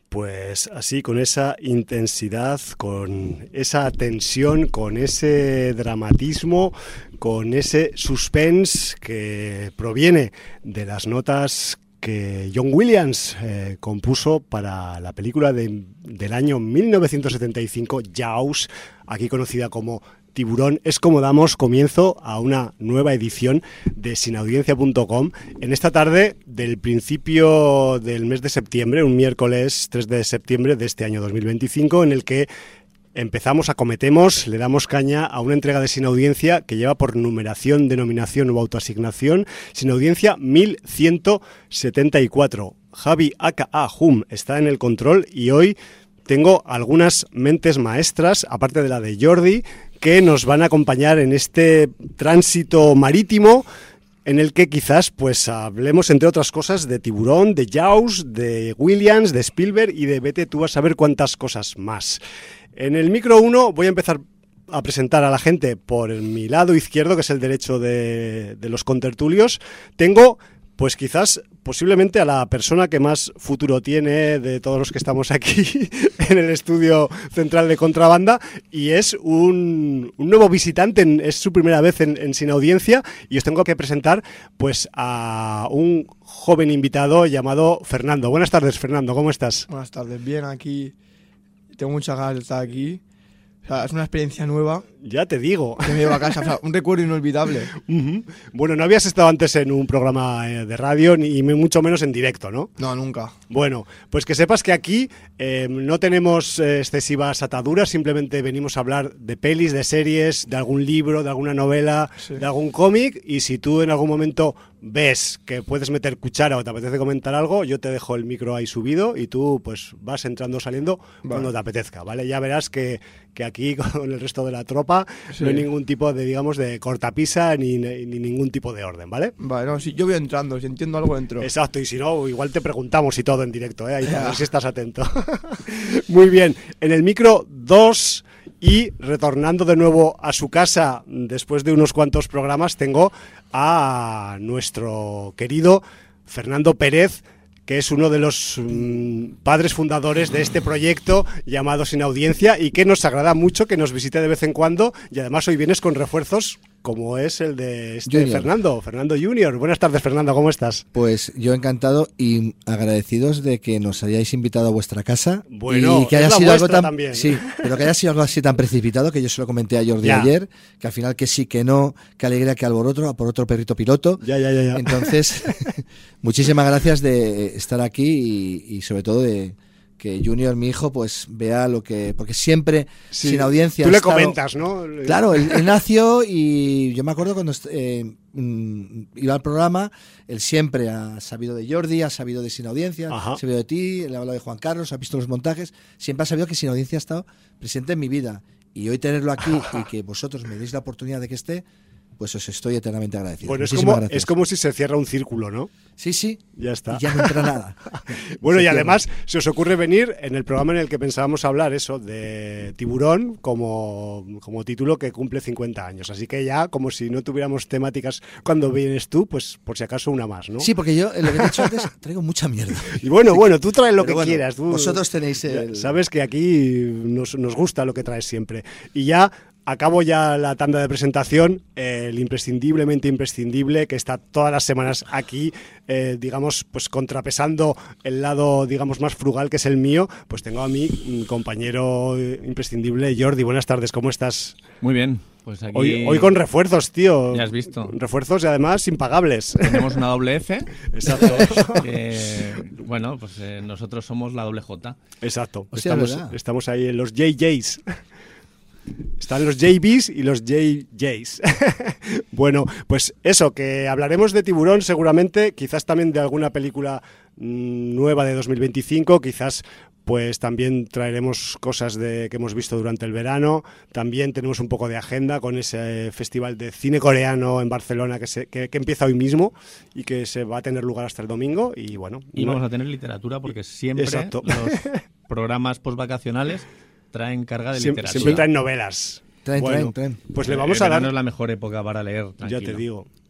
Pues así, con esa intensidad, con esa tensión, con ese dramatismo, con ese suspense que proviene de las notas que John Williams compuso para la película del año 1975, Jaws, aquí conocida como Tiburón, es como damos comienzo a una nueva edición de sinaudiencia.com en esta tarde del principio del mes de septiembre, un miércoles 3 de septiembre de este año 2025, en el que acometemos, le damos caña a una entrega de Sin Audiencia que lleva por numeración, denominación o autoasignación Sin Audiencia 1174. Javi aka Hum está en el control y hoy tengo algunas mentes maestras, aparte de la de Jordi, que nos van a acompañar en este tránsito marítimo en el que quizás pues hablemos, entre otras cosas, de Tiburón, de Jaws, de Williams, de Spielberg y de vete tú a saber cuántas cosas más. En el micro 1 voy a empezar a presentar a la gente por mi lado izquierdo, que es el derecho de los contertulios. Tengo, pues quizás, posiblemente a la persona que más futuro tiene de todos los que estamos aquí en el estudio central de Contrabanda, y es un nuevo visitante, es su primera vez en Sin Audiencia, y os tengo que presentar pues a un joven invitado llamado Fernando. Buenas tardes, Fernando, ¿cómo estás? Buenas tardes, bien, aquí tengo muchas ganas de estar aquí. O sea, es una experiencia nueva. Ya te digo. Que me llevo a casa, o sea, un recuerdo inolvidable. Uh-huh. Bueno, no habías estado antes en un programa de radio, ni mucho menos en directo, ¿no? No, nunca. Bueno, pues que sepas que aquí no tenemos excesivas ataduras, simplemente venimos a hablar de pelis, de series, de algún libro, de alguna novela, sí, de algún cómic, y si tú en algún momento ves que puedes meter cuchara o te apetece comentar algo, yo te dejo el micro ahí subido y tú pues vas entrando o saliendo cuando te apetezca, ¿vale? Ya verás que aquí con el resto de la tropa sí, no hay ningún tipo de, digamos, de cortapisa ni ningún tipo de orden, ¿vale? Vale, no, si yo voy entrando, si entiendo algo entro. Exacto, y si no, igual te preguntamos y todo en directo, ahí a ver si estás atento. Muy bien, en el micro 2 y retornando de nuevo a su casa después de unos cuantos programas, tengo a nuestro querido Fernando Pérez, que es uno de los padres fundadores de este proyecto llamado Sin Audiencia y que nos agrada mucho que nos visite de vez en cuando, y además hoy vienes con refuerzos como es el de Fernando Junior. Buenas tardes, Fernando, ¿cómo estás? Pues yo encantado y agradecidos de que nos hayáis invitado a vuestra casa. Bueno, y que haya sido algo tan también. Sí, pero que haya sido algo así tan precipitado, que yo se lo comenté a Jordi ayer, que al final que sí, que no, que alegría, que alboroto, a por otro perrito piloto. Ya. Entonces, muchísimas gracias de estar aquí y sobre todo de que Junior, mi hijo, pues vea lo que... Porque siempre, sí, Sin Audiencia... Tú le comentas, ¿no? Claro, él nació y yo me acuerdo cuando iba al programa, él siempre ha sabido de Jordi, ha sabido de Sin Audiencia, ha sabido de ti, le ha hablado de Juan Carlos, ha visto los montajes, siempre ha sabido que Sin Audiencia ha estado presente en mi vida. Y hoy tenerlo aquí y que vosotros me deis la oportunidad de que esté, pues os estoy eternamente agradecido. Bueno, es como si se cierra un círculo, ¿no? Sí. Ya está. Y ya no entra nada. Bueno, y además se os ocurre venir en el programa en el que pensábamos hablar eso, de Tiburón, como título que cumple 50 años. Así que ya, como si no tuviéramos temáticas cuando vienes tú, pues por si acaso una más, ¿no? Sí, porque yo, lo que he dicho antes, traigo mucha mierda. Y bueno, tú traes lo que quieras. Tú, vosotros tenéis sabes que aquí nos gusta lo que traes siempre. Y ya... Acabo ya la tanda de presentación, el imprescindiblemente imprescindible, que está todas las semanas aquí, digamos, pues contrapesando el lado, digamos, más frugal, que es el mío, pues tengo a mi compañero imprescindible, Jordi. Buenas tardes, ¿cómo estás? Muy bien, pues aquí... Hoy con refuerzos, tío. Ya has visto. Refuerzos y además impagables. Tenemos una doble F. Exacto. Bueno, pues nosotros somos la doble J. Exacto. O sea, estamos ahí en los JJs. Están los JBs y los JJs. Bueno, pues eso, que hablaremos de Tiburón seguramente, quizás también de alguna película nueva de 2025, quizás pues también traeremos cosas que hemos visto durante el verano. También tenemos un poco de agenda con ese festival de cine coreano en Barcelona que empieza hoy mismo y que se va a tener lugar hasta el domingo. Y bueno, y vamos a tener literatura porque siempre Exacto. Los programas postvacacionales traen carga de literatura. Siempre traen novelas. Traen. Pues le vamos a dar... no es la mejor época para leer. Tranquilo. Ya te digo.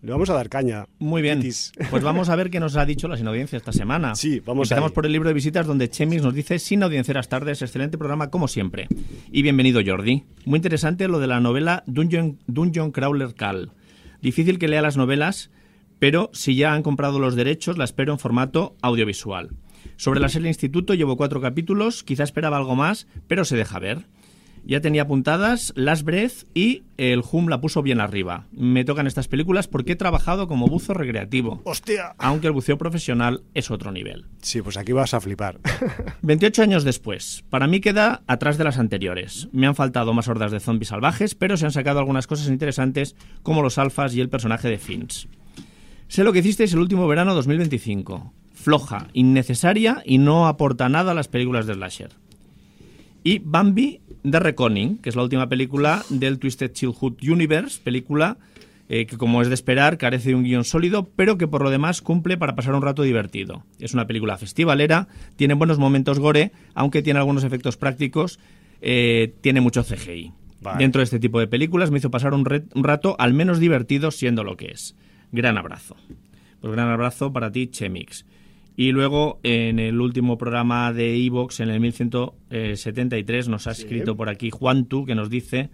Le vamos a dar caña. Muy bien. Titis. Pues vamos a ver qué nos ha dicho la sinaudiencia esta semana. Sí, vamos Empezamos ahí. por el libro de visitas donde Chemix nos dice: sinaudiencias tardes, excelente programa como siempre. Y bienvenido, Jordi. Muy interesante lo de la novela Dungeon Crawler Call. Difícil que lea las novelas, pero si ya han comprado los derechos, la espero en formato audiovisual. Sobre la serie Instituto llevo 4 capítulos, quizá esperaba algo más, pero se deja ver. Ya tenía apuntadas Last Breath y el Hum la puso bien arriba. Me tocan estas películas porque he trabajado como buzo recreativo. ¡Hostia! Aunque el buceo profesional es otro nivel. Sí, pues aquí vas a flipar. 28 años después. Para mí queda atrás de las anteriores. Me han faltado más hordas de zombies salvajes, pero se han sacado algunas cosas interesantes como los alfas y el personaje de Finch. Sé lo que hicisteis el último verano 2025. Floja, innecesaria y no aporta nada a las películas de slasher. Y Bambi The Reckoning, que es la última película del Twisted Childhood Universe, película que, como es de esperar, carece de un guión sólido, pero que por lo demás cumple para pasar un rato divertido. Es una película festivalera, tiene buenos momentos gore, aunque tiene algunos efectos prácticos, tiene mucho CGI. Vale. Dentro de este tipo de películas me hizo pasar un rato al menos divertido siendo lo que es. Gran abrazo. Pues gran abrazo para ti, Chemix. Y luego, en el último programa de iVoox, en el 1173, nos ha escrito por aquí Juantu, que nos dice: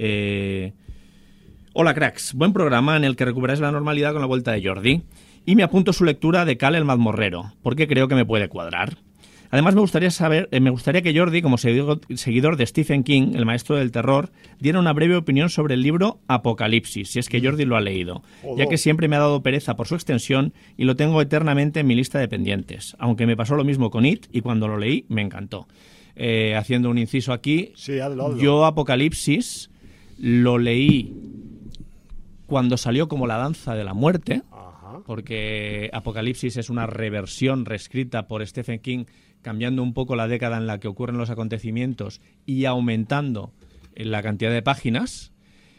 hola, cracks, buen programa en el que recuperáis la normalidad con la vuelta de Jordi. Y me apunto su lectura de Cal el mazmorrero, porque creo que me puede cuadrar. Además, me gustaría que Jordi, como seguidor de Stephen King, el maestro del terror, diera una breve opinión sobre el libro Apocalipsis, si es que Jordi lo ha leído, ya que siempre me ha dado pereza por su extensión y lo tengo eternamente en mi lista de pendientes, aunque me pasó lo mismo con It y cuando lo leí me encantó. Haciendo un inciso aquí, sí, hazlo. Yo Apocalipsis lo leí cuando salió como La danza de la muerte, porque Apocalipsis es una reversión reescrita por Stephen King, cambiando un poco la década en la que ocurren los acontecimientos y aumentando la cantidad de páginas.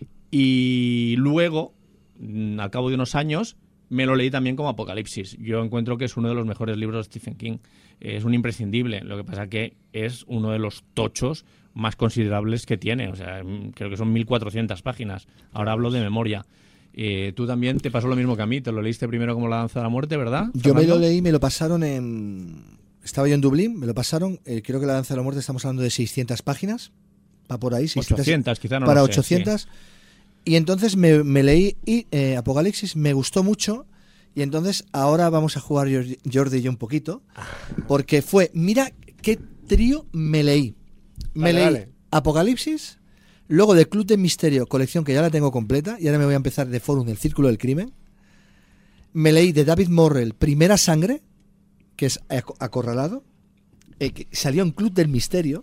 Y luego, al cabo de unos años, me lo leí también como Apocalipsis. Yo encuentro que es uno de los mejores libros de Stephen King. Es un imprescindible. Lo que pasa que es uno de los tochos más considerables que tiene. O sea, creo que son 1400 páginas. Ahora hablo de memoria. Tú también te pasó lo mismo que a mí. Te lo leíste primero como La danza de la muerte, ¿verdad, Fernando? Yo me lo leí, me lo pasaron en... Estaba yo en Dublín, me lo pasaron. Creo que La danza de la muerte estamos hablando de 600 páginas. Va por ahí. 800, quizá no para lo sé, 800. Sí. Y entonces me leí Apocalipsis, me gustó mucho. Y entonces ahora vamos a jugar Jordi y yo un poquito. Porque mira qué trío me leí. Me leí Apocalipsis, luego de Club de Misterio, colección que ya la tengo completa, y ahora me voy a empezar de Forum del Círculo del Crimen. Me leí de David Morrell, Primera Sangre, que es Acorralado, que salió en Club del Misterio,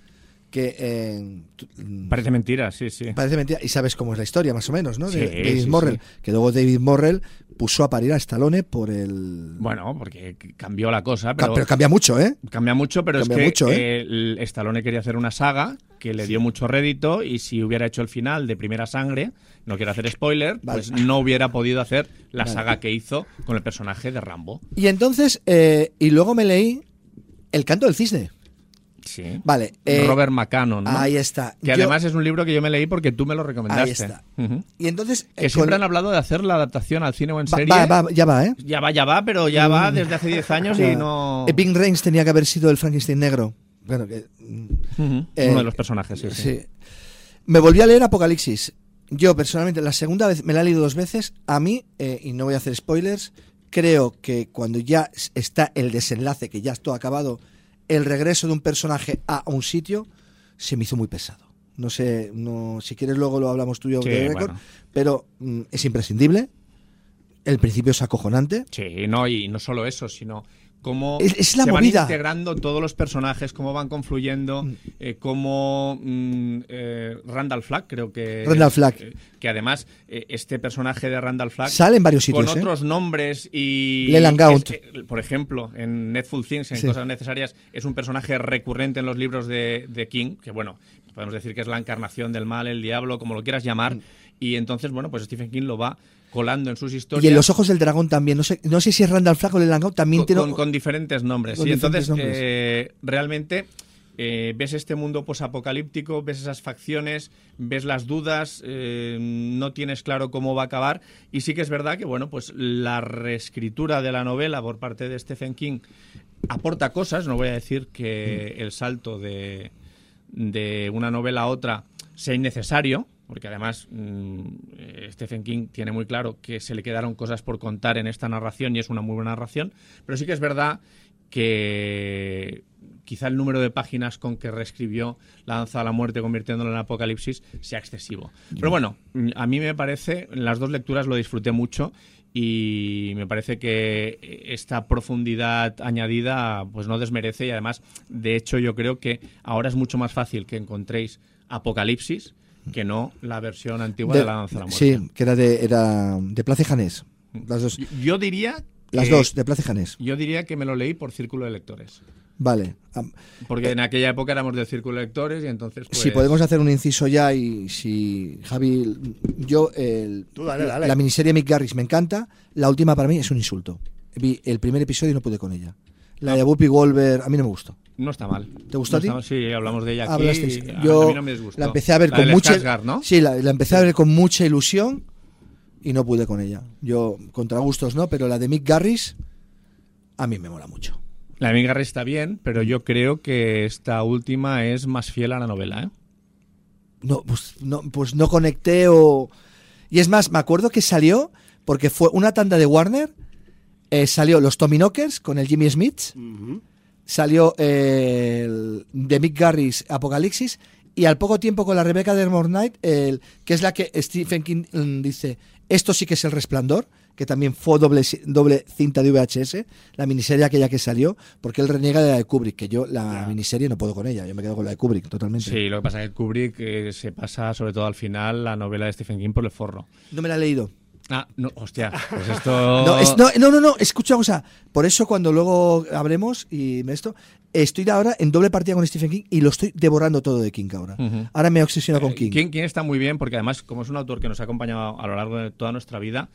que... parece mentira, sí. Parece mentira, y sabes cómo es la historia, más o menos, ¿no? Sí, de David Morrell, que luego David Morrell puso a parir a Stallone por el... Bueno, porque cambió la cosa, pero cambia mucho, ¿eh? Cambia mucho, pero cambia es que mucho, el Stallone quería hacer una saga que le dio mucho rédito, y si hubiera hecho el final de Primera Sangre, no quiero hacer spoiler, pues no hubiera podido hacer la saga que hizo con el personaje de Rambo. Y entonces, y luego me leí El canto del cisne. Sí. Vale. Robert McCannon, ¿no? Ahí está. Que además es un libro que yo me leí porque tú me lo recomendaste. Ahí está. Y entonces... que siempre han hablado de hacer la adaptación al cine o en serie. Ya va, ¿eh? Ya va, pero ya va desde hace 10 años y no... Ving Rhames tenía que haber sido el Frankenstein negro. Bueno, que... uno de los personajes, sí. Me volví a leer Apocalipsis. Yo, personalmente, la segunda vez me la he leído 2 veces. A mí, y no voy a hacer spoilers, creo que cuando ya está el desenlace, que ya es todo acabado, el regreso de un personaje a un sitio, se me hizo muy pesado. No sé, si quieres luego lo hablamos tú y yo de récord, pero es imprescindible. El principio es acojonante. Sí, y no solo eso, sino cómo es la se movida. Van integrando todos los personajes, cómo van confluyendo, cómo Randall Flagg, creo que... Randall Flagg. Que además, este personaje de Randall Flagg... Sale en varios sitios, con otros nombres y... Leland Gaunt. Por ejemplo, en Needful Things, en Cosas Necesarias, es un personaje recurrente en los libros de King, que bueno, podemos decir que es la encarnación del mal, el diablo, como lo quieras llamar, y entonces, bueno, pues Stephen King lo va colando en sus historias. Y en Los ojos del dragón también. No sé si es Randall Flagg o Leland Gaunt, también con diferentes nombres. Y entonces, realmente, ves este mundo posapocalíptico, ves esas facciones, ves las dudas, no tienes claro cómo va a acabar, y sí que es verdad que bueno, pues la reescritura de la novela por parte de Stephen King aporta cosas. No voy a decir que el salto de una novela a otra sea innecesario, porque además Stephen King tiene muy claro que se le quedaron cosas por contar en esta narración y es una muy buena narración, pero sí que es verdad que quizá el número de páginas con que reescribió La danza de la muerte convirtiéndolo en Apocalipsis sea excesivo. Pero bueno, a mí me parece, en las dos lecturas lo disfruté mucho y me parece que esta profundidad añadida pues no desmerece, y además, de hecho, yo creo que ahora es mucho más fácil que encontréis Apocalipsis que no la versión antigua de La danza de la muerte. Sí, que era de Plaza y Janés. Las dos. Yo diría... Las dos, de Plaza y Janés. Yo diría que me lo leí por Círculo de Lectores. Vale. Porque en aquella época éramos del Círculo de Lectores y entonces pues... Si podemos hacer un inciso ya, y si Javi... Yo, dale. La miniserie Mick Garris me encanta. La última para mí es un insulto. Vi el primer episodio y no pude con ella. La de Whoopi Goldberg a mí no me gustó. No está mal. ¿Te gustó a ti? Sí, hablamos de ella aquí. Yo a mí no me disgustó. la empecé a ver con mucha... Skarsgård, ¿no? Sí, la empecé a ver con mucha ilusión y no pude con ella. Yo, contra gustos no, pero la de Mick Garris a mí me mola mucho. La de Mick Garris está bien, pero yo creo que esta última es más fiel a la novela, ¿eh? Pues no conecté o... Y es más, me acuerdo que salió, porque fue una tanda de Warner, salió los Tommyknockers con el Jimmy Smith, salió de Mick Garris Apocalipsis, y al poco tiempo con la Rebecca Dermot Knight, que es la que Stephen King dice, esto sí que es El Resplandor, que también fue doble cinta de VHS, la miniserie aquella que salió, porque él reniega de la de Kubrick, que yo la miniserie no puedo con ella, yo me quedo con la de Kubrick totalmente. Sí, lo que pasa es que Kubrick se pasa sobre todo al final la novela de Stephen King por el forro. No me la he leído. Ah, no, hostia, pues esto... No, escucha una cosa, por eso cuando luego hablemos estoy ahora en doble partida con Stephen King y lo estoy devorando todo de King ahora. Ahora me he obsesionado con King. King está muy bien porque además, como es un autor que nos ha acompañado a lo largo de toda nuestra vida,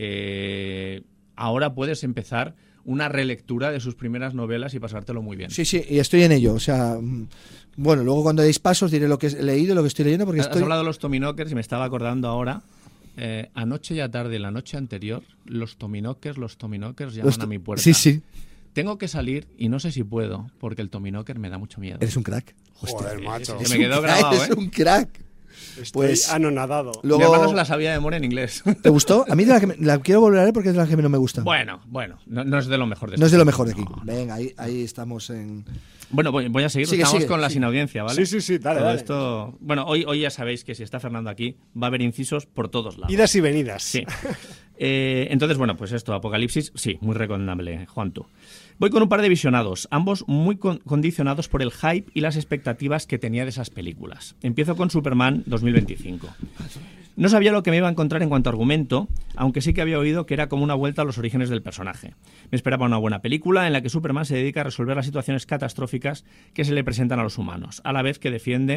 ahora puedes empezar una relectura de sus primeras novelas y pasártelo muy bien. Sí, y estoy en ello, o sea... Bueno, luego cuando deis pasos diré lo que he leído, lo que estoy leyendo, porque Has hablado de los Tommyknockers y me estaba acordando ahora... anoche y a tarde, la noche anterior, los Tommyknockers llaman a mi puerta. Sí. Tengo que salir y no sé si puedo, porque el Tommyknocker me da mucho miedo. Eres un crack. Joder, macho. Se me quedó grabado, Eres un crack. Estoy anonadado. Luego... Mi hermano se la sabía de memoria en inglés. ¿Te gustó? A mí la quiero volver a ver porque es de la que no me gusta. Bueno, no es de lo mejor de No es de lo mejor de aquí. Venga, ahí estamos en... Bueno, voy a seguir. Estamos con la sin audiencia, ¿vale? Sí, dale. Esto... Bueno, hoy ya sabéis que si está Fernando aquí va a haber incisos por todos lados. Idas y venidas. Sí. Entonces, bueno, pues esto, Apocalipsis, sí, muy recomendable, Juantu. Voy con un par de visionados, ambos muy condicionados por el hype y las expectativas que tenía de esas películas. Empiezo con Superman 2025. No sabía lo que me iba a encontrar en cuanto a argumento, aunque sí que había oído que era como una vuelta a los orígenes del personaje. Me esperaba una buena película en la que Superman se dedica a resolver las situaciones catastróficas que se le presentan a los humanos, a la vez que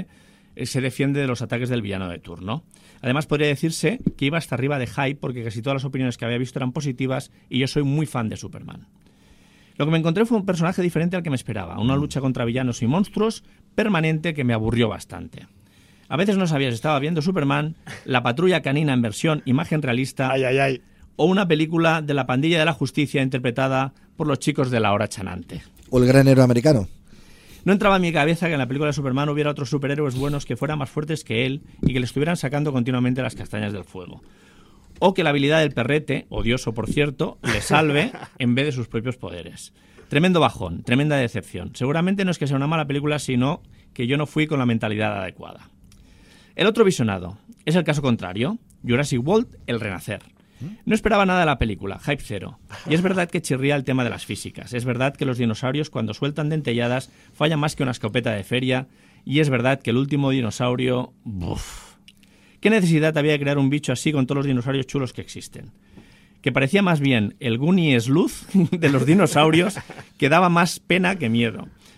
se defiende de los ataques del villano de turno. Además, podría decirse que iba hasta arriba de hype porque casi todas las opiniones que había visto eran positivas y yo soy muy fan de Superman. Lo que me encontré fue un personaje diferente al que me esperaba, una lucha contra villanos y monstruos permanente que me aburrió bastante. A veces no sabía si estaba viendo Superman, La Patrulla Canina en versión imagen realista o una película de la Pandilla de la Justicia interpretada por los chicos de La Hora Chanante. O El Gran Héroe Americano. No entraba en mi cabeza que en la película de Superman hubiera otros superhéroes buenos que fueran más fuertes que él y que le estuvieran sacando continuamente las castañas del fuego. O que la habilidad del perrete, odioso por cierto, le salve en vez de sus propios poderes. Tremendo bajón, tremenda decepción. Seguramente no es que sea una mala película, sino que yo no fui con la mentalidad adecuada. El otro visionado es el caso contrario, Jurassic World, El Renacer. No esperaba nada de la película, hype cero. Y es verdad que chirría el tema de las físicas. Es verdad que los dinosaurios cuando sueltan dentelladas fallan más que una escopeta de feria. Y es verdad que el último dinosaurio... ¡Buf! ¿Qué necesidad había de crear un bicho así con todos los dinosaurios chulos que existen? Que parecía más bien el Goonie Sleuth de los dinosaurios, que daba más pena que miedo.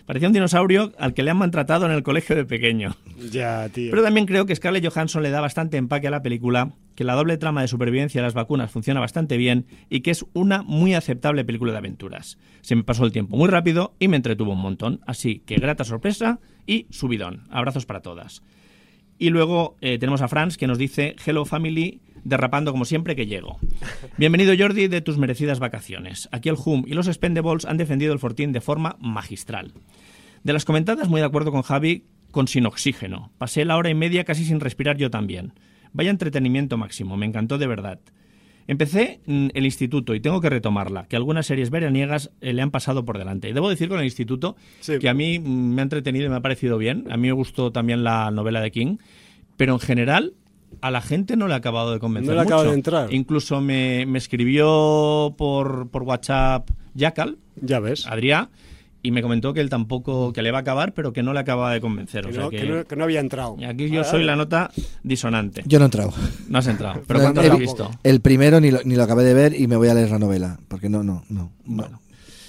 Parecía un dinosaurio al que le han maltratado en el colegio de pequeño. Ya, tío. Pero también creo que Scarlett Johansson le da bastante empaque a la película, que la doble trama de supervivencia de las vacunas funciona bastante bien y que es una muy aceptable película de aventuras. Se me pasó el tiempo muy rápido y me entretuvo un montón. Así que grata sorpresa y subidón. Abrazos para todas. Y luego tenemos a Franz, que nos dice: Hello family, derrapando como siempre que llego. Bienvenido Jordi de tus merecidas vacaciones. Aquí el Hum y los Expendables han defendido el Fortín de forma magistral. De las comentadas, muy de acuerdo con Javi, con Sin Oxígeno. Pasé la hora y media casi sin respirar yo también. Vaya entretenimiento máximo, me encantó de verdad. Empecé el instituto y tengo que retomarla, que algunas series veraniegas le han pasado por delante. Y debo decir con el instituto que a mí me ha entretenido y me ha parecido bien. A mí me gustó también la novela de King, pero en general a la gente no le ha acabado de convencer mucho. No le acaba de entrar. Incluso me escribió por WhatsApp Jackal, ya ves, Adrià, y me comentó que él tampoco, que le va a acabar, pero que no le acaba de convencer. Que no había entrado. Y aquí yo soy la nota disonante. Yo no he entrado. No has entrado. ¿Pero cuánto has visto? El primero ni lo acabé de ver y me voy a leer la novela, porque no. Bueno.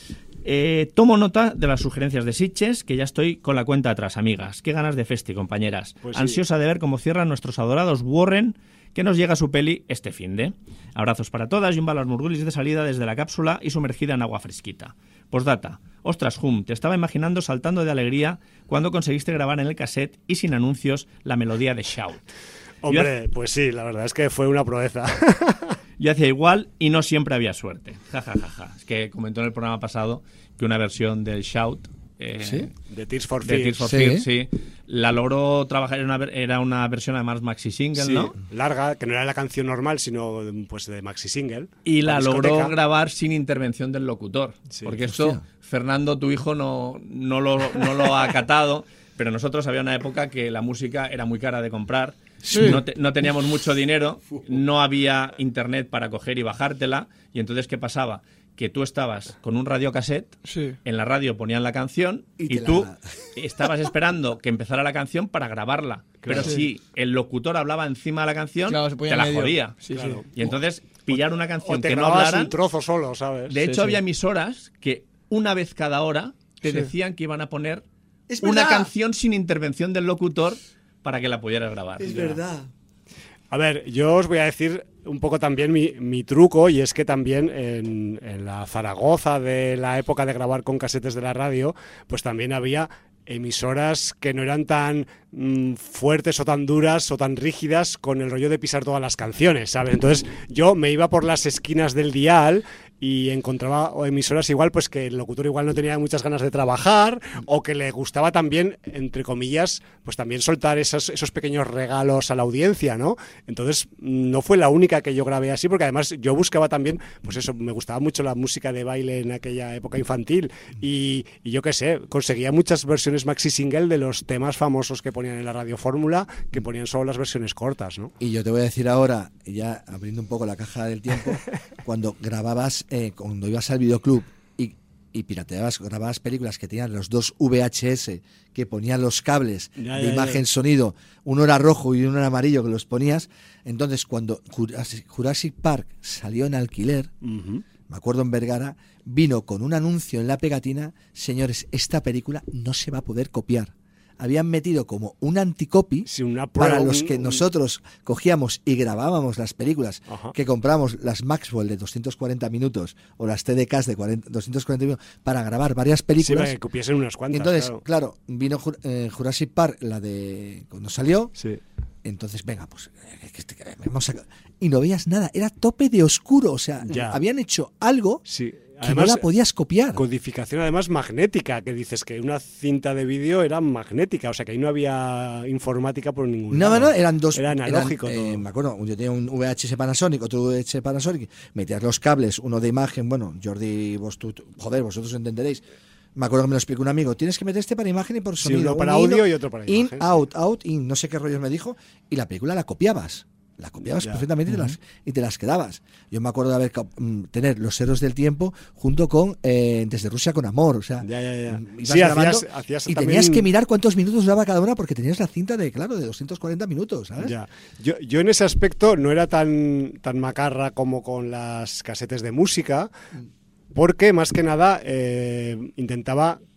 Tomo nota de las sugerencias de Sitges, que ya estoy con la cuenta atrás, amigas. Qué ganas de festi, compañeras. Pues sí. Ansiosa de ver cómo cierran nuestros adorados Warren, que nos llega su peli este finde. Abrazos para todas y un balas murgulis de salida desde la cápsula y sumergida en agua fresquita. Postdata. Ostras, Hum, te estaba imaginando saltando de alegría cuando conseguiste grabar en el cassette y sin anuncios la melodía de Shout. Hombre, pues sí, la verdad es que fue una proeza. Yo hacía igual y no siempre había suerte. Ja, ja, ja, ja. Es que comentó en el programa pasado que una versión del Shout... ¿Sí? De Tears for Fears. Sí. La logró trabajar, era una versión además maxi single, sí, ¿no? larga, que no era la canción normal, sino pues de maxi single. Y la logró grabar sin intervención del locutor. Sí. Porque esto, hostia, Fernando, tu hijo, no lo ha acatado, pero nosotros había una época que la música era muy cara de comprar. Sí. No teníamos mucho dinero, no había internet para coger y bajártela, y entonces ¿qué pasaba? Que tú estabas con un radiocassette, sí, en la radio ponían la canción y tú estabas esperando que empezara la canción para grabarla. Claro. Pero si el locutor hablaba encima de la canción, claro, te la jodía. Sí, claro. Y entonces pillar una canción que no hablara... un trozo solo, ¿sabes? De hecho, había emisoras que una vez cada hora te decían que iban a poner una canción sin intervención del locutor para que la pudieras grabar. Es verdad. A ver, yo os voy a decir un poco también mi truco, y es que también en la Zaragoza de la época de grabar con casetes de la radio, pues también había emisoras que no eran tan fuertes o tan duras o tan rígidas con el rollo de pisar todas las canciones, ¿sabes? Entonces yo me iba por las esquinas del dial y encontraba emisoras igual pues que el locutor igual no tenía muchas ganas de trabajar, o que le gustaba también, entre comillas, pues también soltar esos pequeños regalos a la audiencia, ¿no? Entonces no fue la única que yo grabé así, porque además yo buscaba también, pues eso, me gustaba mucho la música de baile en aquella época infantil, y yo qué sé, conseguía muchas versiones maxi single de los temas famosos que ponían en la Radio Fórmula, que ponían solo las versiones cortas, ¿no? Y yo te voy a decir ahora, ya abriendo un poco la caja del tiempo, cuando grababas, cuando ibas al videoclub y pirateabas, grababas películas que tenían los dos VHS, que ponían los cables de imagen, sonido, uno era rojo y uno era amarillo, que los ponías. Entonces, cuando Jurassic Park salió en alquiler, me acuerdo en Vergara, vino con un anuncio en la pegatina: señores, esta película no se va a poder copiar. Habían metido como un anticopy para los que nosotros cogíamos y grabábamos las películas, que compramos las Maxwell de 240 minutos o las TDKs de 240 minutos para grabar varias películas. Sí, para que copiesen unas cuantas. Y entonces, claro, vino Jurassic Park, la de cuando salió. Sí. Entonces, venga, pues vamos a... Y no veías nada, era tope de oscuro, o sea, habían hecho algo... Sí. Además, no la podías copiar. Codificación además magnética, que dices que una cinta de vídeo era magnética, o sea que ahí no había informática por ningún lado. No, eran dos. Era analógico todo. Me acuerdo, yo tenía un VHS Panasonic, otro VHS Panasonic, metías los cables, uno de imagen, bueno, Jordi, vosotros entenderéis. Me acuerdo que me lo explicó un amigo, tienes que meter este para imagen y por sonido. Sí, uno para audio y otro para imagen. Out, in, no sé qué rollos me dijo, y la película la copiabas. La copiabas perfectamente y te las quedabas. Yo me acuerdo de tener Los Héroes del Tiempo junto con Desde Rusia con Amor. O sea, sí, hacías y también... tenías que mirar cuántos minutos daba cada una, porque tenías la cinta de 240 minutos, ¿sabes? Ya. Yo en ese aspecto no era tan macarra como con las casetes de música, porque más que nada intentaba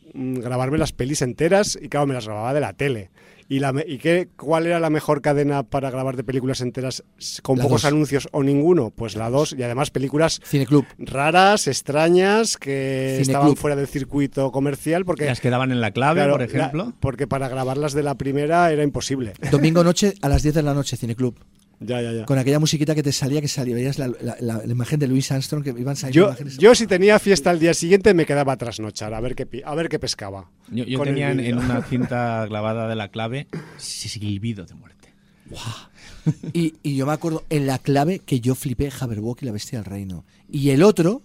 grabarme las pelis enteras y claro, me las grababa de la tele. ¿Cuál era la mejor cadena para grabar de películas enteras con La pocos 2. anuncios o ninguno? Pues la 2, y además películas Cineclub. raras, extrañas, que Cineclub. estaban fuera del circuito comercial porque Las quedaban en la clave, claro, por ejemplo. porque para grabarlas de la primera era imposible. Domingo noche a las 10 de la noche, Cineclub. Ya. Con aquella musiquita que salía, veías la imagen de Louis Armstrong, que iban saliendo imágenes. Yo si tenía fiesta al día siguiente me quedaba a trasnochar, a ver qué pescaba. Yo con tenía el en vídeo. una cinta clavada de la clave Silbido de muerte. Y yo me acuerdo en la clave que yo flipé Jabberwock y la bestia del reino. Y el otro,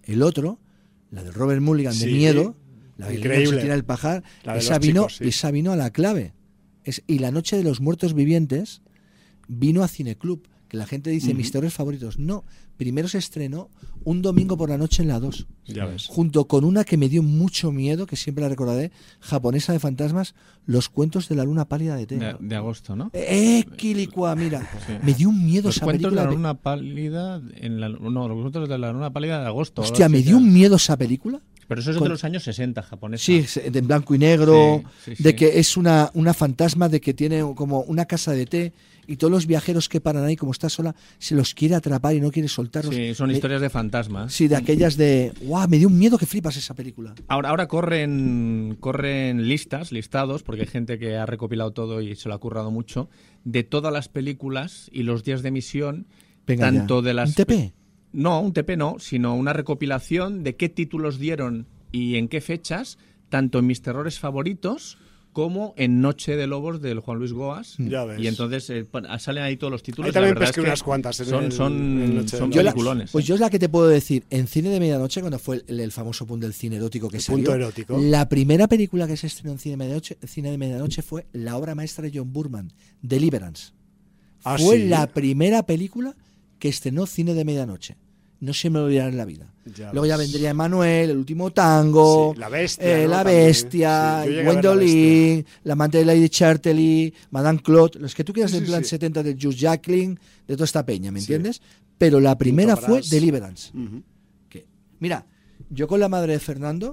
la de Robert Mulligan de Sí, miedo, la de increíble. Se tira el pajar, La de esa los vino, chicos, sí. esa vino a la clave. Y la noche de los muertos vivientes vino a Cineclub, que la gente dice mis terrores favoritos. No, primero se estrenó un domingo por la noche en la 2. Ya ves. Junto con una que me dio mucho miedo, que siempre la recordaré, japonesa de fantasmas, Los cuentos de la luna pálida de T. De agosto, ¿no? Quilicua, mira. Sí. Me dio un miedo Los esa cuentos de película. la luna pálida los cuentos de la luna pálida de agosto. Hostia, ahora me sí dio que- un miedo esa película. Pero eso es de los años 60, japonesa. Sí, de blanco y negro, Sí, de sí. que es una fantasma, de que tiene como una casa de té y todos los viajeros que paran ahí, como está sola, se los quiere atrapar y no quiere soltarlos. Sí, son historias de fantasmas. Sí, de aquellas de... ¡Guau! Me dio un miedo que flipas esa película. Ahora corren listados, porque hay gente que ha recopilado todo y se lo ha currado mucho, de todas las películas y los días de emisión, Venga tanto ya. de las... ¿Un TP? No, un TP no, sino una recopilación de qué títulos dieron y en qué fechas, tanto en mis terrores favoritos como en Noche de Lobos del Juan Luis Goas. Ya ves. Y entonces salen ahí todos los títulos. Ahí también la verdad pesqué es que unas cuantas en son el- son, en Noche de son Lobos. peliculones. Pues yo es la que te puedo decir, en Cine de Medianoche, cuando fue el famoso punto del cine erótico que El salió, punto erótico. la primera película que se estrenó en Cine de Medianoche fue la obra maestra de John Burman, Deliverance. Ah, Fue ¿sí? la primera película que estrenó Cine de Medianoche. No se me olvidará en la vida. Ya Luego ya ves. vendría Sí, Emanuel, El último tango, La Bestia, ¿no? La También. Bestia, Sí, yo llegué a ver La Gwendoline, La amante de Lady Chartley, Madame Claude, los que tú quieras Sí, del sí, plan sí. 70 de Jules Jacqueline, de toda esta peña, ¿me Sí. entiendes? Pero la primera Punto fue Brass. Deliverance. Ujú. Que, mira, yo con La madre de Fernando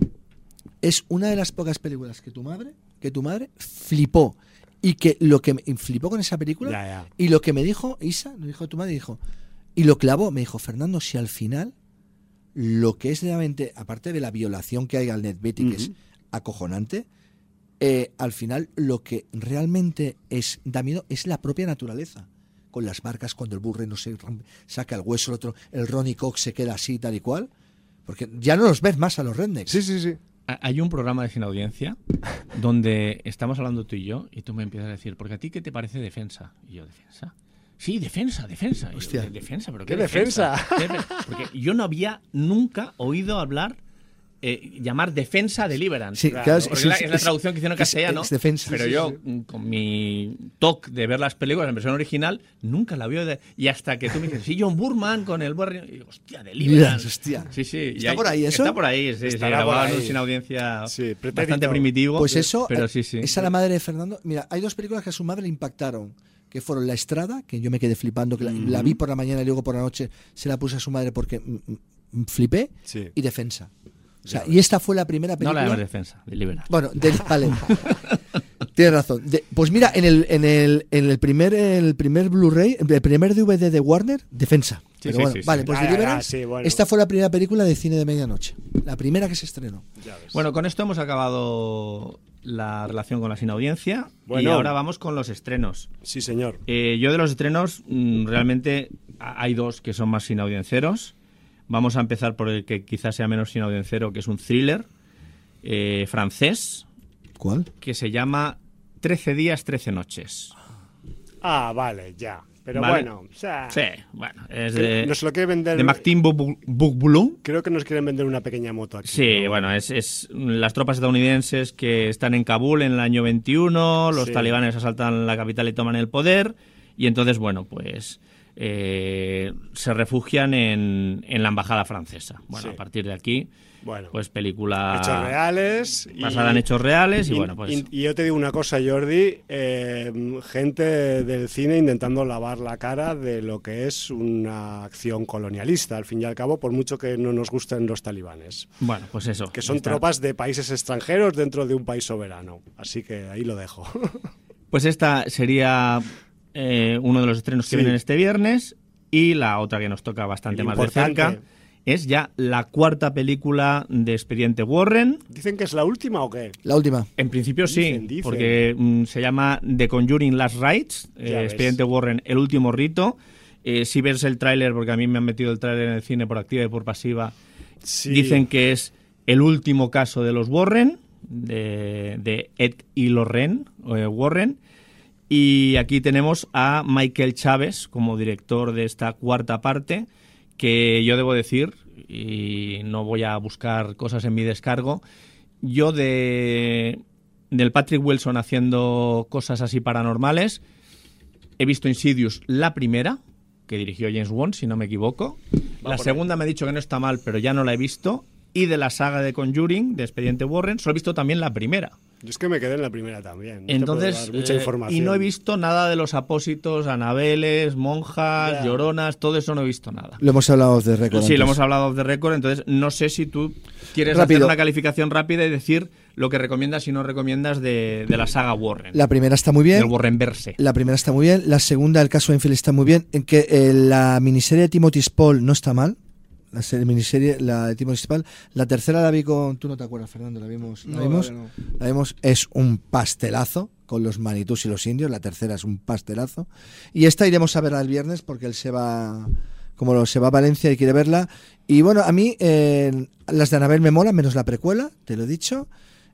es una de las pocas películas que tu madre flipó. Y que lo que me flipó con esa película, Ya. y lo que me dijo Isa, nos dijo tu madre, dijo, y lo clavó, me dijo, Fernando, si al final lo que es realmente, aparte de la violación que hay al NetBeauty, que es acojonante, al final lo que realmente da miedo es la propia naturaleza. Con las marcas, cuando el burro no se saca el hueso, el otro, el Ronnie Cox se queda así, tal y cual. Porque ya no los ves más a los rednecks. Sí. Hay un programa de Sin Audiencia donde estamos hablando tú y yo y tú me empiezas a decir, porque a ti, ¿qué te parece Defensa? Y yo, ¿Defensa? Sí, defensa. Y yo, Hostia. ¿Defensa? ¿Pero ¿Qué qué defensa? defensa? Porque yo no había nunca oído hablar, llamar defensa Deliverance. Sí, claro, Porque es la traducción que hicieron en castellano. es defensa. Pero Sí, yo, sí. con mi toque de ver las películas en versión original, nunca la vio. Y hasta que tú me dices, sí, John Burman con el Barry. Y digo, hostia, Deliverance. Hostia. Sí. ¿Está por ahí eso? Está por ahí, sí. Estará Grabado por en un ahí. Sin Audiencia Sí, pretérito. bastante primitivo. Pues eso, pero sí. esa la madre de Fernando. Mira, hay dos películas que a su madre le impactaron, que fueron La Estrada, que yo me quedé flipando, que la vi por la mañana y luego por la noche se la puse a su madre porque flipé, Sí. y Defensa. O sea, Ya y esta fue la primera No película. la llamas defensa, Deliverance. Bueno, vale. Tienes razón. Pues mira, en el primer Blu-ray, el primer DVD de Warner, Defensa. Sí, Pero sí, bueno, sí, sí. vale, pues Ya, Deliverance, sí, bueno. esta fue la primera película de Cine de Medianoche. La primera que se estrenó. Ya ves. Bueno, con esto hemos acabado la relación con la Sin Audiencia y Bueno. ahora vamos con los estrenos. Sí, señor. Yo de los estrenos, realmente hay dos que son más sin audienceros. Vamos a empezar por el que quizás sea menos sin audiencero, que es un thriller francés ¿Cuál? que se llama 13 días, 13 noches. Ah, vale, ya. Pero Vale. bueno, o sea, Sí, bueno, es nos lo quiere vender. de Maxime Bourboulon. Creo que nos quieren vender una pequeña moto aquí. Sí, pero bueno, es las tropas estadounidenses que están en Kabul en el año 21, los Sí. talibanes asaltan la capital y toman el poder, y entonces, bueno, pues se refugian en la embajada francesa. Bueno, Sí. a partir de aquí, Bueno, pues película hechos reales. basada en hechos reales y bueno, pues... Y yo te digo una cosa, Jordi, gente del cine intentando lavar la cara de lo que es una acción colonialista, al fin y al cabo, por mucho que no nos gusten los talibanes. Bueno, pues eso. Que son está. tropas de países extranjeros dentro de un país soberano. Así que ahí lo dejo. Pues esta sería uno de los estrenos que Sí. vienen este viernes, y la otra que nos toca bastante El más importante. de cerca es ya la cuarta película de Expediente Warren. ¿Dicen que es la última o qué? La última. En principio sí, Dicen. porque se llama The Conjuring Last Rites, Ya ves. Expediente Warren, el último rito. Si ves el tráiler, porque a mí me han metido el tráiler en el cine por activa y por pasiva, Sí. dicen que es el último caso de los Warren, de Ed y Lorraine Warren. Y aquí tenemos a Michael Chaves como director de esta cuarta parte, que yo debo decir, y no voy a buscar cosas en mi descargo, yo del Patrick Wilson haciendo cosas así paranormales, he visto Insidious la primera, que dirigió James Wan, si no me equivoco. La segunda me ha dicho que no está mal, pero ya no la he visto. Y de la saga de Conjuring, de Expediente Warren, solo he visto también la primera. Yo es que me quedé en la primera también. No te Entonces, puedo dar mucha información. y no he visto nada de los apósitos, anabeles, monjas, Ya. lloronas, todo eso no he visto nada. Lo hemos hablado de récord. Sí, lo antes. hemos hablado de récord, entonces no sé si tú quieres Rápido. hacer una calificación rápida y decir lo que recomiendas y no recomiendas de la saga Warren, La primera está muy bien. del Warrenverse. La primera está muy bien. La segunda, el caso Enfield, está muy bien. En que la miniserie de Timothy Spall no está mal. Miniserie, la de Timothy Spall. La tercera la vi con... Tú no te acuerdas, Fernando. ¿La vimos? ¿La No, vimos? no. La vimos. Es un pastelazo con los Manitús y los indios. La tercera es un pastelazo. Y esta iremos a verla el viernes porque él se va... se va a Valencia y quiere verla. Y bueno, a mí las de Annabelle me molan, menos la precuela, te lo he dicho.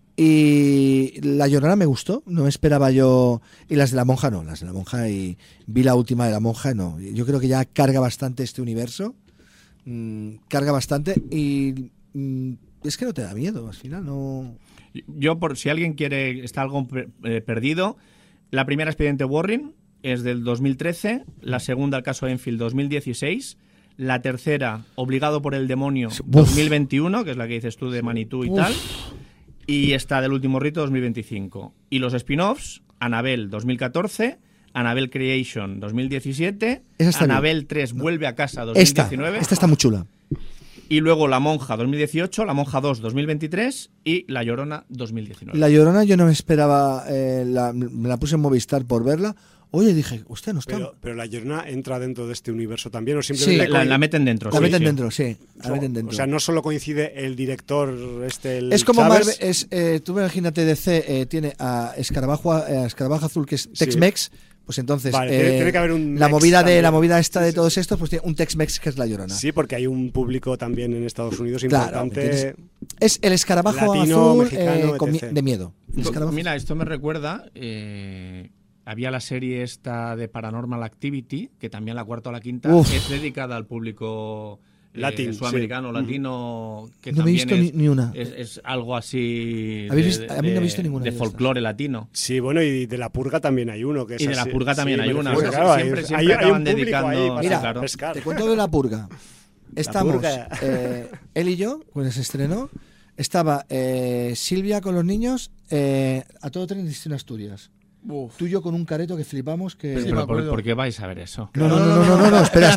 Y La Llorona me gustó, no me esperaba yo. Y las de la monja no, las de la monja, y vi la última de la monja, no. Yo creo que ya carga bastante este universo. Carga bastante y es que no te da miedo, al final no. Yo, por si alguien quiere, está algo perdido, la primera Expediente Warren es del 2013, la segunda, el caso Enfield, 2016, la tercera, Obligado por el demonio, 2021, que es la que dices tú de Manitou y tal, y está del Último Rito, 2025. Y los spin-offs, Annabelle, 2014, Annabelle Creation, 2017, Annabelle 3, Vuelve a casa, 2019. Esta está muy chula. Y luego La Monja 2018, La Monja 2 2023 y La Llorona 2019. La Llorona yo no me esperaba, me la puse en Movistar por verla. Oye, dije, hostia, no está. Pero La Llorona entra dentro de este universo también, o Sí, simplemente... la meten dentro. La sí, meten sí. dentro, sí. La meten dentro. O sea, no solo coincide el director, el es como Chávez. Marvel, tú imagínate DC, tiene a Escarabajo Azul, que es Tex-Mex. Pues entonces, Vale, tiene que haber un la Mex movida también. la movida esta de todos estos, pues tiene un Tex-Mex que es La Llorona. Sí, porque hay un público también en Estados Unidos Claro, importante. es el escarabajo Latino, azul mexicano, etc. de miedo. El escarabajo. Mira, esto me recuerda, había la serie esta de Paranormal Activity, que también la cuarta o la quinta Uf. es dedicada al público Latino, sudamericano, sí. latino, que No me he también visto ni una. es algo así ¿Habéis visto? A mí no he visto ninguna de de folclore latino. Sí, bueno, y de La Purga también hay uno. Que es Y de La así. Purga también Sí, hay me una. refiero, O sea, claro, siempre hay un acaban público dedicando ahí a Mira, claro. pescar. Te cuento de La Purga. Estamos, Purga. él y yo, cuando se estrenó, estaba Silvia con los niños, a todo tren destino Asturias. Uf. Tú y yo con un careto que flipamos que... Sí, me Pero acuerdo. ¿por qué vais a ver eso? No, espera.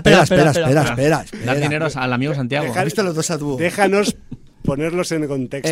Dar dinero al amigo Santiago. ¿Has visto los dos a dúo? Déjanos ponerlos en contexto.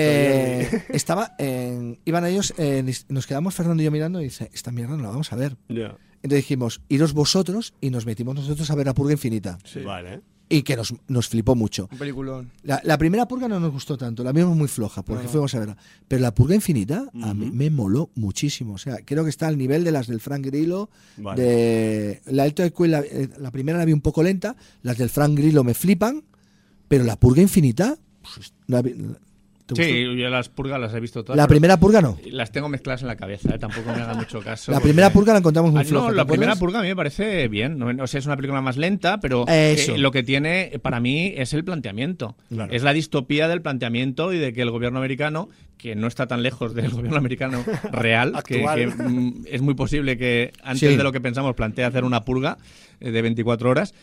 Jordi. Iban ellos, nos quedamos Fernando y yo mirando y dice, esta mierda no la vamos a ver. Ya. Entonces dijimos, iros vosotros y nos metimos nosotros a ver La Purga Infinita. Sí. Vale. Y que nos flipó mucho. Un peliculón. La primera Purga no nos gustó tanto, la vimos muy floja, porque fuimos a verla. Pero La Purga Infinita a mí me moló muchísimo. O sea, creo que está al nivel de las del Frank Grillo. Vale. De la Elton Quinn, la primera la vi un poco lenta, las del Frank Grillo me flipan, pero La Purga Infinita, pues, Sí, yo las purgas las he visto todas. ¿La primera purga no? Las tengo mezcladas en la cabeza, tampoco me haga mucho caso. La primera purga la encontramos muy floja. No, la primera purga a mí me parece bien. O sea, es una película más lenta, pero lo que tiene para mí es el planteamiento. Claro. Es la distopía del planteamiento y de que el gobierno americano, que no está tan lejos del gobierno americano real, que es muy posible que antes de lo que pensamos plantee hacer una purga de 24 horas.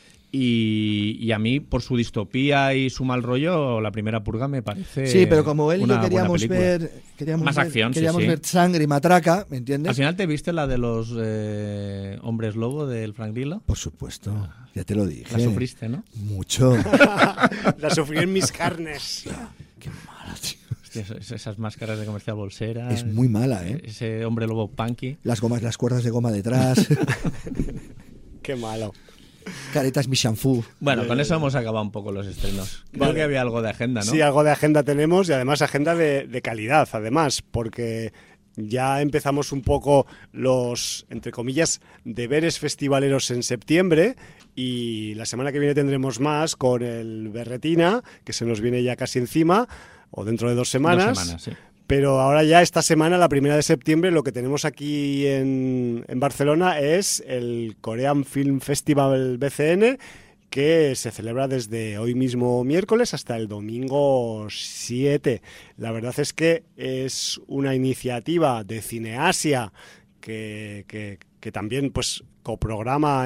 Y a mí, por su distopía y su mal rollo, la primera purga me parece. Sí, pero como él y yo queríamos ver sangre y matraca, ¿me entiendes? ¿Al final te viste la de los hombres lobo del Frank Grillo? Por supuesto, ya te lo dije. La sufriste, ¿no? Mucho. La sufrí en mis carnes. Qué mala, tío. Hostia, esas máscaras de comercial bolsera. Es muy mala, ¿eh? Ese hombre lobo punky. Las cuerdas de goma detrás. Qué malo. Caretas mi shampoo. Bueno, con eso hemos acabado un poco los estrenos. Creo que había algo de agenda, ¿no? Sí, algo de agenda tenemos y además agenda de calidad, además, porque ya empezamos un poco los, entre comillas, deberes festivaleros en septiembre y la semana que viene tendremos más con el Berretina, que se nos viene ya casi encima, o dentro de 2 semanas. 2 semanas, sí. Pero ahora ya esta semana, la 1 de septiembre, lo que tenemos aquí en Barcelona es el Korean Film Festival BCN, que se celebra desde hoy mismo miércoles hasta el domingo 7. La verdad es que es una iniciativa de Cineasia que también pues coprograma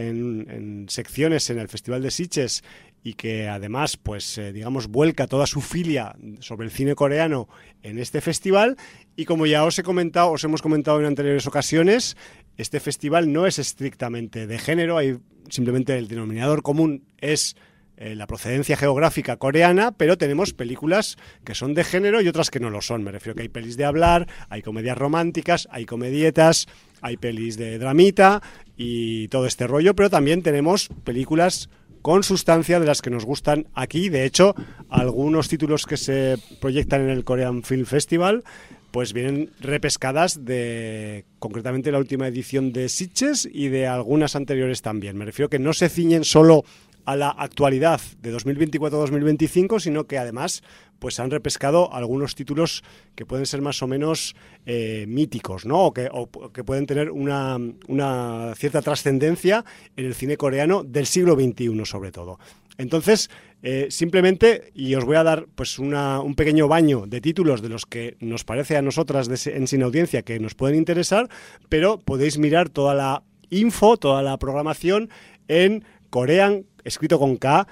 en secciones en el Festival de Sitges y que además pues vuelca toda su filia sobre el cine coreano en este festival. Y como ya os hemos comentado en anteriores ocasiones, este festival no es estrictamente de género, hay simplemente el denominador común es la procedencia geográfica coreana, pero tenemos películas que son de género y otras que no lo son. Me refiero que hay pelis de hablar, hay comedias románticas, hay comedietas, hay pelis de dramita y todo este rollo, pero también tenemos películas con sustancia de las que nos gustan aquí. De hecho, algunos títulos que se proyectan en el Korean Film Festival pues vienen repescadas de concretamente la última edición de Sitges y de algunas anteriores también. Me refiero que no se ciñen solo a la actualidad de 2024-2025, sino que además pues han repescado algunos títulos que pueden ser más o menos míticos, ¿no? O que pueden tener una cierta trascendencia en el cine coreano del siglo XXI sobre todo. Entonces, simplemente, y os voy a dar pues un pequeño baño de títulos de los que nos parece a nosotras en Sin Audiencia que nos pueden interesar, pero podéis mirar toda la info, toda la programación en Korean, escrito con K,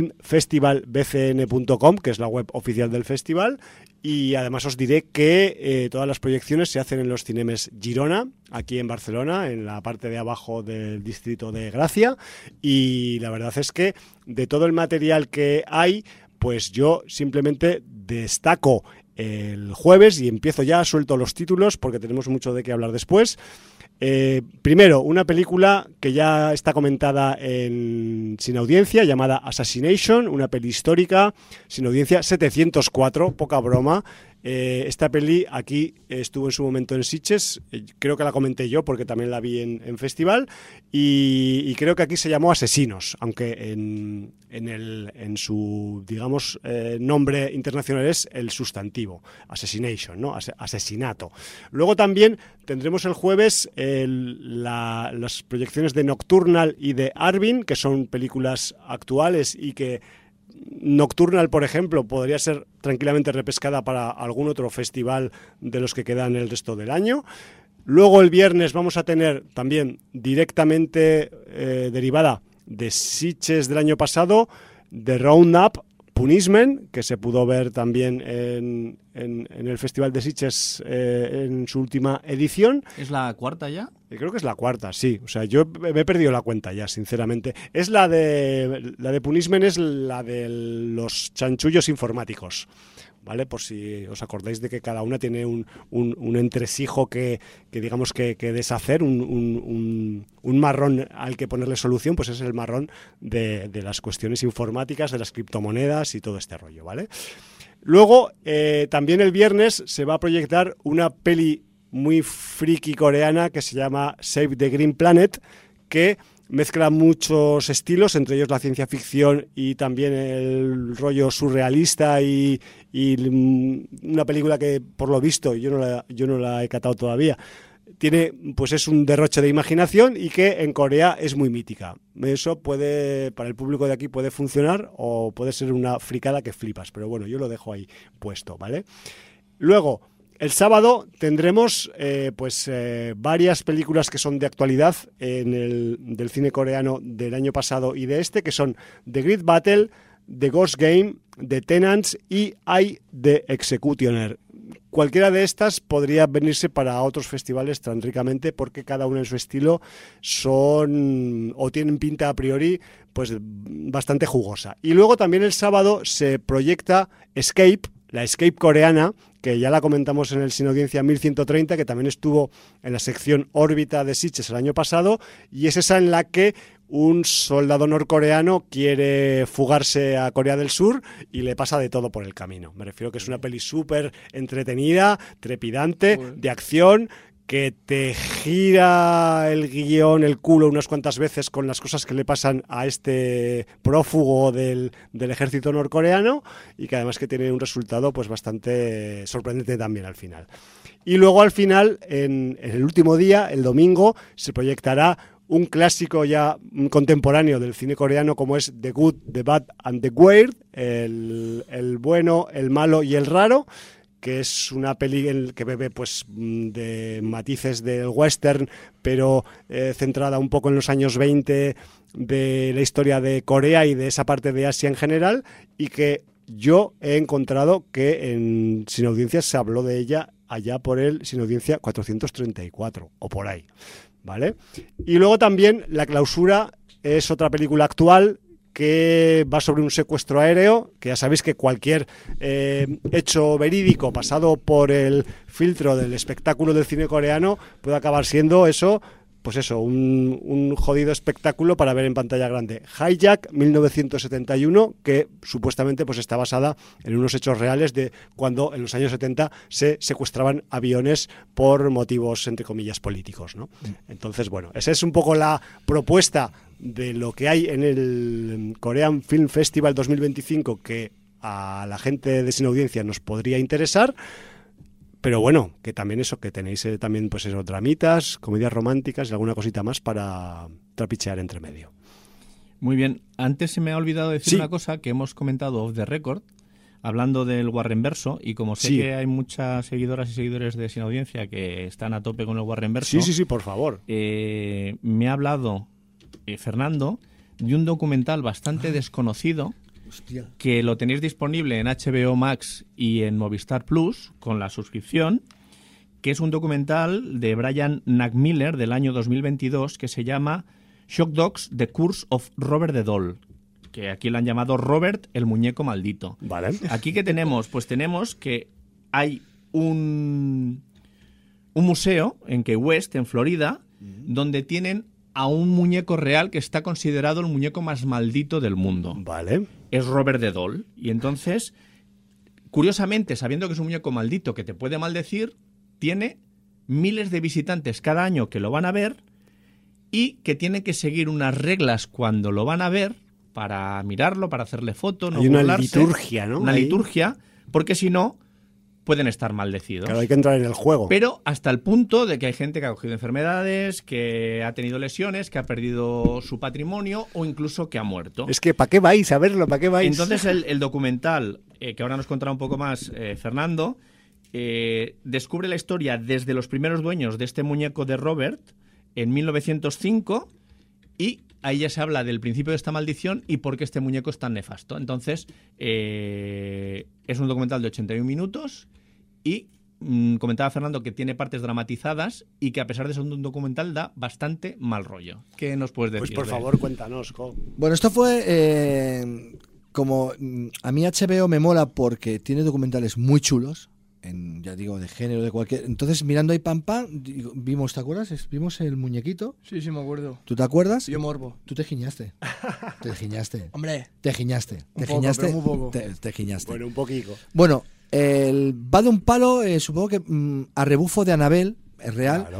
filmfestivalbcn.com, que es la web oficial del festival, y además os diré que todas las proyecciones se hacen en los Cinemes Girona, aquí en Barcelona, en la parte de abajo del distrito de Gracia, y la verdad es que de todo el material que hay, pues yo simplemente destaco el jueves y empiezo ya, suelto los títulos porque tenemos mucho de qué hablar después. Primero, una película que ya está comentada en Sin Audiencia, llamada Assassination, una peli histórica, Sin Audiencia 704, poca broma. Esta peli aquí estuvo en su momento en Sitges, creo que la comenté yo porque también la vi en festival, y creo que aquí se llamó Asesinos, aunque en su, digamos, nombre internacional es el sustantivo, Assassination, ¿no? Asesinato. Luego también tendremos el jueves las proyecciones de Nocturnal y de Arvin, que son películas actuales y que Nocturnal, por ejemplo, podría ser tranquilamente repescada para algún otro festival de los que quedan el resto del año. Luego el viernes vamos a tener también directamente derivada de Sitges del año pasado, The Roundup, Punishment, que se pudo ver también en el Festival de Sitges en su última edición. ¿Es la cuarta ya? Creo que es la cuarta, sí. O sea, yo me he perdido la cuenta ya, sinceramente. Es la de Punishment, es la de los chanchullos informáticos, ¿vale? Por si os acordáis de que cada una tiene un entresijo que digamos que deshacer, un marrón al que ponerle solución, pues es el marrón de las cuestiones informáticas, de las criptomonedas y todo este rollo, ¿vale? Luego, también el viernes se va a proyectar una peli muy friki coreana que se llama Save the Green Planet, que mezcla muchos estilos, entre ellos la ciencia ficción y también el rollo surrealista y una película que, por lo visto, yo no la he catado todavía, tiene, pues es un derroche de imaginación y que en Corea es muy mítica. Eso puede, para el público de aquí puede funcionar o puede ser una fricada que flipas, pero bueno, yo lo dejo ahí puesto, ¿vale? Luego, el sábado tendremos varias películas que son de actualidad del cine coreano del año pasado y de este, que son The Great Battle, The Ghost Game, The Tenants y I, The Executioner. Cualquiera de estas podría venirse para otros festivales tan ricamente porque cada una en su estilo son o tienen pinta a priori pues bastante jugosa. Y luego también el sábado se proyecta Escape, la Escape coreana, que ya la comentamos en el Sin Audiencia 1130, que también estuvo en la sección órbita de Sitges el año pasado, y es esa en la que un soldado norcoreano quiere fugarse a Corea del Sur y le pasa de todo por el camino. Me refiero que es una peli súper entretenida, trepidante, de acción, que te gira el guión, el culo unas cuantas veces con las cosas que le pasan a este prófugo del ejército norcoreano y que además que tiene un resultado pues bastante sorprendente también al final. Y luego al final, en el último día, el domingo, se proyectará un clásico ya contemporáneo del cine coreano como es The Good, The Bad and The Weird, el bueno, el malo y el raro, que es una peli que bebe pues de matices del western, pero centrada un poco en los años 20 de la historia de Corea y de esa parte de Asia en general, y que yo he encontrado que en Sin Audiencia se habló de ella allá por el Sin Audiencia 434 o por ahí, ¿vale? Y luego también La Clausura es otra película actual que va sobre un secuestro aéreo, que ya sabéis que cualquier hecho verídico pasado por el filtro del espectáculo del cine coreano puede acabar siendo eso, pues eso, un jodido espectáculo para ver en pantalla grande. Hijack 1971, que supuestamente pues está basada en unos hechos reales de cuando en los años 70 se secuestraban aviones por motivos, entre comillas, políticos, ¿no? Entonces, bueno, esa es un poco la propuesta de lo que hay en el Korean Film Festival 2025 que a la gente de Sin Audiencia nos podría interesar. Pero bueno, que también eso, que tenéis también pues eso, dramitas, comedias románticas y alguna cosita más para trapichear entre medio. Muy bien. Antes se me ha olvidado decir una cosa que hemos comentado off the record, hablando del Warrenverso, y como sé que hay muchas seguidoras y seguidores de Sin Audiencia que están a tope con el Warrenverso. Sí, por favor. Me ha hablado Fernando de un documental bastante desconocido. Hostia. Que lo tenéis disponible en HBO Max y en Movistar Plus con la suscripción, que es un documental de Brian McMiller del año 2022 que se llama Shock Dogs, The Curse of Robert the Doll, que aquí lo han llamado Robert el muñeco maldito. Vale. Aquí que tenemos, pues tenemos que hay un museo en Key West, en Florida, donde tienen a un muñeco real que está considerado el muñeco más maldito del mundo. Vale. Es Robert the Doll. Y entonces, curiosamente, sabiendo que es un muñeco maldito que te puede maldecir, tiene miles de visitantes cada año que lo van a ver y que tienen que seguir unas reglas cuando lo van a ver para mirarlo, para hacerle foto, no burlarse. Hay una liturgia, ¿no? Una liturgia, porque si no, pueden estar maldecidos. Claro, hay que entrar en el juego. Pero hasta el punto de que hay gente que ha cogido enfermedades, que ha tenido lesiones, que ha perdido su patrimonio o incluso que ha muerto. Es que ¿para qué vais a verlo? ¿Para qué vais? Entonces el documental, que ahora nos contará un poco más Fernando, descubre la historia desde los primeros dueños de este muñeco de Robert en 1905 y ahí ya se habla del principio de esta maldición y por qué este muñeco es tan nefasto. Entonces, es un documental de 81 minutos y comentaba Fernando que tiene partes dramatizadas y que a pesar de ser un documental da bastante mal rollo. ¿Qué nos puedes decir? Pues por favor, cuéntanos, Jo. Bueno, esto fue como a mí HBO me mola porque tiene documentales muy chulos. Ya digo, de género, de cualquier... Entonces, mirando ahí pam, vimos, ¿te acuerdas? Vimos el muñequito. Sí, me acuerdo. ¿Tú te acuerdas? Yo morbo. Tú te giñaste. Te giñaste. Hombre. Te giñaste. Un poco, pero muy poco. Te giñaste. Bueno, un poquito. Bueno, va de un palo, supongo que a rebufo de Annabelle, es real. Claro.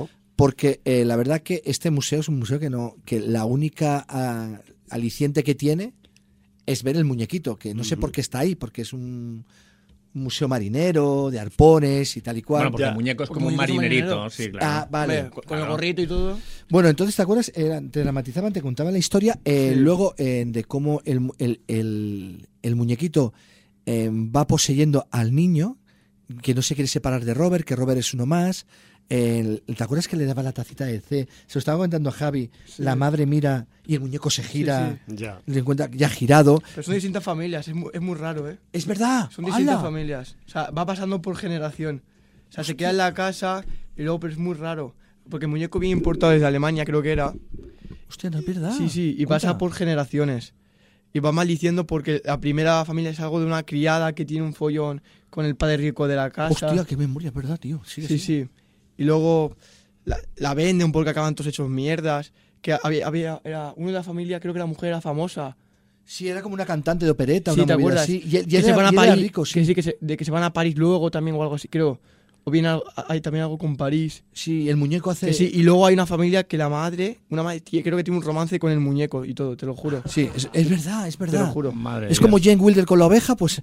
porque la verdad que este museo es un museo que la única aliciente que tiene es ver el muñequito, que no sé por qué está ahí, porque es un museo marinero, de arpones y tal y cual. Bueno, porque el muñeco es como un marinerito, sí, claro. Ah, vale. Hombre, con el gorrito y todo. Bueno, entonces, ¿te acuerdas? Te dramatizaban, te contaban la historia, luego de cómo el muñequito va poseyendo al niño, que no se quiere separar de Robert, que Robert es uno más. ¿Te acuerdas que le daba la tacita de té? Se lo estaba contando a Javi. Sí. La madre mira y el muñeco se gira. Sí, sí. Le encuentra ya girado. Pero son distintas familias, es muy raro, ¿eh? Es verdad. Son distintas familias. O sea, va pasando por generación. O sea, se queda en la casa y luego, pero es muy raro. Porque el muñeco viene importado desde Alemania, creo que era. Hostia, no es verdad. Sí, y pasa por generaciones. Y va maldiciendo porque la primera familia es algo de una criada que tiene un follón con el padre rico de la casa. Hostia, qué memoria, es verdad, tío. Sí. Y luego la venden porque acaban todos hechos mierdas. Que era uno de la familia, creo que la mujer era famosa. Sí, era como una cantante de opereta. Sí, una ¿te acuerdas? Así. Que se van a París. Rico, sí. Que se van a París luego también o algo así, creo. O bien hay también algo con París. Sí, el muñeco hace... Sí, y luego hay una familia que la madre, creo que tiene un romance con el muñeco y todo, te lo juro. Sí, es verdad. Te lo juro. Madre es como Jane Wilder con la oveja, pues...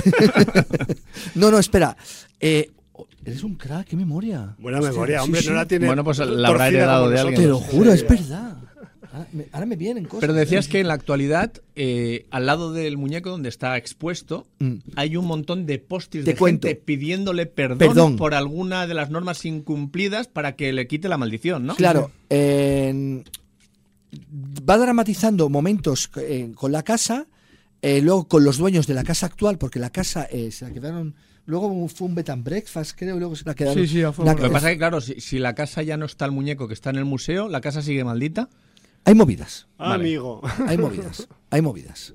No, espera. Eres un crack, qué memoria. Buena memoria, hombre, no la tiene... Bueno, pues la habrá heredado de alguien. Te lo juro, es verdad. Ahora me vienen cosas. Pero decías que en la actualidad, al lado del muñeco donde está expuesto, hay un montón de post-its de gente pidiéndole perdón por alguna de las normas incumplidas para que le quite la maldición, ¿no? Claro. Va dramatizando momentos con la casa, luego con los dueños de la casa actual, porque la casa se la quedaron... Luego fue un bed and breakfast, creo, y luego se la quedaron... Sí, lo que pasa es que, claro, si la casa ya no está el muñeco que está en el museo, ¿la casa sigue maldita? Hay movidas. Vale. Amigo. Hay movidas.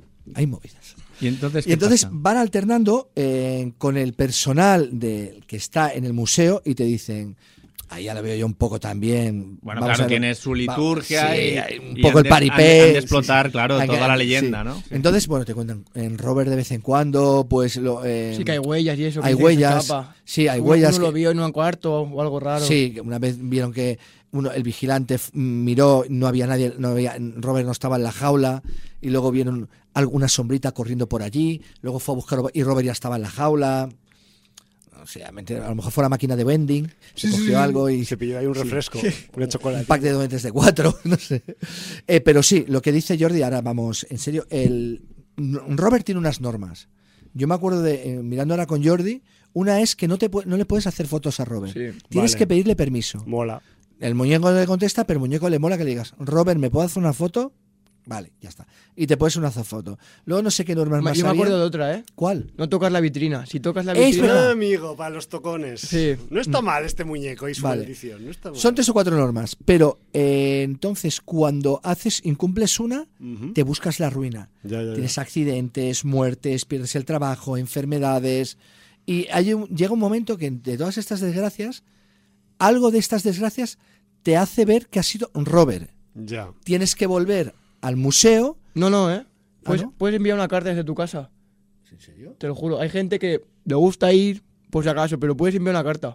Y entonces van alternando con el personal que está en el museo y te dicen... Ahí ya lo veo yo un poco también. Bueno, claro, tiene su liturgia un poco el paripé. Han de explotar, claro, toda la leyenda, ¿no? Sí. Entonces, bueno, te cuentan en Robert de vez en cuando, pues... sí, que hay huellas y eso. Hay huellas. Sí, hay huellas. Uno lo vio en un cuarto o algo raro. Sí, una vez vieron que el vigilante miró, no había nadie, Robert no estaba en la jaula, y luego vieron alguna sombrita corriendo por allí, luego fue a buscar y Robert ya estaba en la jaula... O sea, a lo mejor fue la máquina de vending, se cogió algo y... Se pilló ahí un refresco, un chocolate. Un pack de donetes de 4, no sé. Pero sí, lo que dice Jordi, ahora vamos, en serio, Robert tiene unas normas. Yo me acuerdo de, mirando ahora con Jordi, una es que no le puedes hacer fotos a Robert. Sí, tienes que pedirle permiso. Mola. El muñeco le contesta, pero el muñeco le mola que le digas, Robert, ¿me puedo hacer una foto? Vale, ya está. Y te puedes una foto. Luego no sé qué normas más. Yo me acuerdo de otra, ¿eh? ¿Cuál? No tocas la vitrina. Si tocas la vitrina... amigo, para los tocones. Sí. No está mal este muñeco y su maldición. No está mal. Son 3 o 4 normas. Pero entonces, cuando incumples una, te buscas la ruina. Ya. Tienes accidentes, muertes, pierdes el trabajo, enfermedades. Y llega un momento que de todas estas desgracias, algo de estas desgracias te hace ver que ha sido Robert. Ya. Tienes que volver al museo. No, ¿eh? Puedes enviar una carta desde tu casa. ¿En serio? Te lo juro. Hay gente que le gusta ir, por si acaso, pero puedes enviar una carta.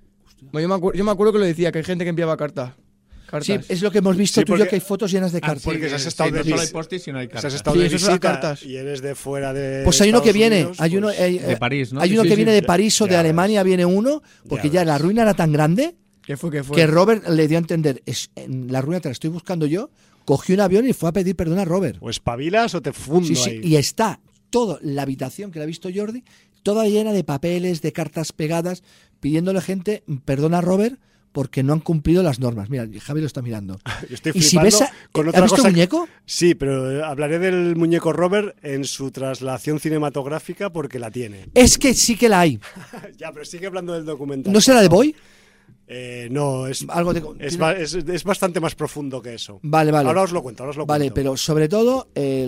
Yo me acuerdo que lo decía, que hay gente que enviaba cartas. Sí, es lo que hemos visto tú y yo, que hay fotos llenas de cartas. Porque has estado no solo hay post-its, sino hay cartas. Has estado de visita cartas. Y eres de fuera de... Pues hay uno que viene. Unidos, hay uno, de París, ¿no? Hay uno que viene de París o de Alemania, viene uno, porque ya la ruina era tan grande que Robert le dio a entender, la ruina te la estoy buscando yo. Cogió un avión y fue a pedir perdón a Robert. O espabilas o te fundo ahí. Y está toda la habitación que la ha visto Jordi, toda llena de papeles, de cartas pegadas, pidiéndole gente perdón a Robert porque no han cumplido las normas. Mira, Javi lo está mirando. Yo estoy flipando. Y si ves ¿has visto el muñeco? Sí, pero hablaré del muñeco Robert en su traslación cinematográfica porque la tiene. Es que sí que la hay. Ya, pero sigue hablando del documental. ¿No será de Boy? No, es bastante más profundo que eso. Vale. Ahora os lo cuento. Vale, pero sobre todo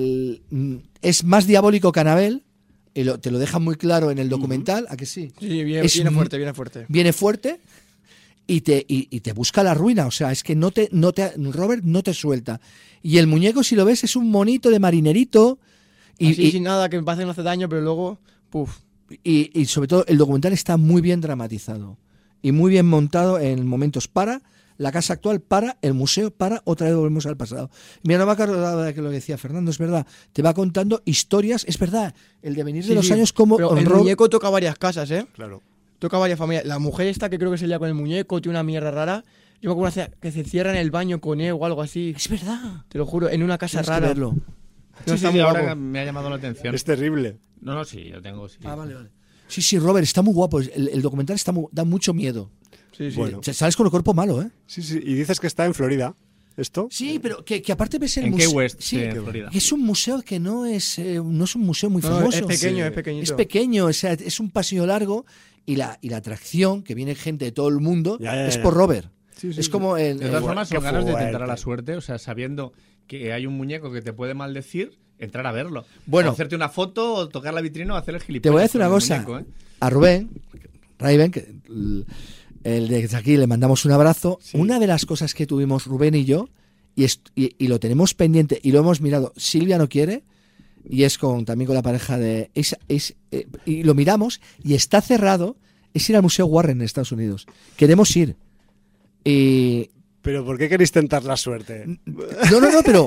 es más diabólico que Annabelle, y te lo dejan muy claro en el documental, ¿a que sí? Sí, viene fuerte. Viene fuerte y te busca la ruina, o sea, es que Robert no te suelta. Y el muñeco, si lo ves, es un monito de marinerito. Y sin nada, que me parece no hace daño, pero luego, puf. Y sobre todo, el documental está muy bien dramatizado. Y muy bien montado en momentos para la casa actual para el museo, para otra vez volvemos al pasado. Mira, no me acordaba de que lo decía Fernando, es verdad, te va contando historias, es verdad, el devenir de los años como... Pero el muñeco toca varias casas, ¿eh? Claro. Toca varias familias. La mujer esta que creo que se lía con el muñeco, tiene una mierda rara. Yo me acuerdo que se cierra en el baño con él o algo así. Es verdad. Te lo juro, en una casa Tienes que rara. verlo. No, está muy ahora guapo. me ha llamado la atención. Es terrible. No, sí, yo tengo, sí. Ah, vale. Sí, Robert, está muy guapo. El documental da mucho miedo. Sí. Bueno. Sales con el cuerpo malo, ¿eh? Sí, y dices que está en Florida, ¿esto? Sí, pero que aparte ves el ¿En museo... Key West, Sí, en Florida? que es un museo que no es un museo muy No, famoso. es pequeño, Sí. es pequeñito. Es pequeño, o sea, es un pasillo largo y la atracción, que viene gente de todo el mundo, Ya. es por Robert. Sí, Es como el... De todas formas, son qué ganas de fuerte. tentar a la suerte, o sea, sabiendo que hay un muñeco que te puede maldecir, entrar a verlo. Bueno. O hacerte una foto, o tocar la vitrina, o hacer el gilipollas. Te voy a decir una con el cosa. muñeco, ¿eh? A Raven, que el de aquí le mandamos un abrazo. Sí. Una de las cosas que tuvimos Rubén y yo, y lo tenemos pendiente y lo hemos mirado, Silvia no quiere, y es también con la pareja de... y lo miramos y está cerrado, es ir al Museo Warren en Estados Unidos. Queremos ir. ¿Pero por qué queréis tentar la suerte? No, pero...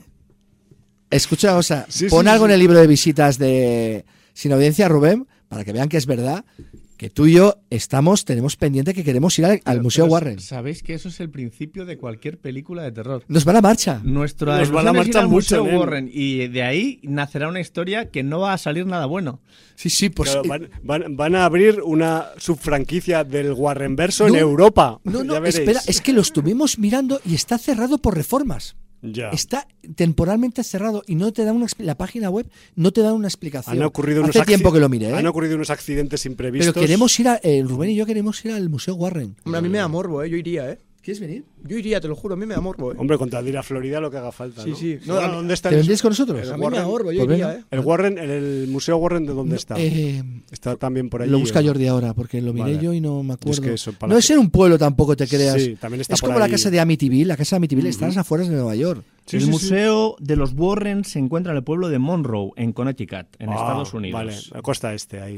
Escucha una cosa, Sí, pon sí, algo sí. en el libro de visitas de Sin Audiencia, Rubén, para que vean que es verdad, que tú y yo tenemos pendiente que queremos ir al Museo Pero Warren. Sabéis que eso es el principio de cualquier película de terror. Nos va a la marcha. Nuestra Nos va la ilusión es ir marcha al mucho, Museo nen. Warren, y de ahí nacerá una historia que no va a salir nada bueno. Sí, pues... Claro, van a abrir una subfranquicia del Warrenverso en No, Europa. No, Ya veréis. espera, es que lo estuvimos mirando y está cerrado por reformas. Ya. Está temporalmente cerrado y no te da la página web no te da una explicación. Han ocurrido Hace unos tiempo que lo miré, ¿eh? Han ocurrido unos accidentes imprevistos. Pero queremos ir Rubén y yo queremos ir al Museo Warren. Hombre, a mí me da morbo, yo iría, ¿eh? ¿Quieres venir? Yo iría, te lo juro, a mí me da morbo, ¿eh? Hombre, con tal de ir a Florida lo que haga falta, Sí, ¿no? sí. Bueno, No, ¿dónde está ¿Te el, vendréis con nosotros? A mí me da morbo, yo Pues iría, venga. ¿eh? el Warren, el Museo Warren de dónde está? Está también por allí. Lo busca Jordi ahora, porque lo miré Vale. yo y no me acuerdo. Es que eso, para no la es en un pueblo tampoco, te creas. Sí, también está es por como la ahí. casa de Amityville. La casa de Amityville está a las afueras de Nueva York. Sí, el sí, sí. Museo de los Warren se encuentra en el pueblo de Monroe, en Connecticut, en Ah, Estados Unidos. Vale, la costa este, ahí.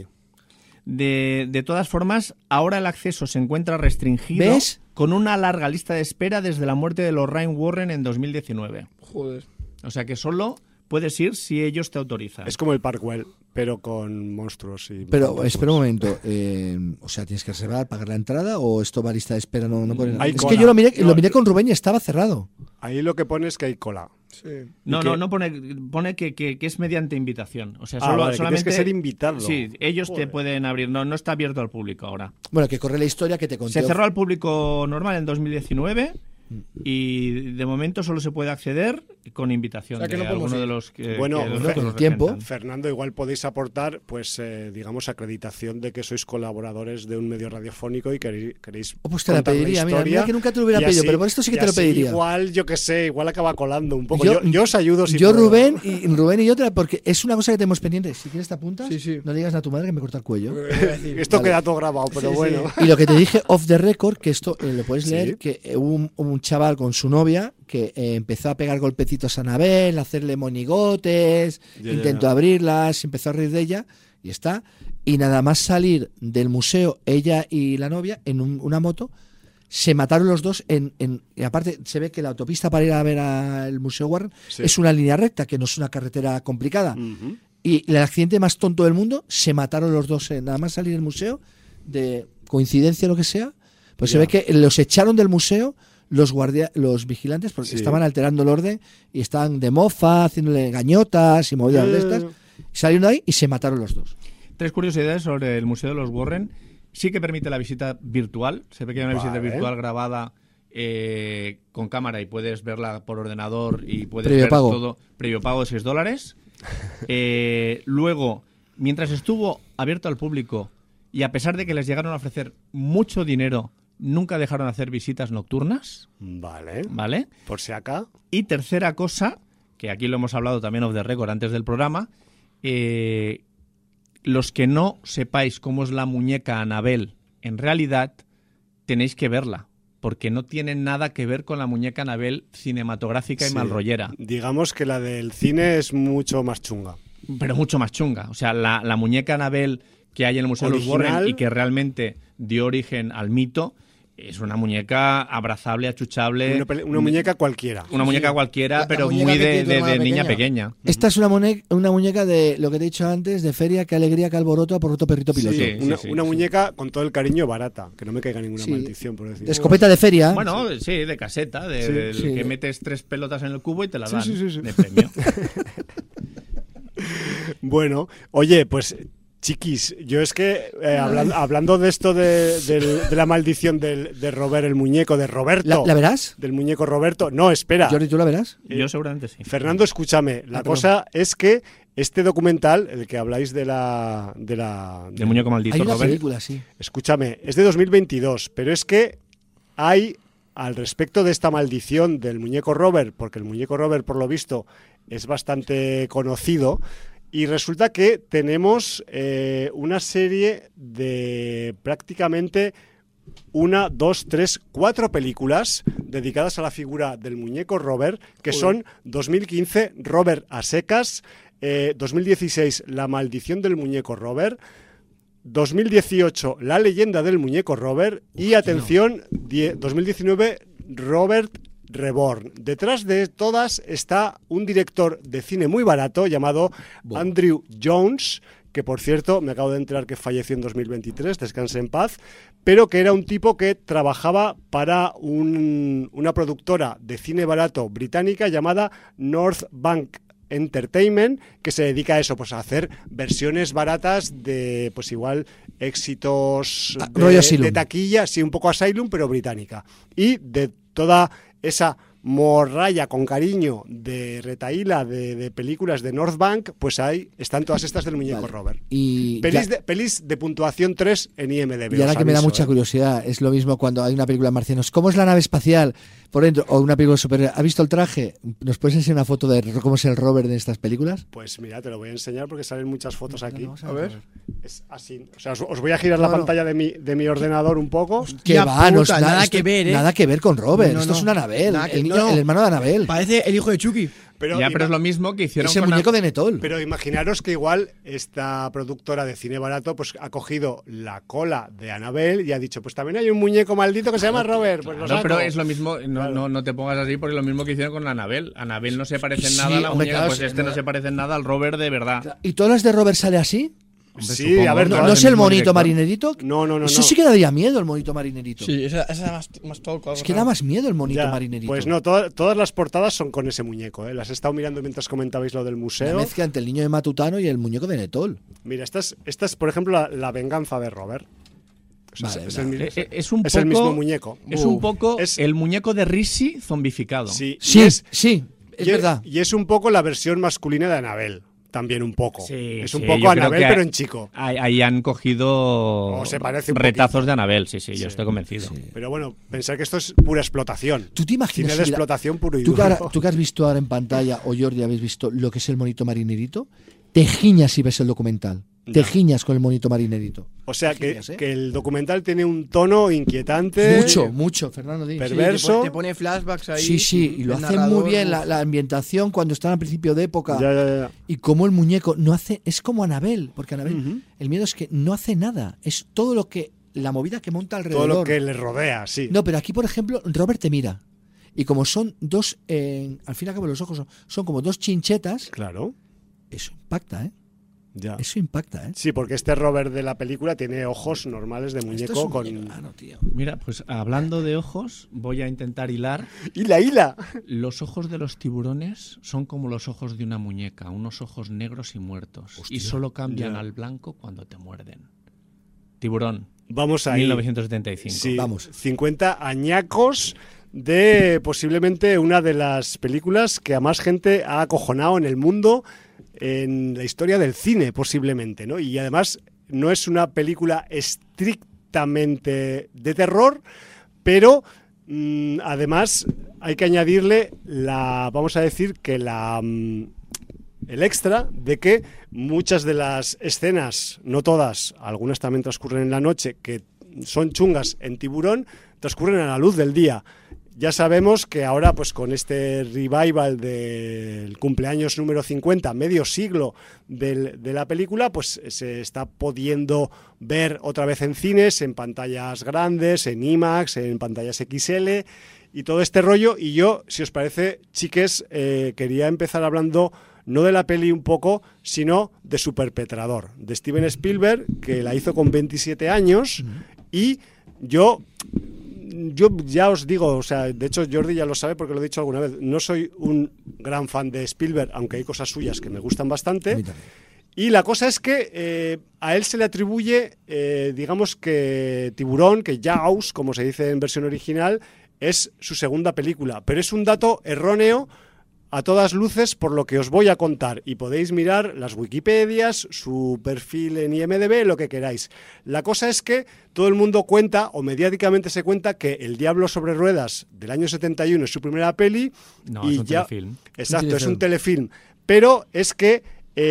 De todas formas, ahora el acceso se encuentra restringido, ¿Ves? con una larga lista de espera desde la muerte de Lorraine Warren en 2019. Joder. O sea que solo puedes ir si ellos te autorizan. Es como el Parkwell, pero con monstruos. Pero fantasmas. espera un momento. O sea, ¿tienes que reservar, pagar la entrada o esto va a lista de espera? No pone nada. Hay Es cola. que yo lo miré con Rubén y estaba cerrado. Ahí lo que pone es que hay cola. Sí. No, ¿Y qué? no pone que es mediante invitación. O sea, Ah, vale, que solamente tienes que ser invitado. Sí, ellos te Joder. pueden abrir. No está abierto al público ahora. Bueno, que corre la historia que te conté. Se cerró al público normal en 2019 y de momento solo se puede acceder con invitación O sea, que de no podemos alguno ir. de los que Bueno, que los con que el los tiempo. representan. Fernando, igual podéis aportar, pues, digamos, acreditación de que sois colaboradores de un medio radiofónico y queréis Oh, pues te la contar una pediría, mira historia, que nunca te lo hubiera y pedido, así- pero por esto sí que y te lo así pediría. Igual, yo qué sé, igual acaba colando un poco. Yo- Yo os ayudo si Yo, puedo. Rubén y yo, porque es una cosa que tenemos pendiente. Si quieres te apuntas, Sí, sí. no le digas a tu madre que me corta el cuello. Esto Vale. queda todo grabado, pero Sí, sí. bueno. Y lo que te dije off the record, que esto lo puedes Sí. leer, que hubo un chaval con su novia que empezó a pegar golpecitos a Anabel, a hacerle monigotes, Ya, intentó ya. abrirlas, empezó a reír de ella y está. Y nada más salir del museo, ella y la novia, en una moto, se mataron los dos y aparte se ve que la autopista para ir a ver al Museo Warren Sí. es una línea recta, que no es una carretera complicada. Ujú. Y el accidente más tonto del mundo, se mataron los dos nada más salir del museo, de coincidencia o lo que sea, pues se Ya. ve que los echaron del museo los vigilantes porque Sí. estaban alterando el orden y estaban de mofa, haciéndole gañotas y movidas de estas. Salieron de ahí y se mataron los dos. 3 curiosidades sobre el Museo de los Warren. Sí que permite la visita virtual. Se ve que hay una visita Vale. virtual grabada con cámara y puedes verla por ordenador y puedes Previo ver pago. todo. Previo pago de $6. Luego, mientras estuvo abierto al público y a pesar de que les llegaron a ofrecer mucho dinero, nunca dejaron de hacer visitas nocturnas, Vale. ¿vale? Por si acá. Y tercera cosa, que aquí lo hemos hablado también off the record antes del programa, los que no sepáis cómo es la muñeca Annabelle, en realidad tenéis que verla, porque no tiene nada que ver con la muñeca Annabelle cinematográfica y Sí. malrollera, Digamos que la del cine es mucho más chunga. pero mucho más chunga. O sea, la muñeca Annabelle que hay en el Museo de los Original. Warren y que realmente dio origen al mito, es una muñeca abrazable, achuchable. Una muñeca cualquiera. Una muñeca cualquiera, La pero muñeca muy que tiene tu de hermana niña pequeña. pequeña. Esta es una muñeca de lo que te he dicho antes, de feria, qué alegría, qué alboroto, aporoto, perrito, piloto. Sí. Una muñeca con todo el cariño barata, que no me caiga ninguna maldición, por decir. De escopeta de feria. Bueno, sí, de caseta, que metes 3 pelotas en el cubo y te la dan Sí. de premio. Bueno, oye, pues chiquis, yo es que hablando de esto de la maldición de Robert el muñeco, de Roberto. ¿La verás? Del muñeco Roberto. No, espera. Jordi, ¿tú la verás? Yo seguramente sí. Fernando, escúchame. La cosa es que este documental, el que habláis del muñeco maldito, Hay una Robert. película, sí. Escúchame, es de 2022, pero es que hay, al respecto de esta maldición del muñeco Robert, porque el muñeco Robert, por lo visto, es bastante conocido, y resulta que tenemos una serie de prácticamente 1, 2, 3, 4 películas dedicadas a la figura del muñeco Robert, que son 2015, Robert a secas, 2016, La maldición del muñeco Robert, 2018, La leyenda del muñeco Robert y, atención, 2019, Robert Reborn. Detrás de todas está un director de cine muy barato llamado Andrew Jones, que por cierto me acabo de enterar que falleció en 2023, descanse en paz, pero que era un tipo que trabajaba para una productora de cine barato británica llamada North Bank Entertainment, que se dedica a eso, pues a hacer versiones baratas de, pues igual, éxitos de taquilla, sí, un poco Asylum, pero británica. Y de toda esa morralla con cariño de retaíla de películas de North Bank, pues ahí están todas estas del muñeco Robert. Y pelis de puntuación 3 en IMDb. Y ahora que me da mucha curiosidad, es lo mismo cuando hay una película de marcianos. ¿Cómo es la nave espacial por dentro? O una película super. ¿Has visto el traje? ¿Nos puedes enseñar una foto de cómo es el Robert de estas películas? Pues mira, te lo voy a enseñar porque salen muchas fotos aquí. A ver. Es así. O sea, os voy a girar la pantalla de mi ordenador un poco. Que va, no es nada que ver, ¿eh? Nada que ver con Robert. No, esto es una Anabel. El hermano de Anabel. Parece el hijo de Chucky. Pero es lo mismo que hicieron ese con muñeco de Netol. Pero imaginaros que igual esta productora de cine barato pues ha cogido la cola de Annabelle y ha dicho, pues también hay un muñeco maldito que se llama Robert. Pues lo saco. Pero es lo mismo, no te pongas así porque es lo mismo que hicieron con Annabelle. Annabelle no se parece en nada a la hombre, muñeca, claro, pues no se parece en nada al Robert de verdad. ¿Y todas las de Robert sale así? Hombre, Sí, supongo, a ver, ¿No es el monito marinerito? No. Eso sí que daría miedo, el monito marinerito. Sí, esa más todo. Es que da más miedo el monito Ya, marinerito. pues no, todas las portadas son con ese muñeco. Las he estado mirando mientras comentabais lo del La museo. mezcla entre el niño de Matutano y el muñeco de Netol. Mira, esta es por ejemplo, la venganza de Robert. O sea, Vale, es vale. el mismo muñeco. Es un poco Es- el muñeco de Risi zombificado. Sí, Sí, y es verdad. Y es un poco la versión masculina de Annabelle. También un poco. Sí, es un sí, poco yo creo Annabelle, que pero en chico. Ahí han cogido O se parece un retazos poquito. de Annabelle, sí, yo estoy convencido. Pero bueno, pensar que esto es pura explotación. ¿Tú te imaginas? Cine de si explotación puro y tú, duro. tú que has visto ahora en pantalla, o Jordi, habéis visto lo que es el monito marinerito, te giñas si ves el documental. Te Ya. giñas con el monito marinerito. O sea, que, Giñas, ¿eh? que el documental tiene un tono inquietante. Mucho, Fernando. Di. Perverso. Te pone flashbacks ahí. Sí, y lo el hace narrador, muy bien uf. la ambientación cuando están al principio de época. Ya. Y como el muñeco no hace, es como Anabel, porque Anabel, Ujú. el miedo es que no hace nada, es todo lo que, la movida que monta alrededor. Todo lo que le rodea, sí. No, pero aquí, por ejemplo, Robert te mira. Y como son dos, al fin y al cabo los ojos son como dos chinchetas, Claro. eso impacta, ¿eh? Ya. Eso impacta, ¿eh? Sí, porque este Robert de la película tiene ojos normales de Esto muñeco es un con. muñeco, mano, tío. Mira, pues hablando de ojos, voy a intentar hilar. ¡Hila! Los ojos de los tiburones son como los ojos de una muñeca, unos ojos negros y muertos. Y solo cambian Ya. al blanco cuando te muerden. Tiburón, Vamos ahí. 1975. Sí, Vamos. 50 añacos de posiblemente una de las películas que a más gente ha acojonado en el mundo en la historia del cine, posiblemente, ¿no? Y además no es una película estrictamente de terror, pero además hay que añadirle vamos a decir que el extra de que muchas de las escenas, no todas, algunas también transcurren en la noche, que son chungas en Tiburón, transcurren a la luz del día. ya sabemos que ahora, pues con este revival del cumpleaños número 50, medio siglo de la película, pues se está pudiendo ver otra vez en cines, en pantallas grandes, en IMAX, en pantallas XL y todo este rollo. Y yo, si os parece, chiques, quería empezar hablando no de la peli un poco, sino de su perpetrador, de Steven Spielberg, que la hizo con 27 años, y yo ya os digo, o sea, de hecho Jordi ya lo sabe porque lo he dicho alguna vez, no soy un gran fan de Spielberg, aunque hay cosas suyas que me gustan bastante. Y la cosa es que a él se le atribuye, digamos que Tiburón, que Jaws, como se dice en versión original, es su segunda película, pero es un dato erróneo a todas luces por lo que os voy a contar, y podéis mirar las Wikipedias, su perfil en IMDb, lo que queráis. La cosa es que todo el mundo cuenta, o mediáticamente se cuenta, que El Diablo sobre Ruedas del año 71 es su primera peli. No, es un telefilm. Exacto, es un telefilm. Pero es que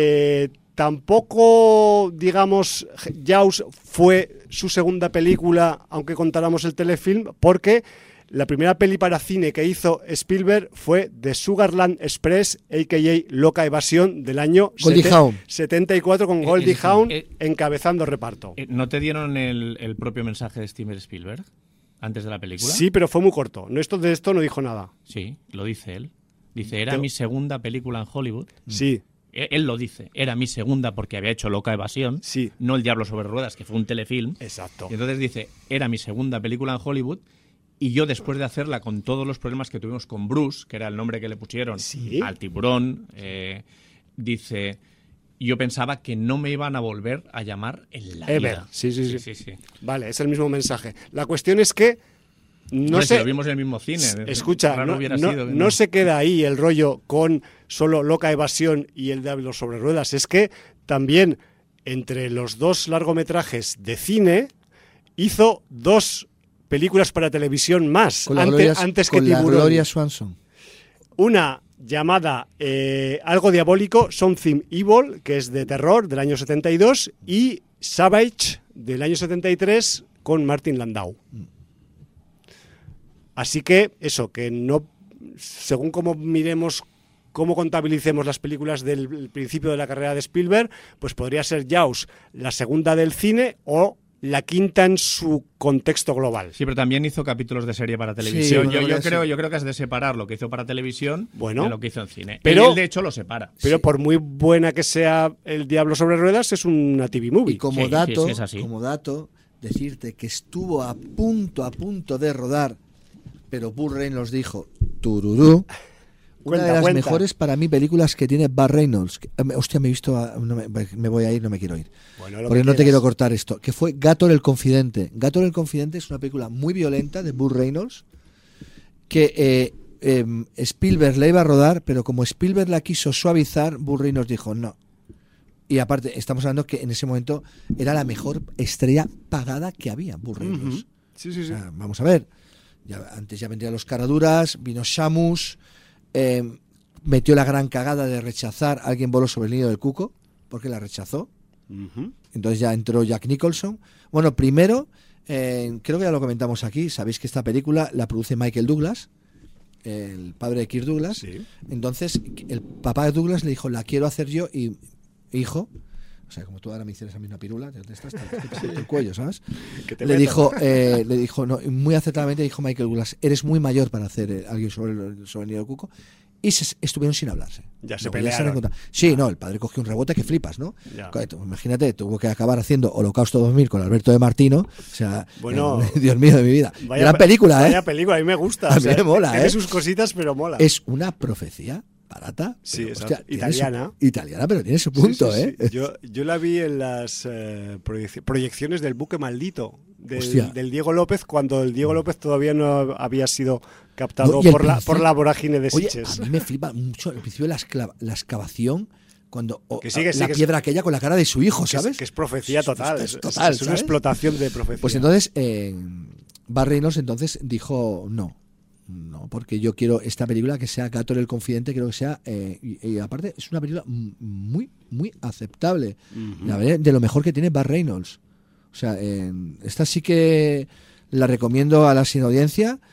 tampoco, digamos, Jaws fue su segunda película, aunque contáramos el telefilm, porque la primera peli para cine que hizo Spielberg fue The Sugarland Express, a.k.a. Loca Evasión, del año 74, con Goldie Hawn encabezando reparto. ¿No te dieron el propio mensaje de Steven Spielberg antes de la película? Sí, pero fue muy corto. De esto no dijo nada. Sí, lo dice él. Dice, era mi segunda película en Hollywood. Sí. Él lo dice, era mi segunda porque había hecho Loca Evasión, sí, no El Diablo sobre Ruedas, que fue un telefilm. Exacto. Y entonces dice, era mi segunda película en Hollywood. Y yo, después de hacerla con todos los problemas que tuvimos con Bruce, que era el nombre que le pusieron al tiburón, dice, yo pensaba que no me iban a volver a llamar en la vida. Sí. Vale, es el mismo mensaje. La cuestión es que si lo vimos en el mismo cine. Escucha, no se queda ahí el rollo con solo Loca Evasión y El Diablo sobre Ruedas. Es que también entre los dos largometrajes de cine hizo dos películas para televisión más, antes que Tiburón. Con la Gloria Swanson. Una llamada Algo Diabólico, Something Evil, que es de terror, del año 72, y Savage, del año 73, con Martin Landau. Así que eso, que no, según cómo miremos, cómo contabilicemos las películas del principio de la carrera de Spielberg, pues podría ser Jaws la segunda del cine o la quinta en su contexto global. Sí, pero también hizo capítulos de serie para televisión. Sí, yo creo que has de separar lo que hizo para televisión de lo que hizo en cine. Pero él, de hecho, lo separa. Pero por muy buena que sea El Diablo sobre Ruedas, es una TV movie. Y como dato, decirte que estuvo a punto de rodar, pero Burt Reynolds dijo, tururú, una de las mejores para mí películas que tiene Burt Reynolds. Hostia, me he visto, me voy a ir, no me quiero ir. Bueno, porque no te quiero cortar esto. Que fue Gator el Confidente. Gator el Confidente es una película muy violenta de Burt Reynolds que Spielberg la iba a rodar, pero como Spielberg la quiso suavizar, Burt Reynolds dijo no. Y aparte, estamos hablando que en ese momento era la mejor estrella pagada que había, Burt Reynolds. Sí. O sea, vamos a ver. Antes ya vendrían los Caraduras, vino Shamus. Metió la gran cagada de rechazar Alguien voló sobre el nido del cuco, porque la rechazó. Entonces ya entró Jack Nicholson. Bueno, primero, creo que ya lo comentamos aquí, sabéis que esta película la produce Michael Douglas, el padre de Kirk Douglas. Sí. Entonces el papá de Douglas le dijo, la quiero hacer yo, y hijo, o sea, como tú ahora me hicieras a mí una pirula, te estás el cuello, ¿sabes? Le dijo, no, muy acertadamente dijo Michael Douglas, eres muy mayor para hacer Alguien sobre el nido del cuco, y estuvieron sin hablarse. Ya se pelearon. Sí, no, el padre cogió un rebote que flipas, ¿no? Imagínate, tuvo que acabar haciendo Holocausto 2000 con Alberto de Martino, o sea, bueno, Dios mío de mi vida. Gran película, Vaya película, a mí me gusta. A mí me mola, tiene sus cositas, pero mola. Es una profecía barata, sí, pero, hostia, italiana, pero tiene su punto, sí. Yo la vi en las proyecciones del Buque Maldito del Diego López, cuando el Diego López todavía no había sido captado por la vorágine de Sitges. A mí me flipa mucho al principio la excavación, cuando la piedra aquella con la cara de su hijo, ¿sabes? Que es profecía total, es una explotación de profecía. Pues entonces Burt Reynolds entonces dijo no, porque yo quiero esta película que sea Gator el Confidente, creo que sea y aparte es una película muy muy aceptable, de lo mejor que tiene Burt Reynolds. O sea, esta sí que la recomiendo a la sin audiencia,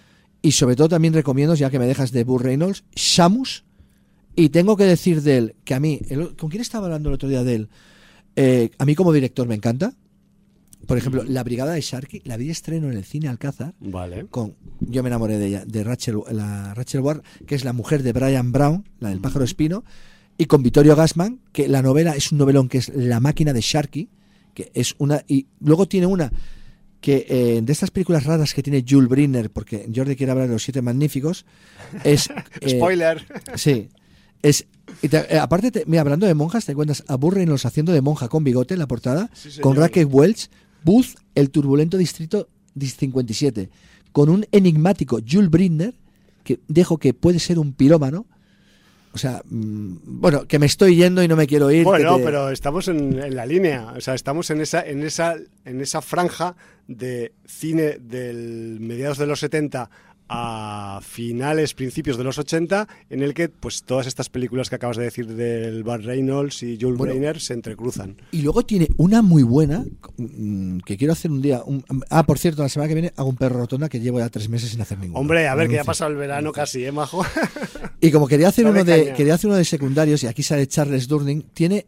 Y sobre todo también recomiendo, ya que me dejas, de Burt Reynolds, Shamus. Y tengo que decir de él, que a mí, ¿con quién estaba hablando el otro día de él? A mí como director me encanta. Por ejemplo, La Brigada de Sharkey, la vi de estreno en el cine Alcázar. Vale. Yo me enamoré de ella, de Rachel Ward, que es la mujer de Brian Brown, la del pájaro espino, y con Vittorio Gassman, que la novela es un novelón que es La máquina de Sharkey, que es una... Y luego tiene una que de estas películas raras que tiene Jules Briner, porque Jordi quiere hablar de Los Siete Magníficos, es... Spoiler. Sí. Aparte, mira, hablando de monjas, te encuentras a Burt Reynolds haciendo de monja con bigote en la portada, sí, con Raquel Welch, Booth, el turbulento distrito 57, con un enigmático Jules Briner, que dejo que puede ser un pirómano. O sea, bueno, que me estoy yendo y no me quiero ir. Bueno, pero estamos en la línea, o sea, estamos en esa franja de cine del mediados de los 70 a finales, principios de los 80, en el que pues todas estas películas que acabas de decir del Burt Reynolds y Jules Briner se entrecruzan. Y luego tiene una muy buena que quiero hacer un día. Por cierto, la semana que viene hago un Perro Rotonda, que llevo ya 3 meses sin hacer ninguno. Hombre, a ver, que ya ha pasado el verano casi, majo. Y como quería hacer uno de secundarios, y aquí sale Charles Durning, tiene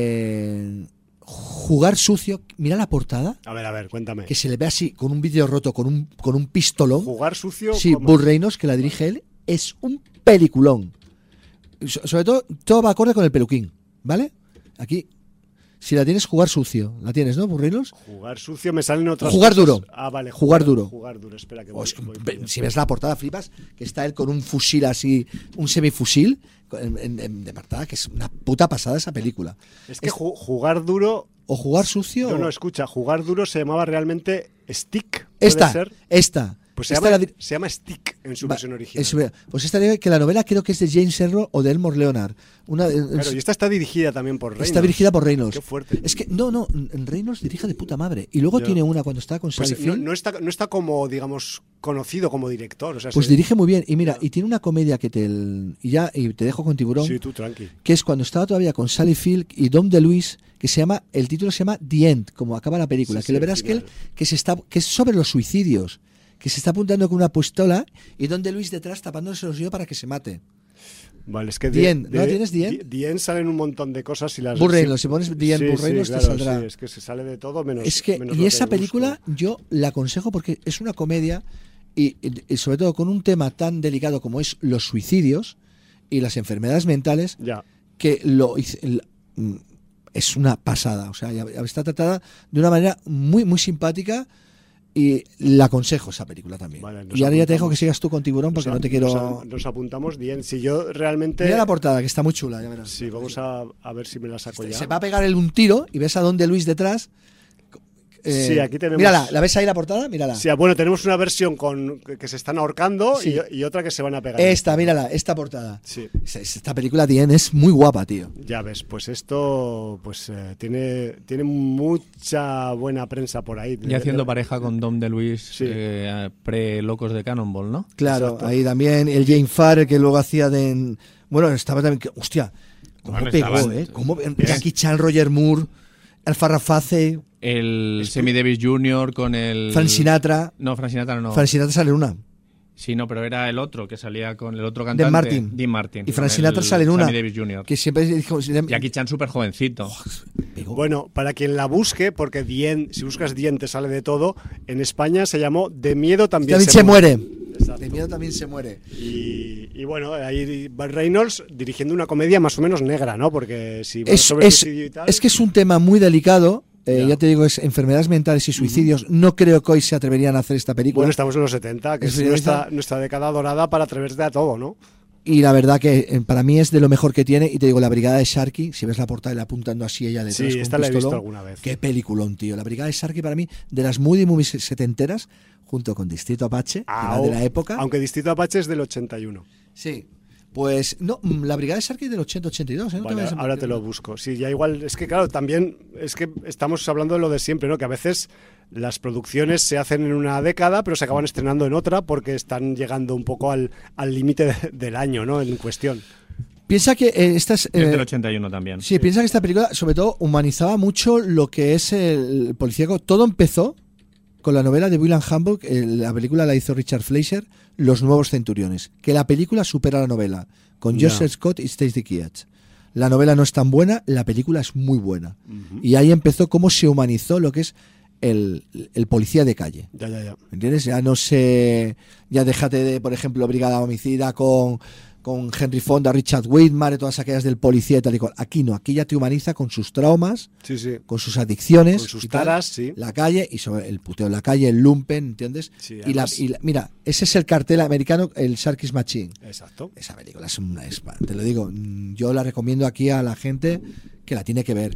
Jugar sucio. Mira la portada. A ver, cuéntame. Que se le ve así, con un vídeo roto, con un pistolón. Jugar sucio. Sí, Burt Reynolds, que la dirige él, es un peliculón. Sobre todo va acorde con el peluquín, ¿vale? Aquí, si la tienes, Jugar sucio. La tienes, ¿no, Burt Reynolds? Jugar sucio, me salen otras Jugar cosas. duro. Ah, vale. Jugar duro. Jugar duro, espera que voy si ves la portada, flipas, que está él con un fusil así, un semifusil, de portada, que es una puta pasada esa película. Es que Jugar duro... ¿O Jugar sucio? No, escucha, Jugar duro se llamaba realmente Stick. Esta. Pues se llama Stick en su versión original. Pues esta que la novela creo que es de James Erro o de Elmore Leonard. Claro, y esta está dirigida también por Reynolds. Está dirigida por Reynolds. Qué fuerte. Es que, no, Reynolds dirige de puta madre. Y luego tiene una cuando está con Sally Field. No está como, digamos, conocido como director. O sea, pues dirige muy bien. Y mira, y tiene una comedia que y te dejo con Tiburón. Sí, tú tranqui. Que es cuando estaba todavía con Sally Field y Dom DeLuise, que el título se llama The End, como acaba la película. Que le verás que es sobre los suicidios. Que se está apuntando con una pistola y Don DeLuise detrás tapándose los ojos para que se mate. Vale, es que ¿no tienes The End? The End salen un montón de cosas y las... Burt Reynolds, si pones The End, Burt Reynolds te saldrá. Sí, es que se sale de todo menos... Y esa película yo la aconsejo porque es una comedia y sobre todo con un tema tan delicado como es los suicidios y las enfermedades mentales, que es una pasada. O sea, está tratada de una manera muy, muy simpática. Y la aconsejo esa película también. Vale, y ahora ya te dejo que sigas tú con Tiburón porque no te quiero... Nos apuntamos bien. Si yo realmente... Mira la portada, que está muy chula, ya verás. Sí, vamos a ver si me la saco ya. Se va a pegar un tiro y ves a Don DeLuise detrás. Sí, aquí tenemos... Mírala, ¿la ves ahí la portada? Mírala. Sí, bueno, tenemos una versión que se están ahorcando y otra que se van a pegar. Mírala, esta portada. Sí. Esta película es muy guapa, tío. Ya ves, pues esto tiene mucha buena prensa por ahí. Y haciendo pareja con Dom DeLuise, pre-Locos de Cannonball, ¿no? Claro, exacto. Ahí también el Jane Farr, que luego hacía de... Bueno, estaba también... Hostia, cómo pegó, ¿eh? Jackie Chan, Roger Moore, Alfa Raface... El Sammy Davis Jr. con el... Frank Sinatra. No, Frank Sinatra no. Frank Sinatra sale en una. Sí, no, pero era el otro que salía con el otro cantante. Dean Martin. Y Frank Sinatra sale en una. Sammy Davis Jr. Que siempre dijo... Jackie Chan súper jovencito. Bueno, para quien la busque, porque si buscas Dien te sale de todo, en España se llamó De miedo también se muere. Exacto. De miedo también se muere. Y bueno, ahí Burt Reynolds dirigiendo una comedia más o menos negra, ¿no? Porque si va sobre suicidio y tal... Es que es un tema muy delicado. Ya te digo, es enfermedades mentales y suicidios. No creo que hoy se atreverían a hacer esta película. Bueno, estamos en los 70, que es nuestra década dorada para atreverte a todo, ¿no? Y la verdad que para mí es de lo mejor que tiene. Y te digo, La Brigada de Sharkey, si ves la portada y la apuntando así ella detrás. Sí, esta la he visto alguna vez. Qué peliculón, tío. La Brigada de Sharkey para mí, de las muy setenteras, junto con Distrito Apache, que era de la época. Aunque Distrito Apache es del 81. Sí. Pues no, La Brigada de Sharkey del 80-82. ¿No? Vale, ahora te lo busco. Sí, ya igual, es que claro, también es que estamos hablando de lo de siempre, ¿no? Que a veces las producciones se hacen en una década, pero se acaban estrenando en otra porque están llegando un poco al límite del año, ¿no? En cuestión. Piensa que estas... es del 81 también. Sí, piensa que esta película, sobre todo, humanizaba mucho lo que es el policíaco. Todo empezó con la novela de William Hancock, la película la hizo Richard Fleischer, Los Nuevos Centuriones, que la película supera la novela, con Joseph Scott y Stacey Keach. La novela no es tan buena, la película es muy buena. Y ahí empezó cómo se humanizó lo que es el policía de calle. Ya. ¿Entiendes? Ya no sé, ya déjate de, por ejemplo, Brigada Homicida con Henry Fonda, Richard Widmark, todas aquellas del policía y tal y cual. Aquí no, aquí ya te humaniza con sus traumas, con sus adicciones, con sus taras, la calle y sobre el puteo en la calle, el lumpen, ¿entiendes? Sí, Mira, ese es el cartel americano, el Sharky's Machine. Exacto. Esa película es una te lo digo, yo la recomiendo aquí a la gente que la tiene que ver.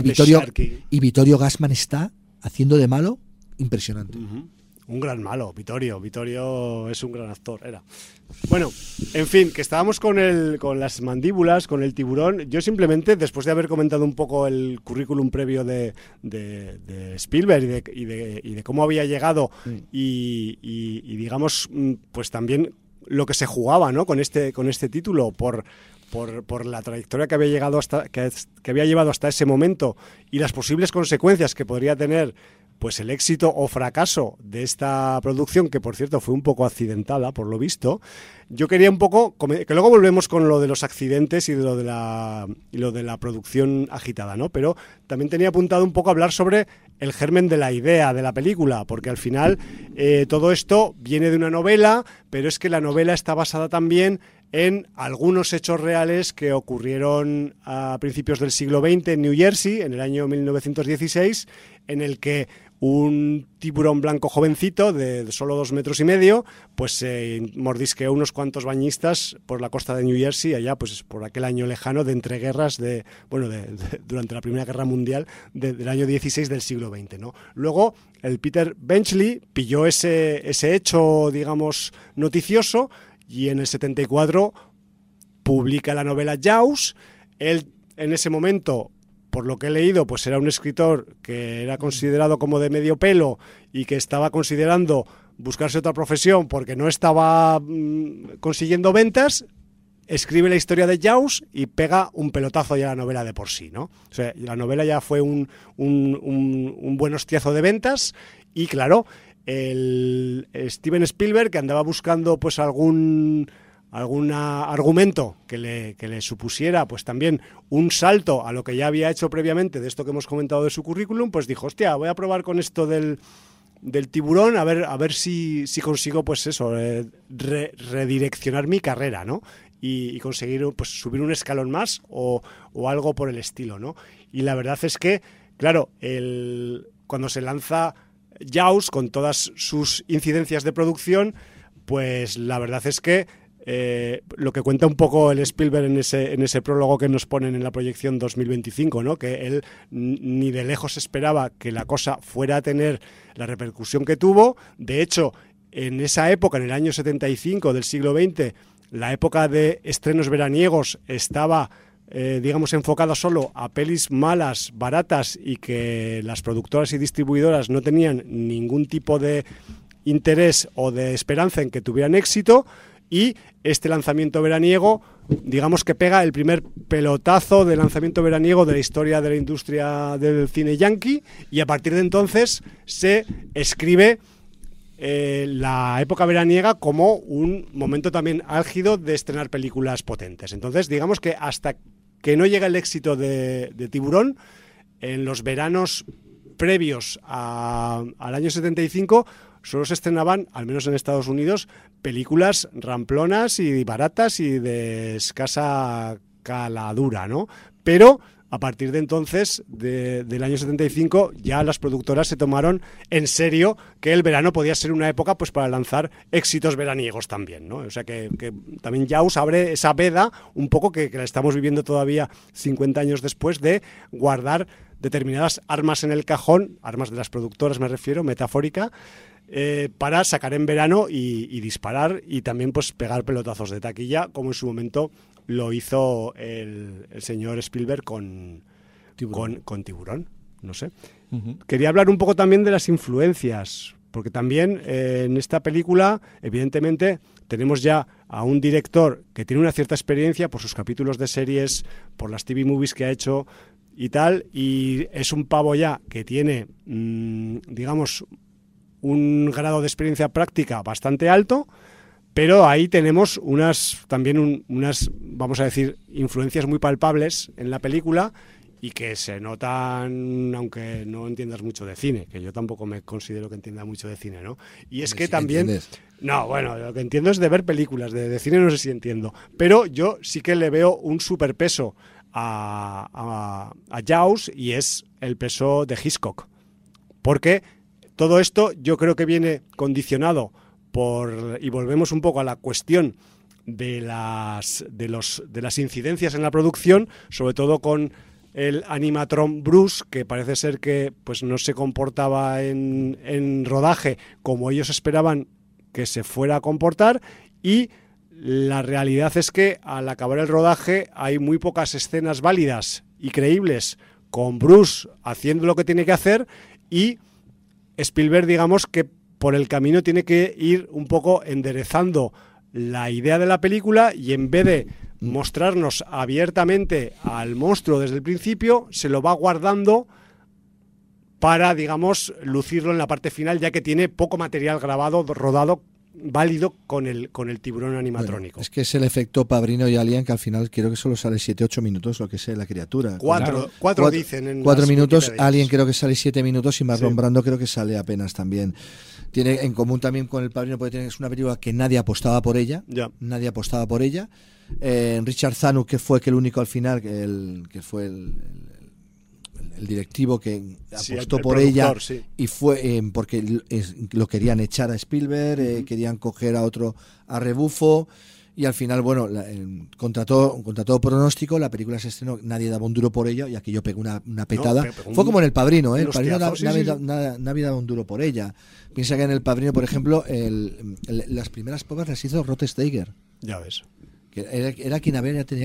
Y Vittorio Gassman está haciendo de malo impresionante. Un gran malo, Vittorio es un gran actor, era. Bueno, en fin, que estábamos con las mandíbulas, con el tiburón. Yo simplemente, después de haber comentado un poco el currículum previo de Spielberg y de cómo había llegado y digamos, pues también lo que se jugaba, ¿no? con este título por la trayectoria que había llegado que había llevado hasta ese momento y las posibles consecuencias que podría tener pues el éxito o fracaso de esta producción, que por cierto fue un poco accidentada por lo visto. Yo quería un poco, que luego volvemos con lo de los accidentes y lo de la producción agitada, ¿no? Pero también tenía apuntado un poco a hablar sobre el germen de la idea de la película, porque al final todo esto viene de una novela, pero es que la novela está basada también en algunos hechos reales que ocurrieron a principios del siglo XX en New Jersey, en el año 1916, en el que un tiburón blanco jovencito de solo 2,5 metros, pues se mordisqueó unos cuantos bañistas por la costa de New Jersey, allá pues por aquel año lejano de entreguerras durante la Primera Guerra Mundial del año 16 del siglo XX, ¿no? Luego el Peter Benchley pilló ese hecho, digamos, noticioso, y en el 74 publica la novela Jaws. Él en ese momento, por lo que he leído, pues era un escritor que era considerado como de medio pelo y que estaba considerando buscarse otra profesión porque no estaba consiguiendo ventas. Escribe la historia de Jaws y pega un pelotazo ya a la novela de por sí, ¿no? O sea, la novela ya fue un buen hostiazo de ventas y claro, el Steven Spielberg, que andaba buscando pues algún argumento que le supusiera pues también un salto a lo que ya había hecho previamente de esto que hemos comentado de su currículum, pues dijo, hostia, voy a probar con esto del tiburón a ver si consigo pues eso, redireccionar mi carrera, ¿no? Y conseguir pues subir un escalón más o algo por el estilo, ¿no? Y la verdad es que, claro, cuando se lanza Jaws con todas sus incidencias de producción, pues la verdad es que lo que cuenta un poco el Spielberg en ese prólogo que nos ponen en la proyección 2025, ¿no? Que él ni de lejos esperaba que la cosa fuera a tener la repercusión que tuvo. De hecho, en esa época, en el año 75 del siglo XX, la época de estrenos veraniegos estaba digamos enfocada solo a pelis malas, baratas y que las productoras y distribuidoras no tenían ningún tipo de interés o de esperanza en que tuvieran éxito, y este lanzamiento veraniego, digamos que pega el primer pelotazo de lanzamiento veraniego de la historia de la industria del cine yankee, y a partir de entonces se escribe la época veraniega como un momento también álgido de estrenar películas potentes. Entonces, digamos que hasta que no llega el éxito de Tiburón, en los veranos previos al año 75 solo se estrenaban, al menos en Estados Unidos, películas ramplonas y baratas y de escasa caladura, ¿no? Pero a partir de entonces, del año 75, ya las productoras se tomaron en serio que el verano podía ser una época pues para lanzar éxitos veraniegos también, ¿no? O sea que también Jaws abre esa veda un poco que la estamos viviendo todavía 50 años después, de guardar determinadas armas en el cajón, armas de las productoras me refiero, metafórica, para sacar en verano y disparar y también pues pegar pelotazos de taquilla, como en su momento lo hizo el señor Spielberg con Tiburón, no sé. Uh-huh. Quería hablar un poco también de las influencias, porque también en esta película, evidentemente, tenemos ya a un director que tiene una cierta experiencia por sus capítulos de series, por las TV movies que ha hecho y tal, y es un pavo ya que tiene, digamos, un grado de experiencia práctica bastante alto, pero ahí tenemos unas, vamos a decir, influencias muy palpables en la película y que se notan, aunque no entiendas mucho de cine, que yo tampoco me considero que entienda mucho de cine, ¿no? Y es que también... ¿Entiendes? No, bueno, lo que entiendo es de ver películas, de cine no sé si entiendo, pero yo sí que le veo un superpeso a Jaws, y es el peso de Hitchcock, porque todo esto yo creo que viene condicionado y volvemos un poco a la cuestión de las incidencias en la producción, sobre todo con el animatrón Bruce, que parece ser que pues no se comportaba en rodaje como ellos esperaban que se fuera a comportar, y la realidad es que al acabar el rodaje hay muy pocas escenas válidas y creíbles con Bruce haciendo lo que tiene que hacer, y Spielberg, digamos que por el camino tiene que ir un poco enderezando la idea de la película, y en vez de mostrarnos abiertamente al monstruo desde el principio, se lo va guardando para, digamos, lucirlo en la parte final, ya que tiene poco material grabado, rodado, válido con el tiburón animatrónico. Bueno, es que es el efecto Padrino y Alien, que al final creo que solo sale 7-8 minutos lo que es la criatura. Cuatro dicen en 4 minutos, Alien creo que sale 7 minutos y Marlon Brando creo que sale apenas también. Tiene en común también con El Padrino, porque es una película que nadie apostaba por ella. Nadie apostaba por ella. Richard Zanuck, que fue el único al final, que fue el directivo que apostó por ella, y fue porque lo querían echar a Spielberg, querían coger a otro a rebufo, y al final, bueno, contra todo pronóstico, la película se estrenó, nadie daba un duro por ella, y aquello pegó una petada. Fue como en El Padrino, El Padrino nadie daba un duro por ella. Piensa que en El Padrino, por ejemplo, las primeras pruebas las hizo Rod Steiger. Ya ves. Que era quien tenía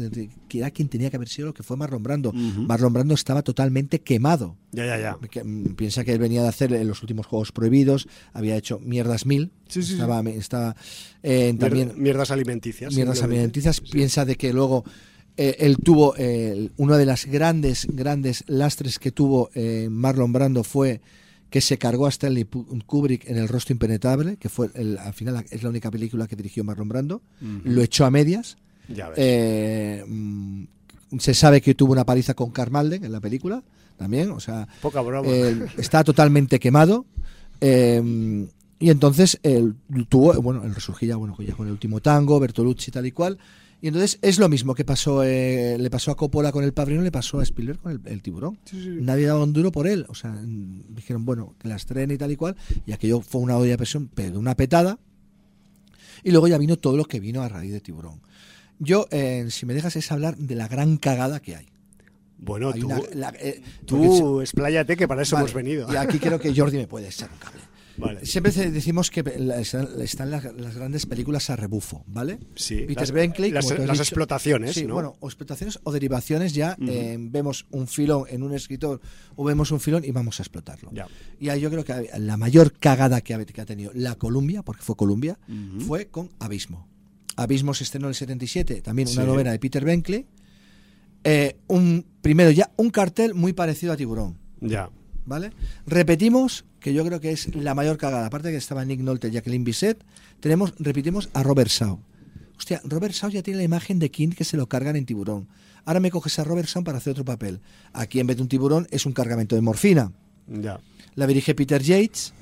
que haber sido lo que fue Marlon Brando. Marlon Brando estaba totalmente quemado. Ya. Piensa que él venía de hacer los últimos Juegos Prohibidos, había hecho Mierdas 1000. Estaba también mierdas alimenticias. Piensa de que luego él tuvo uno de las grandes lastres que tuvo Marlon Brando fue que se cargó a Stanley Kubrick en El rostro impenetrable, que fue al final es la única película que dirigió Marlon Brando. Lo echó a medias. Ya ves. Se sabe que tuvo una paliza con Karl Malden en la película también, o sea, poca broma. Está totalmente quemado. Y entonces él tuvo, bueno, el resurgir ya con El último tango, Bertolucci, tal y cual. Y entonces es lo mismo que pasó, le pasó a Coppola con El Padrino, le pasó a Spielberg con el tiburón. Nadie daba un duro por él. O sea, dijeron, bueno, que la estrene y tal y cual. Y aquello fue una olla de presión, pero una petada. Y luego ya vino todo lo que vino a raíz de Tiburón. Yo, si me dejas, es hablar de la gran cagada que hay. Bueno, tú expláyate, que para eso hemos venido. Y aquí creo que Jordi me puede echar un cable. Vale. Siempre decimos que están las grandes películas a rebufo, ¿vale? Sí, Peter Benchley, las explotaciones, sí, ¿no? Bueno, o explotaciones o derivaciones ya. Vemos un filón en un escritor o vemos un filón y vamos a explotarlo. Ya. Y ahí yo creo que la mayor cagada que ha tenido la Columbia, porque fue Columbia, fue con Abismo. Abismo se estrenó en el 77, también una novela de Peter Benchley. Primero ya un cartel muy parecido a Tiburón. Ya. ¿Vale? Repetimos, que yo creo que es la mayor cagada, aparte de que estaba Nick Nolte y Jacqueline Bisset, repetimos a Robert Shaw. Hostia, Robert Shaw ya tiene la imagen de King, que se lo cargan en Tiburón. Ahora me coges a Robert Shaw para hacer otro papel. Aquí en vez de un tiburón es un cargamento de morfina. Ya. La dirige Peter Yates,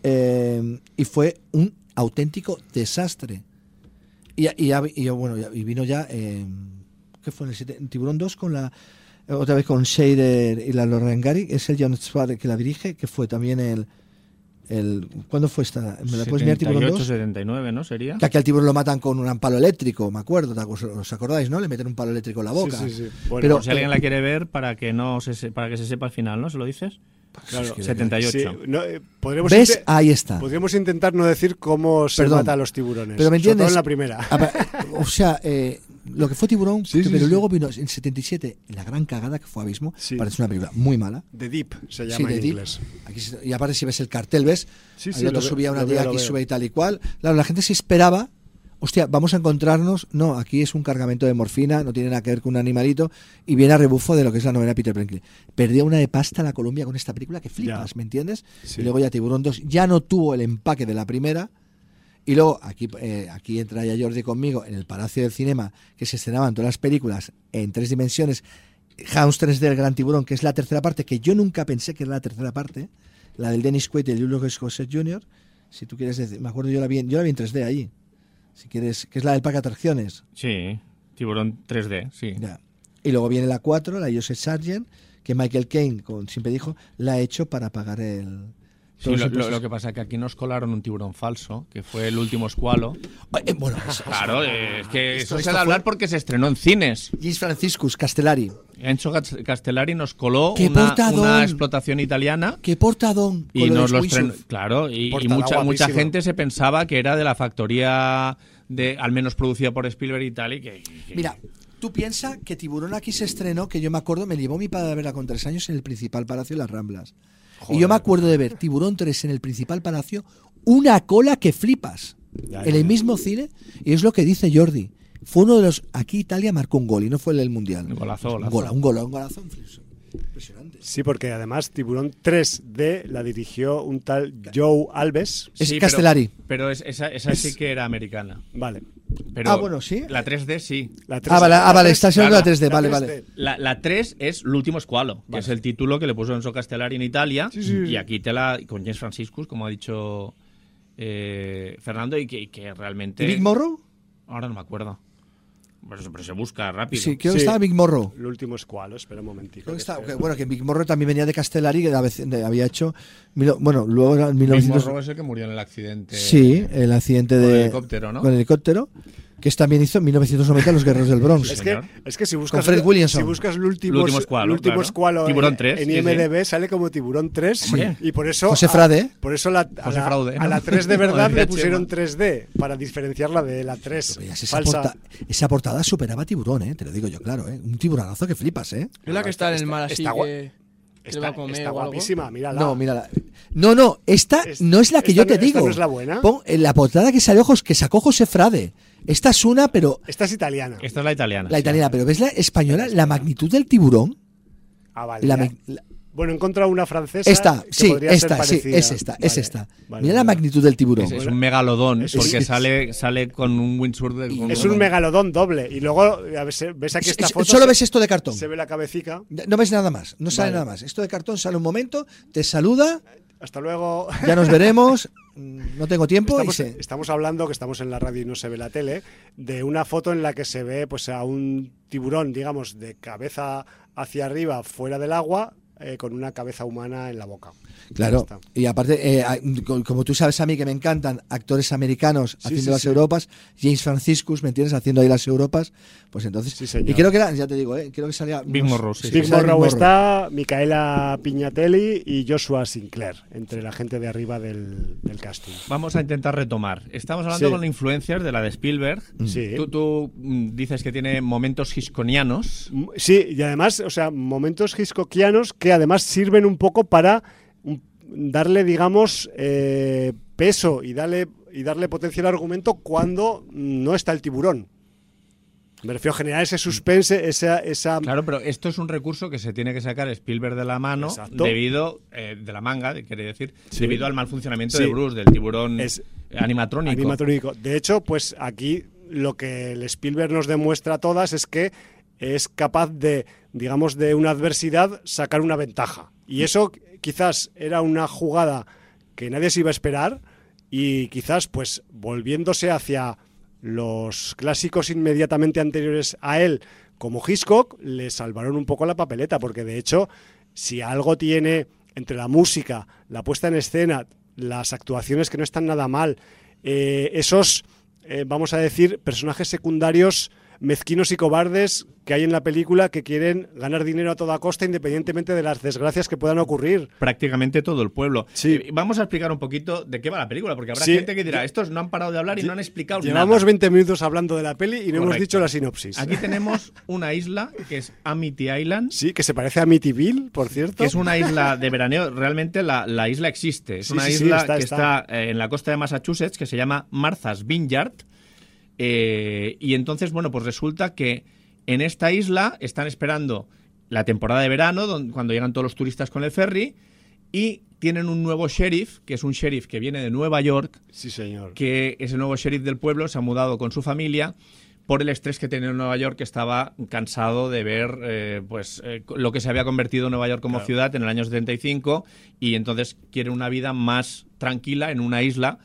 y fue un auténtico desastre. Y vino ya ¿qué fue en Tiburón 2 con otra vez con Shader y la Lauren Gary? Es el John Schwartz que la dirige, que fue también ¿cuándo fue esta? ¿Me la puedes mirar? Tiburón 2? 79, ¿no? Sería. Que aquí al tiburón lo matan con un palo eléctrico, me acuerdo, ¿os acordáis, no? Le meten un palo eléctrico en la boca. Sí. Bueno, pero si alguien la quiere ver, para que se sepa al final, ¿no? ¿Se lo dices? Claro, 78. Sí, ¿Ves? Ahí está. Podríamos intentar no decir cómo se mata a los tiburones. Pero me entiendes. Sobre todo en la primera. O sea, lo que fue Tiburón, pero luego vino en 77 la gran cagada que fue Abismo. Parece una película muy mala. The Deep se llama en inglés. Aquí, y aparte si ves el cartel, ¿ves? El otro subía una tía, aquí sube y tal y cual. Claro, la gente se esperaba hostia, vamos a encontrarnos, no, aquí es un cargamento de morfina, no tiene nada que ver con un animalito, y viene a rebufo de lo que es la novela de Peter Brinkley. Perdió una de pasta la Columbia con esta película que flipas, ¿me entiendes? Sí. Y luego ya Tiburón 2 ya no tuvo el empaque de la primera, y luego aquí entra ya Jordi conmigo en el Palacio del Cinema, que se estrenaban todas las películas en 3 dimensiones, House 3D, El Gran Tiburón, que es la tercera parte, que yo nunca pensé que era la tercera parte, la del Dennis Quaid y el Julius Gossett Jr., si tú quieres decir, me acuerdo yo la vi en 3D allí. Si quieres, que es la del parque de atracciones. Sí, Tiburón 3D, sí. Ya. Y luego viene la 4, la Joseph Sargent, que Michael Caine, siempre dijo, la ha hecho para pagar el... Sí, lo que pasa es que aquí nos colaron un tiburón falso, que fue El Último Squalo. Bueno, claro, es que eso se da hablar porque se estrenó en cines. James Franciscus Castellari. Enzo Castellari nos coló una explotación italiana. ¡Qué portadón! Y nos lo estrenó. Claro, y mucha gente se pensaba que era de la factoría, al menos producida por Spielberg y tal. Mira, tú piensas que Tiburón aquí se estrenó, que yo me acuerdo, me llevó mi padre a verla con 3 años en el Principal Palacio de las Ramblas. Joder. Y yo me acuerdo de ver Tiburón 3 en el Principal Palacio, una cola que flipas. En el mismo cine, y es lo que dice Jordi. Fue uno de los... Aquí Italia marcó un gol y no fue el del Mundial. Un golazo. Un golazo impresionante. Sí, porque además Tiburón 3D la dirigió un tal Joe Alves. Es Castellari. Pero esa sí que era americana. Vale. Pero bueno, sí. La 3D sí. La 3D, vale, estás hablando de la 3D, vale. La 3 es El Último Squalo, que es el título que le puso Enzo Castellari en Italia. Sí. Y aquí con James Franciscus, como ha dicho Fernando, y que realmente... ¿Y Big Morrow? Ahora no me acuerdo. Pero se busca rápido. Sí, creo que estaba Big Morrow. El Último Squalo, espera un momentico. Que Big Morrow también venía de Castellari, que había hecho... Bueno, luego era en 1900... Big Morrow es el que murió en el accidente. Sí, el accidente con el helicóptero, ¿no? Con el helicóptero, que también hizo en 1990 Los Guerreros del Bronx. Es que si buscas el último Squalo Tiburón 3, en IMDb sale como Tiburón 3, sí. Y por eso José Frade. Por eso a la 3 de verdad le pusieron 3D para diferenciarla de la 3 falsa. Esa portada superaba a Tiburón, te lo digo yo, claro, un tiburonazo que flipas, Es la que está en el mar así Está guapísima, mírala. No, mírala. No, esta no es la que yo te digo. ¿Esta no es la buena? Pon en la portada que sacó José Frade. Esta es una, pero... Esta es italiana. Esta es la italiana. La italiana, pero ¿ves la española? La magnitud del tiburón. Ah, vale. Bueno, he encontrado una francesa. Es esta. Mira la magnitud del tiburón. Es un megalodón, porque sale con un windsurf. Es un megalodón doble. Y luego ves aquí esta foto. Solo ves esto de cartón. Se ve la cabecica. No ves nada más. No sale nada más. Esto de cartón sale un momento, te saluda. Hasta luego. Ya nos veremos. No tengo tiempo. Estamos hablando, que estamos en la radio y no se ve la tele, de una foto en la que se ve pues a un tiburón, digamos, de cabeza hacia arriba, fuera del agua, con una cabeza humana en la boca. Claro, y aparte, como tú sabes a mí que me encantan actores americanos haciendo las Europas, James Franciscus, ¿me entiendes? Haciendo ahí las Europas, pues entonces... Sí, señor. Y creo que era, ya te digo, creo que salía... Big Morrow, Big Morrow está, Micaela Pignatelli y Joshua Sinclair, entre la gente de arriba del casting. Vamos a intentar retomar. Estamos hablando con influencias de la de Spielberg. Sí. Tú dices que tiene momentos hitchcockianos. Sí, y además, o sea, momentos hitchcockianos que además sirven un poco para darle, digamos, peso y darle potencia al argumento cuando no está el tiburón. Me refiero a generar ese suspense, esa... Claro, pero esto es un recurso que se tiene que sacar Spielberg de la mano. Exacto. Debido, de la manga, quiere decir, debido al mal funcionamiento de Bruce, del tiburón animatrónico. De hecho, pues aquí lo que el Spielberg nos demuestra a todas es que es capaz de, digamos, de una adversidad sacar una ventaja. Y eso quizás era una jugada que nadie se iba a esperar y quizás, pues, volviéndose hacia los clásicos inmediatamente anteriores a él, como Hitchcock, le salvaron un poco la papeleta, porque de hecho, si algo tiene entre la música, la puesta en escena, las actuaciones que no están nada mal, esos, vamos a decir, personajes secundarios mezquinos y cobardes que hay en la película que quieren ganar dinero a toda costa independientemente de las desgracias que puedan ocurrir. Prácticamente todo el pueblo. Sí. Vamos a explicar un poquito de qué va la película, porque habrá gente que dirá, estos no han parado de hablar y no han explicado nada. Llevamos 20 minutos hablando de la peli y no hemos dicho la sinopsis. Aquí tenemos una isla que es Amity Island. Sí, que se parece a Amityville, por cierto. Que es una isla de veraneo. Realmente la isla existe. Es una isla que está en la costa de Massachusetts, que se llama Martha's Vineyard. Y entonces, bueno, pues resulta que en esta isla están esperando la temporada de verano, cuando llegan todos los turistas con el ferry, y tienen un nuevo sheriff, que es un sheriff que viene de Nueva York. Sí, señor. Que es el nuevo sheriff del pueblo, se ha mudado con su familia por el estrés que tenía en Nueva York, que estaba cansado de ver lo que se había convertido Nueva York como ciudad en el año 75, y entonces quiere una vida más tranquila en una isla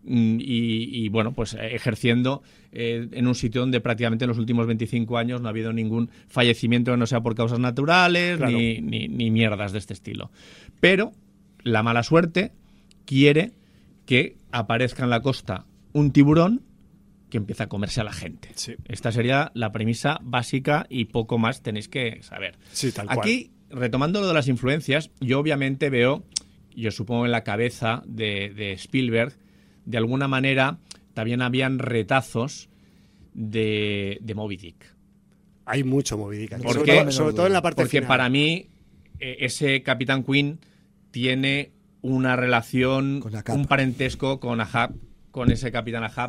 y bueno, pues ejerciendo en un sitio donde prácticamente en los últimos 25 años no ha habido ningún fallecimiento que no sea por causas naturales, ni mierdas de este estilo. Pero la mala suerte quiere que aparezca en la costa un tiburón que empieza a comerse a la gente. Sí. Esta sería la premisa básica y poco más tenéis que saber. Sí, tal cual. Aquí, retomando lo de las influencias, yo obviamente veo, yo supongo en la cabeza de Spielberg, de alguna manera también habían retazos de Moby Dick. Hay mucho Moby Dick aquí, Porque, sobre todo en la parte porque final. Para mí ese Capitán Quinn tiene una relación, un parentesco con Ahab, con ese Capitán Ahab,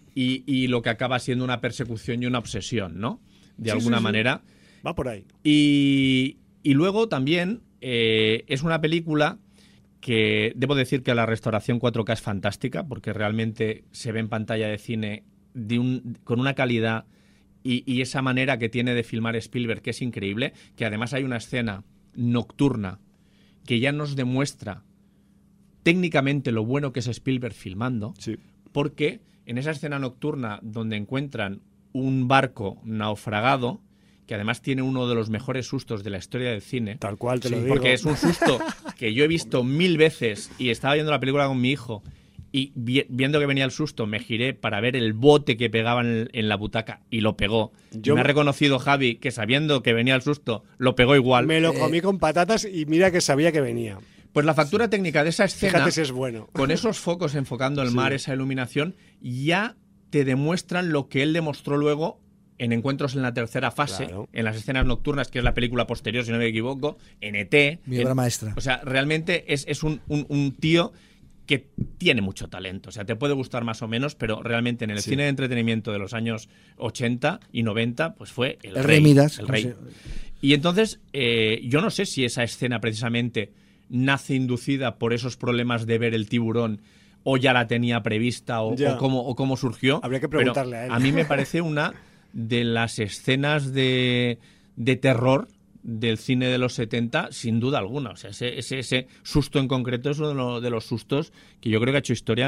y lo que acaba siendo una persecución y una obsesión, ¿no? De alguna manera. Va por ahí. Y luego también es una película que debo decir que la restauración 4K es fantástica, porque realmente se ve en pantalla de cine con una calidad y esa manera que tiene de filmar Spielberg, que es increíble, que además hay una escena nocturna que ya nos demuestra técnicamente lo bueno que es Spielberg filmando, porque en esa escena nocturna donde encuentran un barco naufragado, que además tiene uno de los mejores sustos de la historia del cine. Tal cual te lo digo. Porque es un susto que yo he visto 1000 veces y estaba viendo la película con mi hijo y viendo que venía el susto me giré para ver el bote que pegaba en la butaca y lo pegó. Me ha reconocido Javi que sabiendo que venía el susto lo pegó igual. Me lo comí con patatas y mira que sabía que venía. Pues la factura técnica de esa escena, fíjate si es bueno, con esos focos enfocando el mar, esa iluminación, ya te demuestran lo que él demostró luego en Encuentros en la tercera fase, en las escenas nocturnas, que es la película posterior, si no me equivoco, en ET. Mi obra maestra. O sea, realmente es un tío que tiene mucho talento. O sea, te puede gustar más o menos, pero realmente en el cine de entretenimiento de los años 80 y 90, pues fue el rey. Midas, el rey. Y entonces, yo no sé si esa escena precisamente nace inducida por esos problemas de ver el tiburón, o ya la tenía prevista, o cómo surgió. Habría que preguntarle a él. A mí me parece una de las escenas de terror del cine de los 70, sin duda alguna. O sea, ese susto en concreto es uno de los sustos que yo creo que ha hecho historia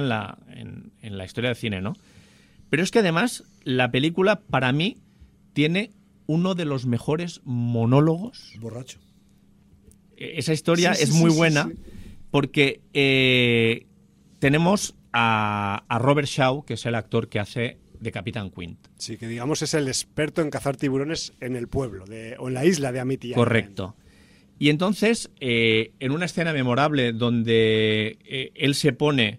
en la historia del cine, ¿no? Pero es que además la película, para mí, tiene uno de los mejores monólogos. Borracho. Esa historia es muy buena porque tenemos a Robert Shaw, que es el actor que hace de Capitán Quint. Sí, que digamos es el experto en cazar tiburones en el pueblo o en la isla de Amity Island. Correcto. Y entonces, en una escena memorable donde él se pone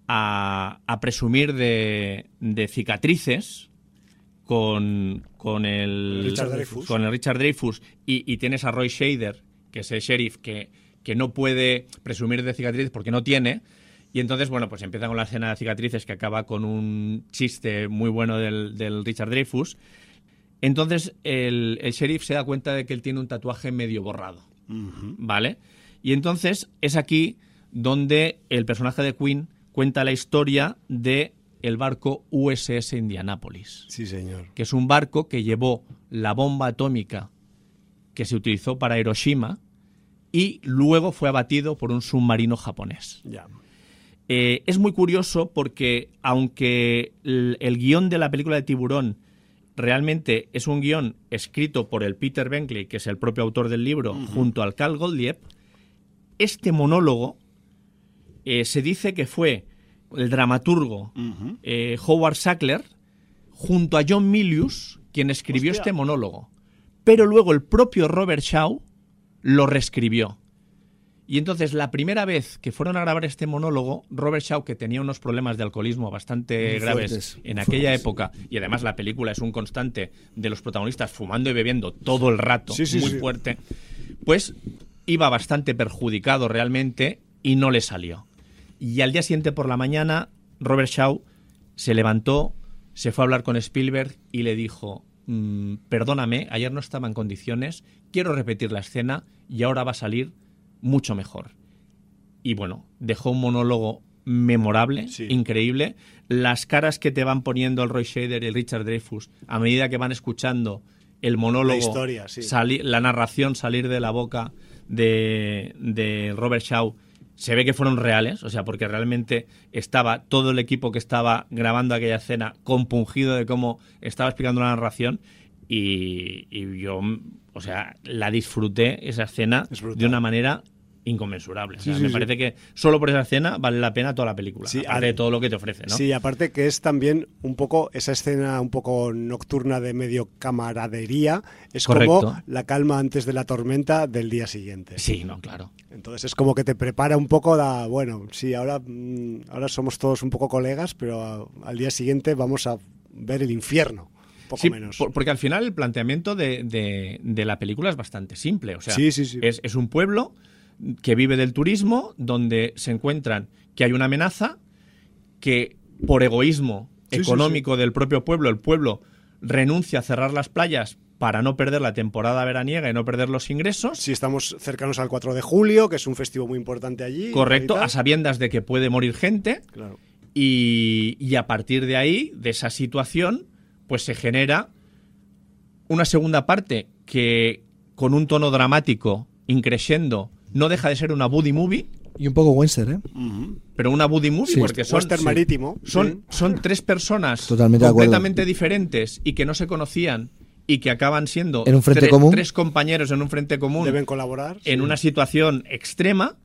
a presumir de cicatrices con el Richard Dreyfuss y tienes a Roy Scheider, que es el sheriff que no puede presumir de cicatrices porque no tiene. Y entonces, bueno, pues empieza con la escena de cicatrices que acaba con un chiste muy bueno del Richard Dreyfuss. Entonces el sheriff se da cuenta de que él tiene un tatuaje medio borrado, ¿vale? Y entonces es aquí donde el personaje de Quinn cuenta la historia de el barco USS Indianapolis. Sí, señor. Que es un barco que llevó la bomba atómica que se utilizó para Hiroshima y luego fue abatido por un submarino japonés. Ya. Es muy curioso porque aunque el guión de la película de Tiburón realmente es un guión escrito por el Peter Benkley, que es el propio autor del libro, junto al Carl Gottlieb, este monólogo se dice que fue el dramaturgo Howard Sackler junto a John Milius quien escribió este monólogo. Pero luego el propio Robert Shaw lo reescribió. Y entonces, la primera vez que fueron a grabar este monólogo, Robert Shaw, que tenía unos problemas de alcoholismo bastante graves en aquella época, y además la película es un constante de los protagonistas fumando y bebiendo todo el rato, muy fuerte, pues iba bastante perjudicado realmente y no le salió. Y al día siguiente por la mañana, Robert Shaw se levantó se fue a hablar con Spielberg y le dijo, perdóname, ayer no estaba en condiciones, quiero repetir la escena y ahora va a salir mucho mejor. Y bueno, dejó un monólogo memorable, increíble. Las caras que te van poniendo el Roy Scheider y el Richard Dreyfuss a medida que van escuchando el monólogo, la historia, la narración salir de la boca de Robert Shaw, se ve que fueron reales, o sea, porque realmente estaba todo el equipo que estaba grabando aquella escena compungido de cómo estaba explicando la narración y yo, o sea, la disfruté esa escena de una manera inconmensurable. O sea, me parece que solo por esa escena vale la pena toda la película, aparte de todo lo que te ofrece, ¿no? Sí, aparte que es también un poco esa escena un poco nocturna de medio camaradería, es correcto, como la calma antes de la tormenta del día siguiente. Sí, no, claro. Entonces es como que te prepara un poco bueno, sí, ahora somos todos un poco colegas, pero al día siguiente vamos a ver el infierno. Poco menos. Porque al final el planteamiento de la película es bastante simple. O sea, sí. Es un pueblo que vive del turismo, donde se encuentran que hay una amenaza, que por egoísmo económico del propio pueblo, el pueblo renuncia a cerrar las playas para no perder la temporada veraniega y no perder los ingresos. Sí, estamos cercanos al 4 de julio, que es un festivo muy importante allí. Correcto, a sabiendas de que puede morir gente. Claro. Y a partir de ahí, de esa situación, pues se genera una segunda parte que, con un tono dramático, increciendo, no deja de ser una buddy movie. Y un poco western, ¿eh? Pero una buddy movie, porque son western marítimo. Son tres personas totalmente completamente diferentes y que no se conocían y que acaban siendo en un frente común. Tres compañeros en un frente común. Deben colaborar. En una situación extrema.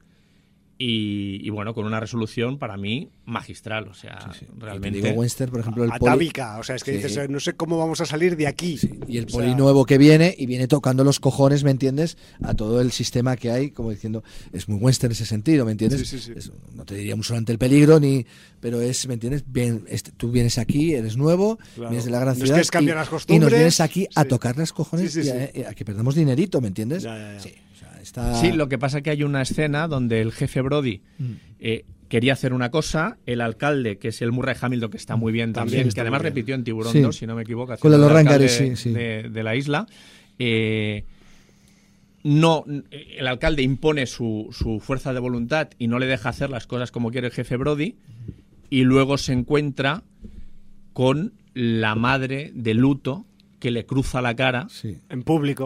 Y bueno, con una resolución para mí magistral, o sea, realmente. Y te digo western, por ejemplo, el atávica, o sea, es que dices, no sé cómo vamos a salir de aquí. Sí. Y el poli nuevo que viene y viene tocando los cojones, ¿me entiendes? A todo el sistema que hay, como diciendo, es muy western en ese sentido, ¿me entiendes? Sí. No te diríamos solo ante el peligro, pero es, ¿me entiendes? Bien, tú vienes aquí, eres nuevo, vienes de la gran ciudad es que las costumbres, y nos vienes aquí a tocar las cojones y a que perdamos dinerito, ¿me entiendes? Ya. Sí. Sí, lo que pasa es que hay una escena donde el jefe Brody quería hacer una cosa, el alcalde, que es el Murray Hamilton, que está muy bien también, que además repitió en Tiburón 2, si no me equivoco, con los Rangares de la isla. El alcalde impone su fuerza de voluntad y no le deja hacer las cosas como quiere el jefe Brody, y luego se encuentra con la madre de luto que le cruza la cara en público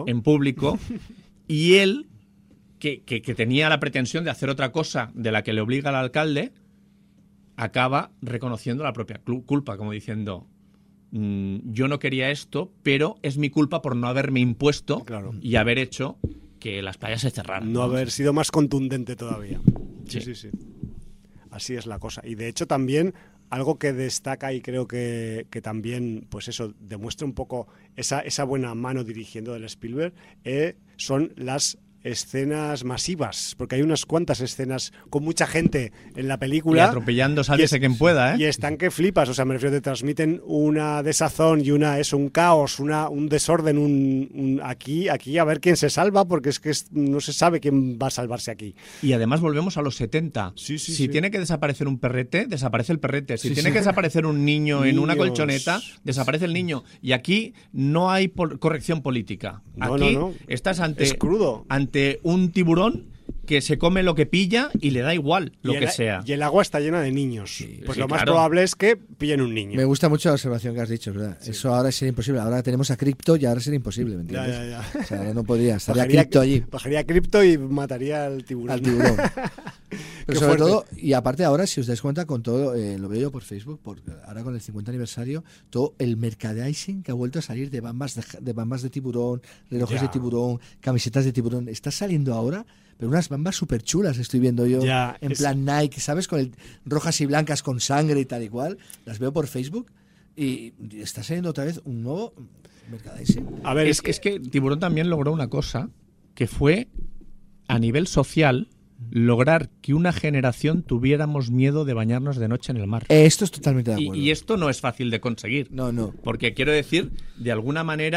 y él que tenía la pretensión de hacer otra cosa de la que le obliga al alcalde, acaba reconociendo la propia culpa, como diciendo, yo no quería esto, pero es mi culpa por no haberme impuesto y haber hecho que las playas se cerraran. No haber sido más contundente todavía. Sí. Así es la cosa. Y de hecho también algo que destaca y creo que también, pues eso, demuestra un poco esa buena mano dirigiendo del Spielberg, son las escenas masivas, porque hay unas cuantas escenas con mucha gente en la película. Y atropellando, sálvese quien pueda, ¿eh? Y están que flipas, o sea, me refiero, te transmiten una desazón y un caos, un desorden, aquí a ver quién se salva, porque es que no se sabe quién va a salvarse aquí. Y además volvemos a los 70. Si tiene que desaparecer un perrete, desaparece el perrete. Si tiene que desaparecer un niño en una colchoneta, desaparece el niño. Y aquí no hay corrección política. Aquí estás es crudo. ante un tiburón que se come lo que pilla y le da igual lo que sea. Y el agua está llena de niños. Pues lo más probable es que pillen un niño. Me gusta mucho la observación que has dicho, ¿verdad? Sí. Eso ahora sería imposible. Ahora tenemos a Crypto y ahora sería imposible, ¿me entiendes? Ya. O sea, ahora no podría. Estaría Crypto allí. Bajaría Crypto y mataría al tiburón. Pero sobre todo, y aparte ahora, si os dais cuenta, con todo, lo veo yo por Facebook, ahora con el 50 aniversario, todo el merchandising que ha vuelto a salir de bambas de tiburón, relojes de tiburón, camisetas de tiburón, está saliendo ahora, pero unas bambas súper chulas estoy viendo yo, en plan Nike, ¿sabes? Con rojas y blancas con sangre y tal y cual, las veo por Facebook y está saliendo otra vez un nuevo merchandising. A ver, es que Tiburón también logró una cosa, que fue, a nivel social, lograr que una generación tuviéramos miedo de bañarnos de noche en el mar. Esto es totalmente de acuerdo. Y esto no es fácil de conseguir. No. Porque quiero decir, de alguna manera,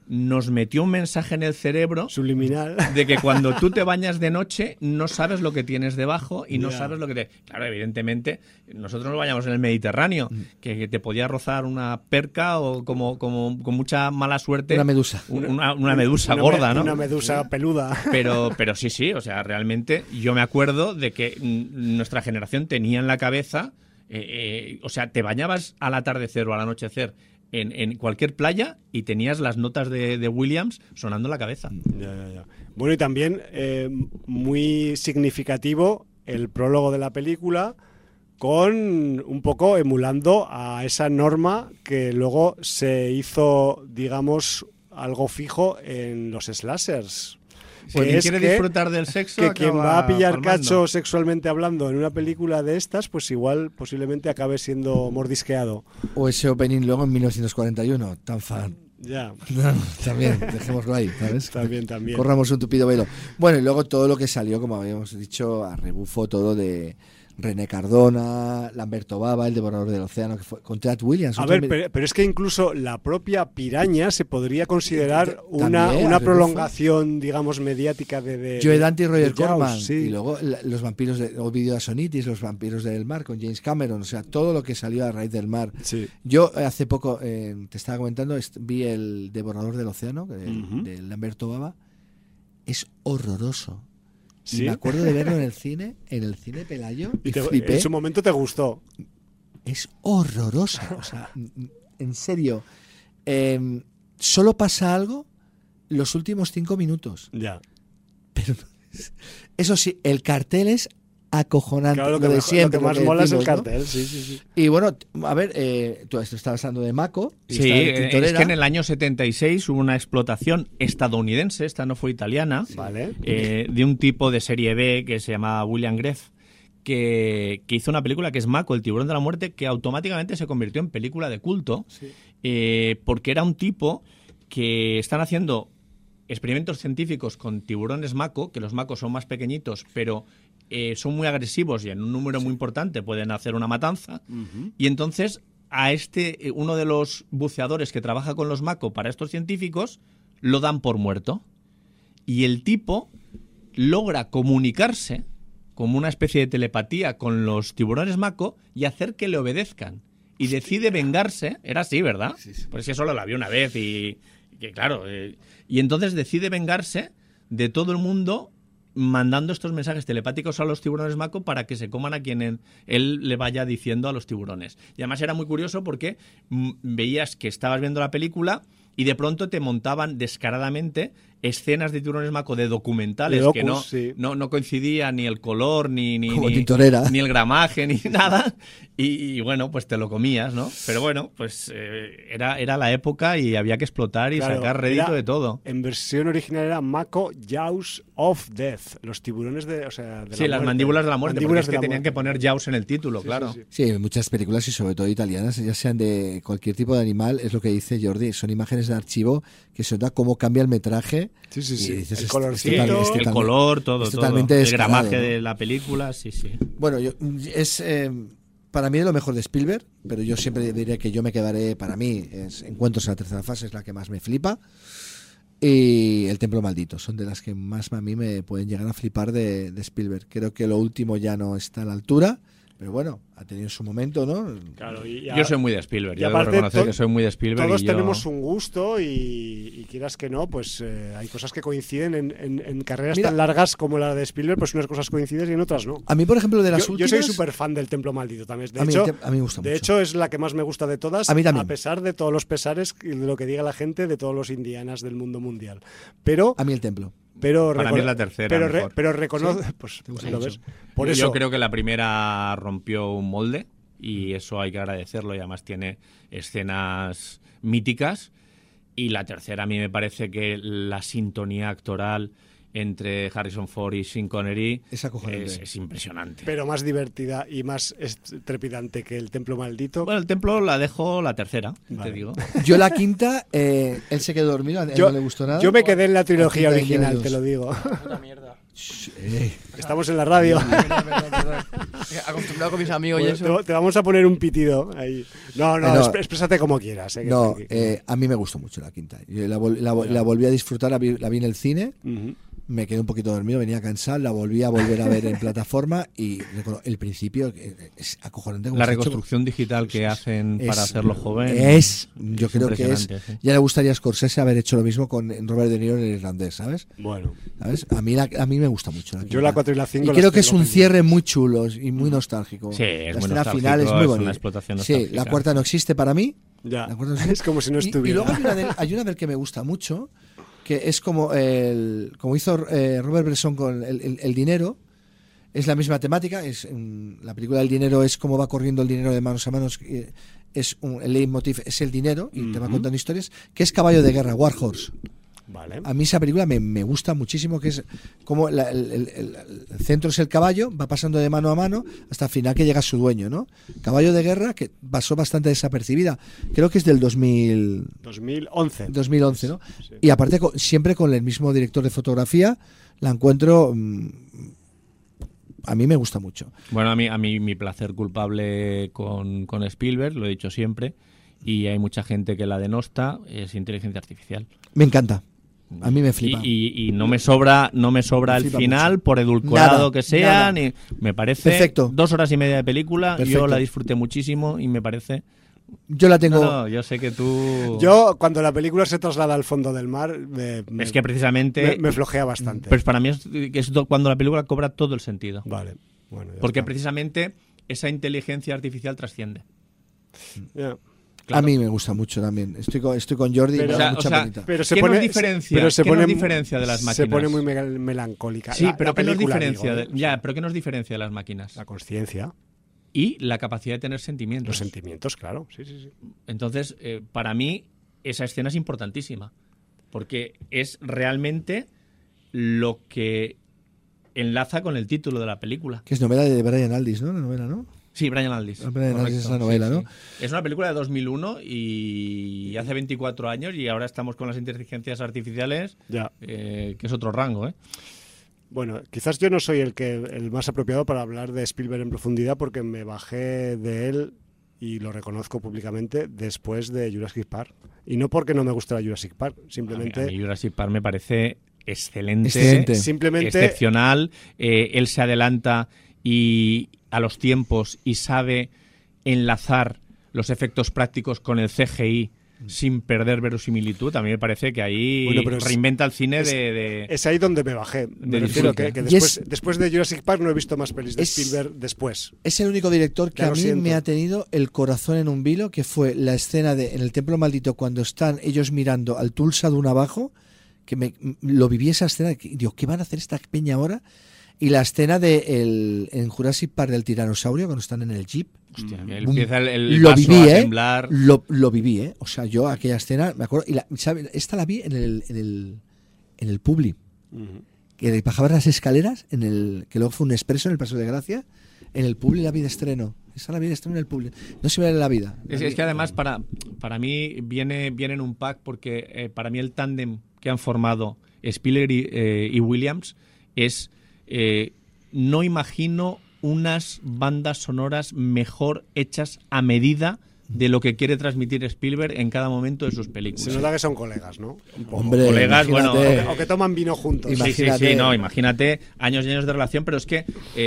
nos metió un mensaje en el cerebro subliminal de que cuando tú te bañas de noche no sabes lo que tienes debajo y no sabes lo que te... Claro, evidentemente, nosotros nos bañamos en el Mediterráneo, que te podía rozar una perca o como con mucha mala suerte... Una medusa. Una medusa gorda, ¿no? Una medusa peluda. Pero sí, o sea, realmente yo me acuerdo de que nuestra generación tenía en la cabeza... o sea, te bañabas al atardecer o al anochecer en cualquier playa y tenías las notas de Williams sonando en la cabeza. Ya. Bueno, y también muy significativo el prólogo de la película, con un poco emulando a esa norma que luego se hizo, digamos, algo fijo en los slashers. Si quien quiere disfrutar del sexo, que quien va a pillar formando. cacho sexualmente hablando en una película de estas, pues igual posiblemente acabe siendo mordisqueado. O ese opening luego en 1941, tan fan. Ya. No, también, dejémoslo ahí, ¿sabes? También. Corramos un tupido velo. Bueno, y luego todo lo que salió, como habíamos dicho, a rebufo todo de René Cardona, Lamberto Bava, el devorador del océano, que fue con Ted Williams. A ver, pero es que incluso la propia Piraña se podría considerar También, una prolongación, digamos, mediática de Joe Dante y Roger de Jaws, Corman, sí. y luego los vampiros o Video Asonitis, los vampiros del mar con James Cameron, o sea, todo lo que salió a raíz del mar. Sí. Yo hace poco, te estaba comentando, vi el devorador del océano de Lamberto Bava. Es horroroso. ¿Sí? Y me acuerdo de verlo en el cine Pelayo, y flipé. En su momento te gustó. Es horroroso, o sea, en serio. Solo pasa algo los últimos 5 minutos. Ya. Pero eso sí, el cartel es acojonante. Claro, lo de siempre. lo que más lo que mola es el decimos, ¿no? cartel, sí. Y bueno, a ver, tú estabas hablando de Mako. y Sí, está en es Tintorera. que en el año 76 hubo una explotación estadounidense, esta no fue italiana, Vale. de un tipo de serie B que se llamaba William Greff, que hizo una película que es Mako, el tiburón de la muerte, que automáticamente se convirtió en película de culto, porque era un tipo que están haciendo experimentos científicos con tiburones Mako, que los Mako son más pequeñitos, pero son muy agresivos y en un número muy importante pueden hacer una matanza. Y entonces a uno de los buceadores que trabaja con los Mako para estos científicos lo dan por muerto. Y el tipo logra comunicarse como una especie de telepatía con los tiburones Mako y hacer que le obedezcan. Y decide vengarse. Era así, ¿verdad? Sí. Pues es que solo la vi una vez y que claro. Y entonces decide vengarse de todo el mundo mandando estos mensajes telepáticos a los tiburones Mako para que se coman a quien él le vaya diciendo a los tiburones. Y además era muy curioso porque veías que estabas viendo la película y de pronto te montaban descaradamente escenas de tiburones Mako de documentales que no coincidía ni el color ni el gramaje ni nada y bueno, pues te lo comías, ¿no? Pero bueno, pues era la época y había que explotar y sacar rédito de todo. En versión original era Mako Jaws of Death, los tiburones de la las muerte. mandíbulas de la muerte, porque es que tenían que poner Jaws en el título, claro. Sí, muchas películas y sobre todo italianas, ya sean de cualquier tipo de animal, es lo que dice Jordi, son imágenes de archivo que se nota cómo cambia el metraje. Sí. Y dices, el colorcito, el color, todo. Totalmente el gramaje, ¿no? de la película, sí. Bueno, es para mí es lo mejor de Spielberg, pero yo siempre diré que yo me quedaré, para mí, Encuentros en la tercera fase es la que más me flipa. Y El templo maldito, son de las que más a mí me pueden llegar a flipar de Spielberg. Creo que lo último ya no está a la altura, pero bueno, ha tenido su momento, ¿no? Claro, yo soy muy de Spielberg, yo debo reconocer que soy muy de Spielberg. Todos tenemos un gusto y quieras que no, pues hay cosas que coinciden en carreras tan largas como la de Spielberg, pues unas cosas coinciden y en otras no. A mí, por ejemplo, de las últimas... Yo soy súper fan del Templo Maldito también. A mí me gusta mucho. De hecho, es la que más me gusta de todas, a mí también. A pesar de todos los pesares y de lo que diga la gente de todos los indianas del mundo mundial. Pero a mí el templo. Para mí es la tercera. Pero reconozco, ¿sí? pues lo ves. Por eso yo creo que la primera rompió un molde y eso hay que agradecerlo y además tiene escenas míticas. Y la tercera a mí me parece que la sintonía actoral entre Harrison Ford y Sean Connery es impresionante. Pero más divertida y más trepidante que El Templo Maldito. Bueno, El Templo la dejo la tercera, te digo. Yo la quinta, él se quedó dormido, a él no le gustó nada. Yo me quedé en la trilogía original, te lo digo. Puta mierda. Estamos en la radio. Acostumbrado con mis amigos Bueno, y eso. te vamos a poner un pitido ahí. No, exprésate como quieras. No, a mí me gustó mucho la quinta. Yo la volví a disfrutar, la vi en el cine. Me quedé un poquito dormido, venía cansado, la volví a volver a ver en plataforma y el principio es acojonante. La reconstrucción digital que hacen para hacerlo joven. Yo creo que es. ¿Sí? Ya le gustaría a Scorsese haber hecho lo mismo con Robert De Niro en El Irlandés, ¿sabes? Bueno. ¿Sabes? A mí me gusta mucho. Yo la 4 y la 5. Y creo que es un cierre muy chulo y muy nostálgico. Sí, es la muy escena nostálgico, final es muy bonita. una explotación nostálgica. Sí, la cuarta no existe para mí. Ya. La cuarta no existe. Es como si no estuviera. Y luego hay una del que me gusta mucho, que es como hizo Robert Bresson con el dinero. Es la misma temática. La película del dinero es cómo va corriendo el dinero de manos a manos. El leitmotiv es el dinero y te va contando historias. Que es Caballo de Guerra, War Horse. Vale. A mí esa película me gusta muchísimo, que es como el centro es el caballo, va pasando de mano a mano hasta el final que llega a su dueño, ¿no? Caballo de Guerra, que pasó bastante desapercibida. Creo que es del 2011, ¿no? Sí. Y aparte siempre con el mismo director de fotografía, la encuentro... a mí me gusta mucho. Bueno, a mí mi placer culpable con Spielberg, lo he dicho siempre, y hay mucha gente que la denosta, es inteligencia artificial. Me encanta. A mí me flipa. Y no me sobra el final, mucho. por edulcorado Nada, que sea, nada. ni me parece Perfecto. 2 horas y media de película. Perfecto. Yo la disfruté muchísimo y me parece... Yo la tengo... No, yo sé que tú... Yo, cuando la película se traslada al fondo del mar, es que precisamente... me flojea bastante. Pues para mí es cuando la película cobra todo el sentido. Vale. Bueno, Porque está. precisamente esa inteligencia artificial trasciende. Ya. Claro. A mí me gusta mucho también. Estoy con Jordi y Pero- me da mucha penita. Pero se ¿Qué pone, nos diferencia? pero se ¿Qué pone, nos diferencia de las máquinas? Se pone muy melancólica. Sí, pero ¿qué nos película, diferencia? digo, ¿Pero qué nos diferencia de las máquinas? La conciencia, Y la capacidad de tener sentimientos. los sentimientos, claro. Sí. Entonces, para mí, esa escena es importantísima. Porque es realmente lo que enlaza con el título de la película. Que es novela de Brian Aldiss, ¿no? La novela, ¿no? Sí, Brian Aldiss. Brian Aldiss es la Correcto, novela, sí, ¿no? sí. Es una película de 2001 y hace 24 años y ahora estamos con las inteligencias artificiales, Ya. que es otro rango, ¿eh? Bueno, quizás yo no soy el más apropiado para hablar de Spielberg en profundidad porque me bajé de él, y lo reconozco públicamente, después de Jurassic Park. Y no porque no me gustara Jurassic Park, simplemente... A mí Jurassic Park me parece excelente. Simplemente... Excepcional. Él se adelanta a los tiempos y sabe enlazar los efectos prácticos con el CGI sin perder verosimilitud. A mí me parece que ahí reinventa el cine de... Es ahí donde me bajé. Me refiero que después de Jurassic Park no he visto más pelis de Spielberg después. Es el único director que a mí me ha tenido el corazón en un vilo, que fue la escena en el Templo Maldito, cuando están ellos mirando al Tulsa Dún abajo, que lo viví esa escena, y digo, ¿qué van a hacer esta peña ahora? Y la escena en Jurassic Park del tiranosaurio, cuando están en el jeep. Hostia, que empieza el lo paso viví, a temblar. Lo viví, ¿eh? O sea, yo aquella escena, me acuerdo, esta la vi en el Publi. Que bajaba las escaleras, que luego fue un expreso en el Paso de Gracia, en el Publi la vi de estreno. Esa la vi de estreno en el Publi. No se ve en la vida. Es que además para mí viene en un pack, porque para mí el tándem que han formado Spielberg y Williams es... no imagino unas bandas sonoras mejor hechas a medida de lo que quiere transmitir Spielberg en cada momento de sus películas. Se nota que son colegas, ¿no? Hombre, colegas, bueno, o que toman vino juntos. Imagínate. Imagínate años y años de relación, pero es que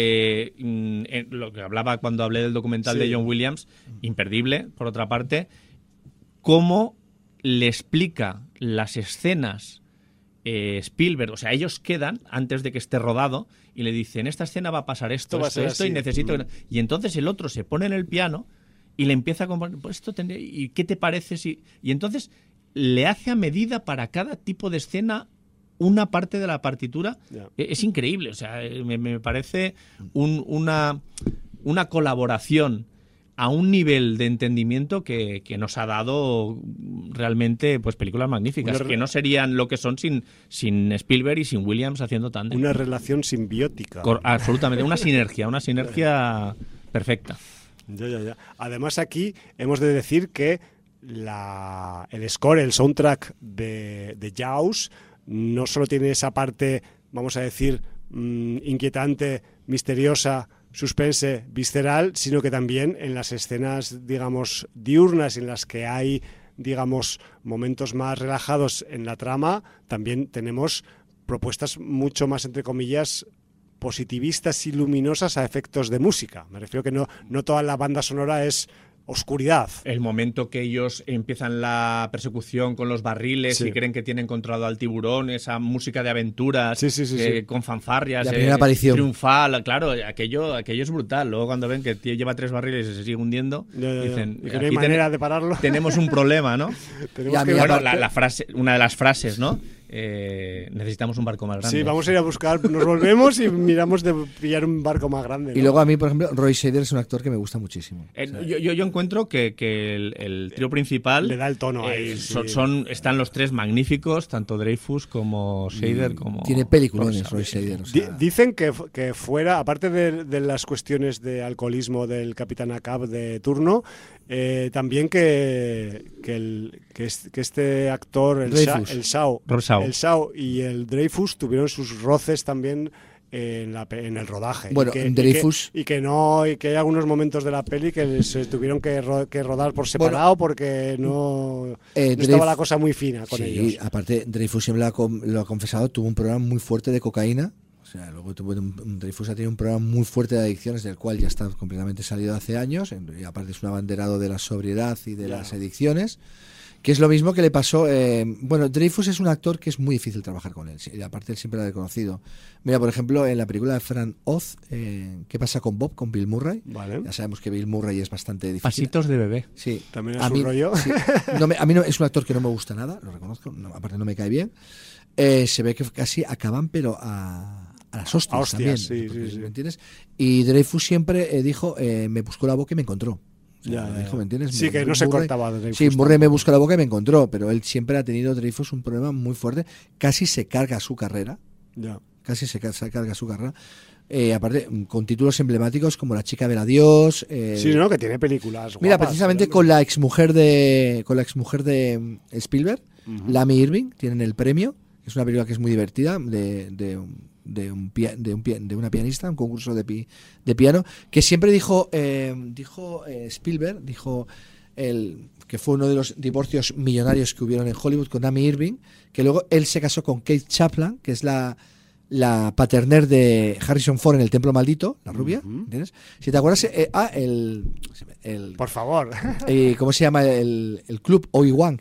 lo que hablaba cuando hablé del documental de John Williams, imperdible, por otra parte, cómo le explica las escenas Spielberg, o sea, ellos quedan antes de que esté rodado y le dicen, esta escena va a pasar esto y necesito... Y entonces el otro se pone en el piano y le empieza a componer, pues esto tendría... ¿Y qué te parece si...? Y entonces le hace a medida para cada tipo de escena una parte de la partitura. Yeah. Es increíble, o sea, me parece una colaboración a un nivel de entendimiento que nos ha dado realmente pues películas magníficas, que no serían lo que son sin Spielberg y sin Williams haciendo tándem. Una relación simbiótica. Absolutamente, una sinergia perfecta. Ya. Además aquí hemos de decir que el score, el soundtrack de Jaws no solo tiene esa parte, vamos a decir, inquietante, misteriosa, suspense, visceral, sino que también en las escenas, digamos, diurnas en las que hay, digamos, momentos más relajados en la trama, también tenemos propuestas mucho más, entre comillas, positivistas y luminosas a efectos de música. Me refiero que no toda la banda sonora es oscuridad. El momento que ellos empiezan la persecución con los barriles y creen que tienen controlado al tiburón, esa música de aventuras con fanfarrias, la primera aparición triunfal, claro, aquello es brutal. Luego cuando ven que el tío lleva 3 barriles y se sigue hundiendo, dicen, y que no hay manera de pararlo. Tenemos un problema, ¿no? La frase, una de las frases, ¿no? Necesitamos un barco más grande. Sí, vamos a ir a buscar, nos volvemos y miramos de pillar un barco más grande, ¿no? Y luego a mí, por ejemplo, Roy Scheider es un actor que me gusta muchísimo. Yo encuentro que el trío principal le da el tono ahí. Están los 3 magníficos, tanto Dreyfus como Scheider como... Tiene peliculones Roy Scheider. Dicen que fuera, aparte de las cuestiones de alcoholismo del Capitán Ahab de turno, también que este actor, el Shaw y el Dreyfus tuvieron sus roces también en el rodaje. Bueno, Dreyfus... Y que hay algunos momentos de la peli que se tuvieron que rodar por separado porque no estaba la cosa muy fina con ellos. Aparte, Dreyfus siempre lo ha confesado, tuvo un problema muy fuerte de cocaína. O sea, luego Dreyfus ha tenido un problema muy fuerte de adicciones, del cual ya está completamente salido hace años, y aparte es un abanderado de la sobriedad y de las adicciones, que es lo mismo que le pasó. Bueno, Dreyfus es un actor que es muy difícil trabajar con él, y aparte él siempre lo ha reconocido. Mira, por ejemplo, en la película de Frank Oz, ¿Qué pasa con Bob? Con Bill Murray. Vale. Ya sabemos que Bill Murray es bastante difícil. Pasitos de bebé. Sí. También es un rollo. Sí. A mí no, es un actor que no me gusta nada, lo reconozco, aparte no me cae bien. Se ve que casi acaban, pero a las hostias también, sí. ¿me entiendes? Y Dreyfus siempre dijo, me buscó la boca y me encontró. Dijo, ¿me entiendes? Sí, que no se cortaba Dreyfus. Sí, Murray me buscó la boca y me encontró, pero él siempre ha tenido, Dreyfus, un problema muy fuerte. Casi se carga su carrera. Casi se carga su carrera. Aparte, con títulos emblemáticos como La chica del adiós. Sí, ¿no? Que tiene películas mira, guapas, precisamente con la exmujer de Spielberg, Lamy Irving, tienen el premio. Es una película que es muy divertida, de una pianista, un concurso de piano, que siempre dijo Spielberg, que fue uno de los divorcios millonarios que hubieron en Hollywood con Amy Irving, que luego él se casó con Kate Chapman, que es la paterner de Harrison Ford en El Templo Maldito, la rubia, ¿entiendes? Si te acuerdas, por favor. ¿Cómo se llama el club Obi-Wan?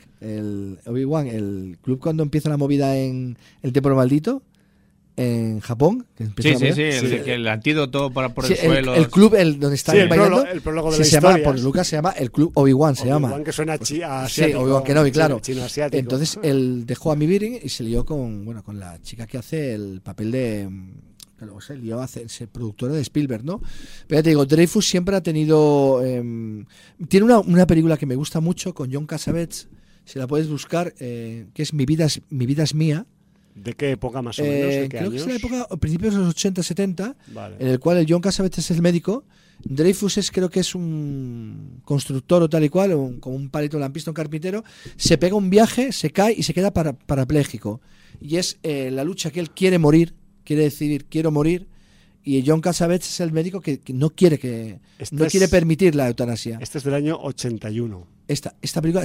El club cuando empieza la movida en El Templo Maldito, en Japón. El antídoto por el suelo. El club donde están bailando. El prólogo de la historia. Llama, por Lucas se llama el club Obi-Wan. Obi-Wan, que suena asiático. Sí, Obi-Wan Kenobi, claro. Chino asiático. Entonces él dejó a Amy Irving y se lió con la chica que hace el papel de... que luego se lió a ser productora de Spielberg, ¿no? Pero ya te digo, Dreyfus siempre ha tenido... tiene una película que me gusta mucho con John Cassavetes, si la puedes buscar, que es Mi vida es mía. ¿De qué época más o menos? ¿De qué creo años? que es la época, a principios de los 80-70, vale. En el cual el John Cassavetes es el médico. Dreyfus creo que es un constructor o tal y cual, como un palito lampista, un carpintero. Se pega un viaje, se cae y se queda parapléjico. Y es la lucha que él quiere morir, quiere decidir, quiero morir. Y John Cassavetes es el médico que no quiere quiere permitir la eutanasia. Este es del año 81. Esta película,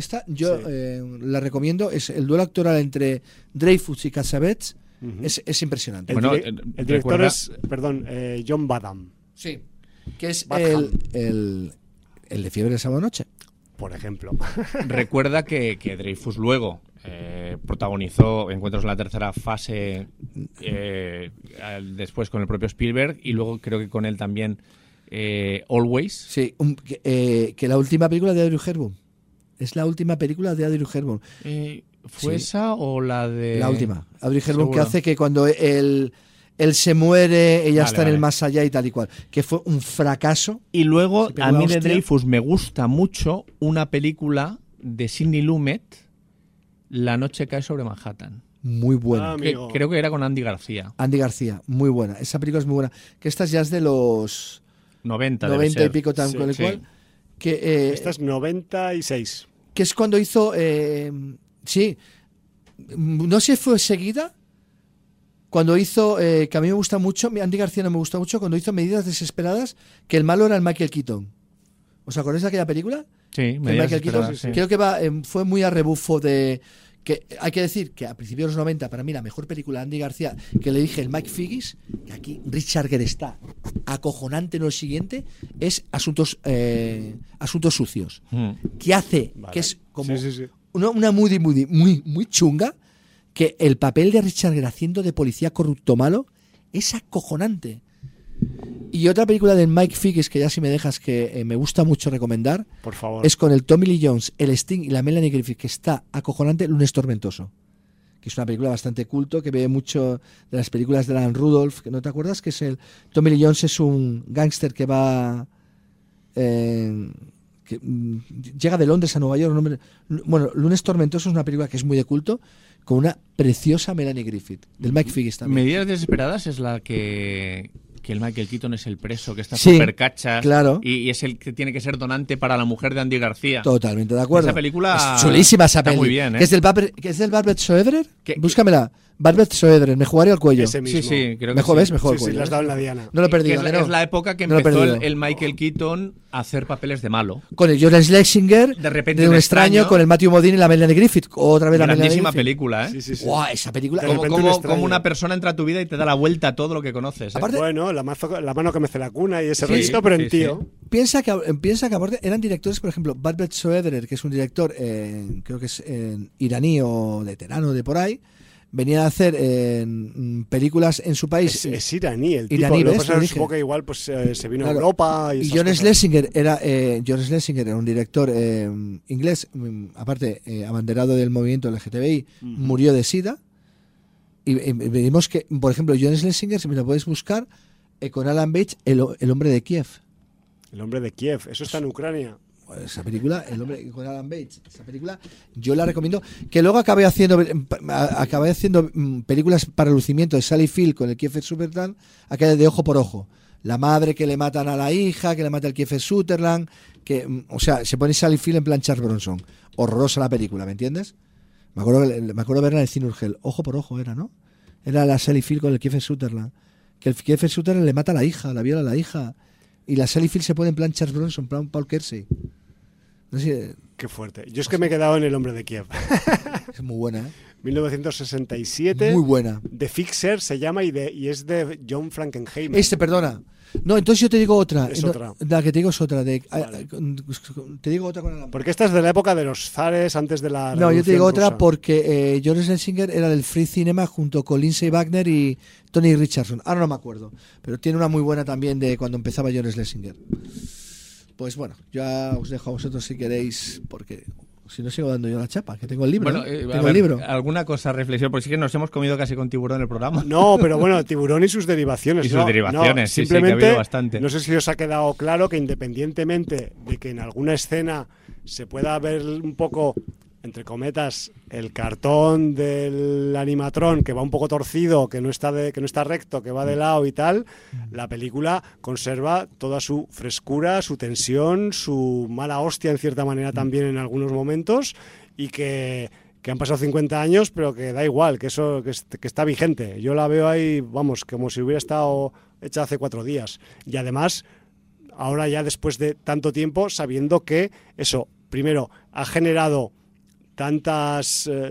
la recomiendo, es el duelo actoral entre Dreyfus y Cassavetes, es impresionante. El director es, John Badham. Sí, que es el de Fiebre de Sábado Noche. Por ejemplo. Recuerda que Dreyfus luego protagonizó Encuentros en la tercera fase, después con el propio Spielberg, y luego creo que con él también Always. Sí, que la última película de Audrey Hepburn. Es la última película de Audrey Hepburn. ¿Fue esa o la de...? La última. Audrey Hepburn, que hace que cuando él se muere, ella está en el más allá y tal y cual. Que fue un fracaso. Y luego, a mí de Dreyfus me gusta mucho una película de Sidney Lumet, La noche cae sobre Manhattan. Muy buena. Creo que era con Andy García. Andy García, muy buena. Esa película es muy buena. Que esta ya es de los 90 y pico, tal cual. Que, esta es 96. Que es cuando hizo... no sé si fue seguida cuando hizo, que a mí me gusta mucho, Andy García no me gusta mucho, cuando hizo Medidas Desesperadas, que el malo era el Michael Keaton. ¿Os acordáis de aquella película? Sí, Medidas Desesperadas. Sí. Creo que fue muy a rebufo de... que hay que decir que a principios de los 90, para mí la mejor película de Andy García, que le dije el Mike Figgis, que aquí Richard Gere está acojonante en lo siguiente, es Asuntos Sucios. Que hace, que es como una muy chunga, que el papel de Richard Gere haciendo de policía corrupto malo es acojonante. Y otra película del Mike Figgis, que ya si me dejas, que me gusta mucho recomendar, por favor, es con el Tommy Lee Jones, el Sting y la Melanie Griffith, que está acojonante, Lunes Tormentoso, que es una película bastante culto, que ve mucho de las películas de Alan Rudolph, que no te acuerdas, que es Tommy Lee Jones es un gángster que va llega de Londres a Nueva York. Bueno, Lunes Tormentoso es una película que es muy de culto, con una preciosa Melanie Griffith, del Mike Figgis también. Medidas Desesperadas es la que el Michael Keaton es el preso, que está súper cachas, claro. y es el que tiene que ser donante para la mujer de Andy García. Totalmente de acuerdo. Esa película es chulísima, esa está peli. muy bien, ¿eh? ¿Que es del Barbet Soederer? Búscamela. Barbet Soederer, me jugaría al cuello. Ese mismo. Sí, creo que mejor, sí. ¿ves? Mejor Sí, lo has dado en la diana. No lo he perdido. Es la época que empezó el Michael Keaton a hacer papeles de malo. Con el Jonas Schlesinger, de repente de un extraño, con el Matthew Modine y la Melanie Griffith. Otra vez la Melanie Griffith. Grandísima película, ¿eh? Sí. Wow, esa película. Como una persona entra a tu vida y te da la vuelta a todo lo que conoces. Aparte, bueno, la mano que mece la cuna y ese resto, pero en tío. Sí. Piensa que aparte eran directores, por ejemplo, Barbet Soederer, que es un director, creo que es iraní o de Teherán o de por ahí, venía a hacer películas en su país. Es iraní el tipo. Iraní, lo que pasa es supongo que igual pues, se vino a Europa. Y John Schlesinger era un director inglés, aparte abanderado del movimiento LGTBI, murió de SIDA. Y vemos que, por ejemplo, John Schlesinger, si me lo puedes buscar, con Alan Bates, el hombre de Kiev. El hombre de Kiev, eso está en Ucrania. Esa película, El hombre con Alan Bates, esa película yo la recomiendo, que luego acabé haciendo películas para lucimiento de Sally Field con el Kiefer Sutherland, aquella de Ojo por Ojo, la madre que le matan a la hija, que le mata el Kiefer Sutherland, que, o sea, se pone Sally Field en plan Charles Bronson, horrorosa la película, ¿me entiendes? Me acuerdo verla en el Cine Urgel, Ojo por Ojo era, ¿no? Era la Sally Field con el Kiefer Sutherland, que el Kiefer Sutherland le mata a la hija, la viola a la hija, y la Sally Field se pone en plan Charles Bronson, en plan Paul Kersey. No sé. Qué fuerte. Yo es que me he quedado en El hombre de Kiev. Es muy buena, ¿eh? 1967. Muy buena. The Fixer se llama y es de John Frankenheimer. Perdona. No, entonces yo te digo otra. Es otra. La que te digo es otra. Vale. Te digo otra con Porque esta es de la época de los zares, antes de la No, yo te digo rusa. otra porque George Schlesinger era del Free Cinema junto con Lindsay Wagner y Tony Richardson. Ahora no me acuerdo. Pero tiene una muy buena también de cuando empezaba George Schlesinger. Pues bueno, ya os dejo a vosotros si queréis, porque si no sigo dando yo la chapa, que tengo el libro. Bueno, tengo el libro. Alguna cosa, reflexión, porque sí que nos hemos comido casi con tiburón el programa. No, pero bueno, tiburón y sus derivaciones. Y sus derivaciones, sí, simplemente, que ha habido bastante. No sé si os ha quedado claro que independientemente de que en alguna escena se pueda ver un poco, entre cometas, el cartón del animatrón que va un poco torcido, que no está recto, que va de lado y tal, la película conserva toda su frescura, su tensión, su mala hostia en cierta manera también en algunos momentos, y que han pasado 50 años, pero que da igual, que eso que está vigente. Yo la veo ahí, vamos, como si hubiera estado hecha hace 4 días. Y además, ahora ya después de tanto tiempo, sabiendo que eso, primero, ha generado tanta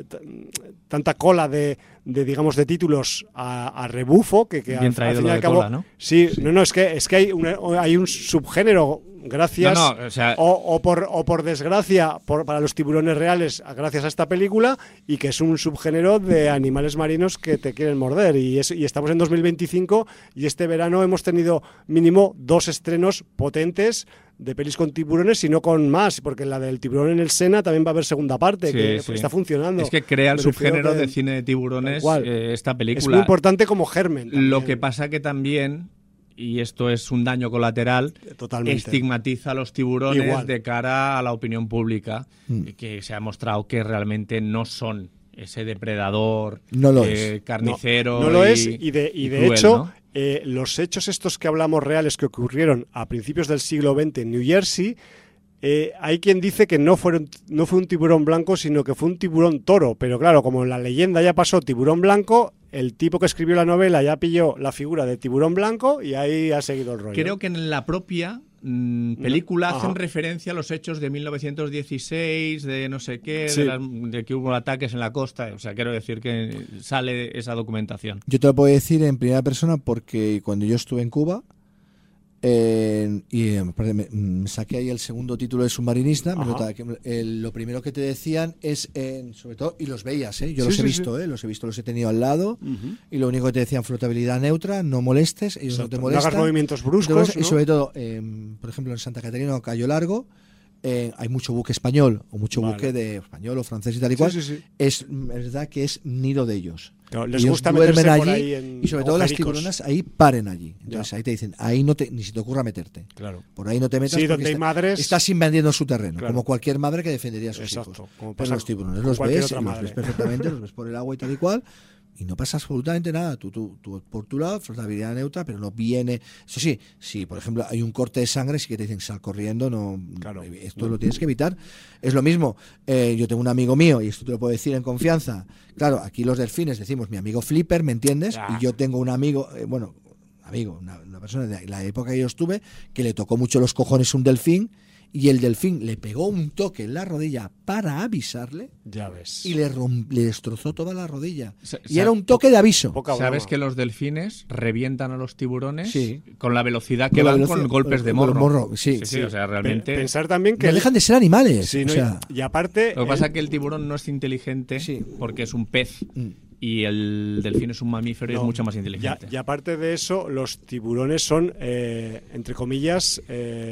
cola de títulos a rebufo que bien traído al fin y al cabo, cola, ¿no? Sí, no, es que hay un subgénero gracias o por desgracia para los tiburones reales gracias a esta película, y que es un subgénero de animales marinos que te quieren morder, y estamos en 2025 y este verano hemos tenido mínimo 2 estrenos potentes de pelis con tiburones y no con más, porque la del tiburón en el Sena también va a haber segunda parte, que está funcionando. Es que crea el subgénero de cine de tiburones esta película. Es muy importante como germen. También. Lo que pasa que también, y esto es un daño colateral, totalmente, estigmatiza a los tiburones de cara a la opinión pública, que se ha mostrado que realmente no son ese depredador carnicero. No lo es, y de cruel, hecho... ¿no? Los hechos estos que hablamos reales que ocurrieron a principios del siglo XX en New Jersey, hay quien dice que no fue un tiburón blanco, sino que fue un tiburón toro, pero claro, como la leyenda ya pasó tiburón blanco, el tipo que escribió la novela ya pilló la figura de tiburón blanco y ahí ha seguido el rollo. Creo que en la propia película hacen Ajá. referencia a los hechos de 1916, de no sé qué, Sí. de que hubo ataques en la costa. O sea, quiero decir que sale esa documentación. Yo te lo puedo decir en primera persona porque cuando yo estuve en Cuba me saqué ahí el segundo título de submarinista, me Ajá. notaba que lo primero que te decían es, sobre todo, y los veías, yo Sí, los he sí, visto, los he tenido al lado, Ujú. y lo único que te decían, flotabilidad neutra, no molestes, ellos Exacto. no te No molestan. hagas movimientos bruscos, Y ¿no? sobre todo, por ejemplo, en Santa Catarina o Cayo Largo, hay mucho buque español, o mucho Vale. buque de español o francés y tal y cual. Sí, sí, sí. Es verdad que es nido de ellos. Claro, les Ellos gusta duermen meterse por allí, ahí en y sobre todo las agujericos. tiburonas ahí paren allí. Entonces Ya. ahí te dicen, ahí no ni se te ocurra meterte. Claro. Por ahí no te metas Sí, porque donde hay madres. estás invadiendo su terreno, Claro. como cualquier madre que defendería a sus Exacto, hijos. como Pero pasa los tiburones con los cualquier ves, otra los madre. ves perfectamente, los ves por el agua y tal y cual, y no pasa absolutamente nada. Tú por tu lado, flotabilidad neutra, pero no viene. Eso sí, si por ejemplo hay un corte de sangre, sí que te dicen sal corriendo, no. Claro. Esto lo tienes que evitar. Es lo mismo. Yo tengo un amigo mío, y esto te lo puedo decir en confianza. Claro, aquí los delfines decimos mi amigo Flipper, ¿me entiendes? Ya. Y yo tengo un amigo, una persona de la época que yo estuve, que le tocó mucho los cojones un delfín, y el delfín le pegó un toque en la rodilla para avisarle Ya ves. y le destrozó toda la rodilla. Y Sa- era un toque de aviso. Poca ¿Sabes broma. que los delfines revientan a los tiburones Sí. con la velocidad que Con la van velocidad- con golpes de con los morro? morro, sí. Sí, o sea, realmente... Pensar también que No dejan de ser animales. Sí, o ¿no? sea, y aparte Lo que pasa es que el tiburón no es inteligente Sí. porque es un pez mm. y el delfín es un mamífero y no, es mucho más inteligente. Y aparte de eso, los tiburones son, entre comillas,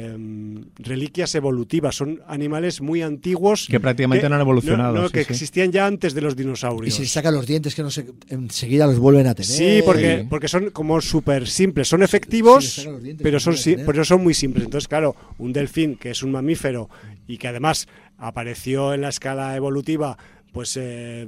reliquias evolutivas. Son animales muy antiguos. Que prácticamente no han evolucionado, sí, que sí. existían ya antes de los y dinosaurios. si le sacan los dientes que no sé, enseguida los vuelven a tener. Sí, porque, Sí. porque son como súper simples. Son efectivos, Sí, le sacan los dientes, pero los son, vuelven a tener. pero son muy simples. Entonces, claro, un delfín, que es un mamífero y que además apareció en la escala evolutiva pues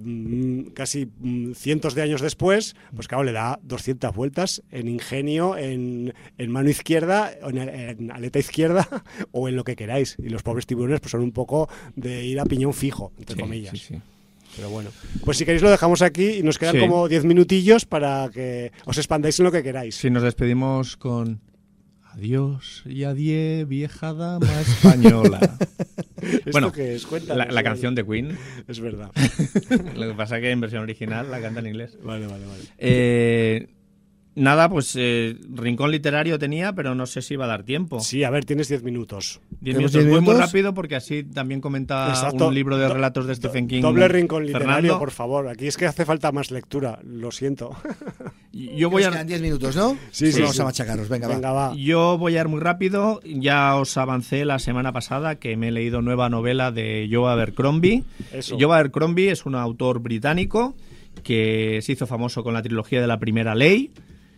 casi cientos de años después, pues claro, le da 200 vueltas en ingenio, en mano izquierda, en aleta izquierda o en lo que queráis. Y los pobres tiburones pues son un poco de ir a piñón fijo, entre Sí, comillas. sí, sí. Pero bueno, pues si queréis lo dejamos aquí y nos quedan Sí. como 10 minutillos para que os expandáis en lo que queráis. Si nos despedimos con adiós y adié, vieja dama española. ¿Esto Bueno, qué es? Cuéntanos. la canción de Queen. Es verdad. Lo que pasa es que en versión original la canta en inglés. Vale, vale, vale. Nada, pues rincón literario tenía, pero no sé si va a dar tiempo. Sí, a ver, tienes 10 minutos. 10 ¿Tenemos minutos. 10 Voy muy minutos? rápido porque así también comenta Exacto. un libro de relatos de Stephen King. Doble rincón literario, Fernando. por favor. Aquí es que hace falta más lectura, lo siento. Yo voy Nos a... quedan 10 minutos, ¿no? Sí, Pues sí, vamos sí. a machacaros, venga, va. Venga, va. Yo voy a ir muy rápido. Ya os avancé la semana pasada que me he leído nueva novela de Joe Abercrombie. Eso. Joe Abercrombie es un autor británico que se hizo famoso con la trilogía de La Primera Ley.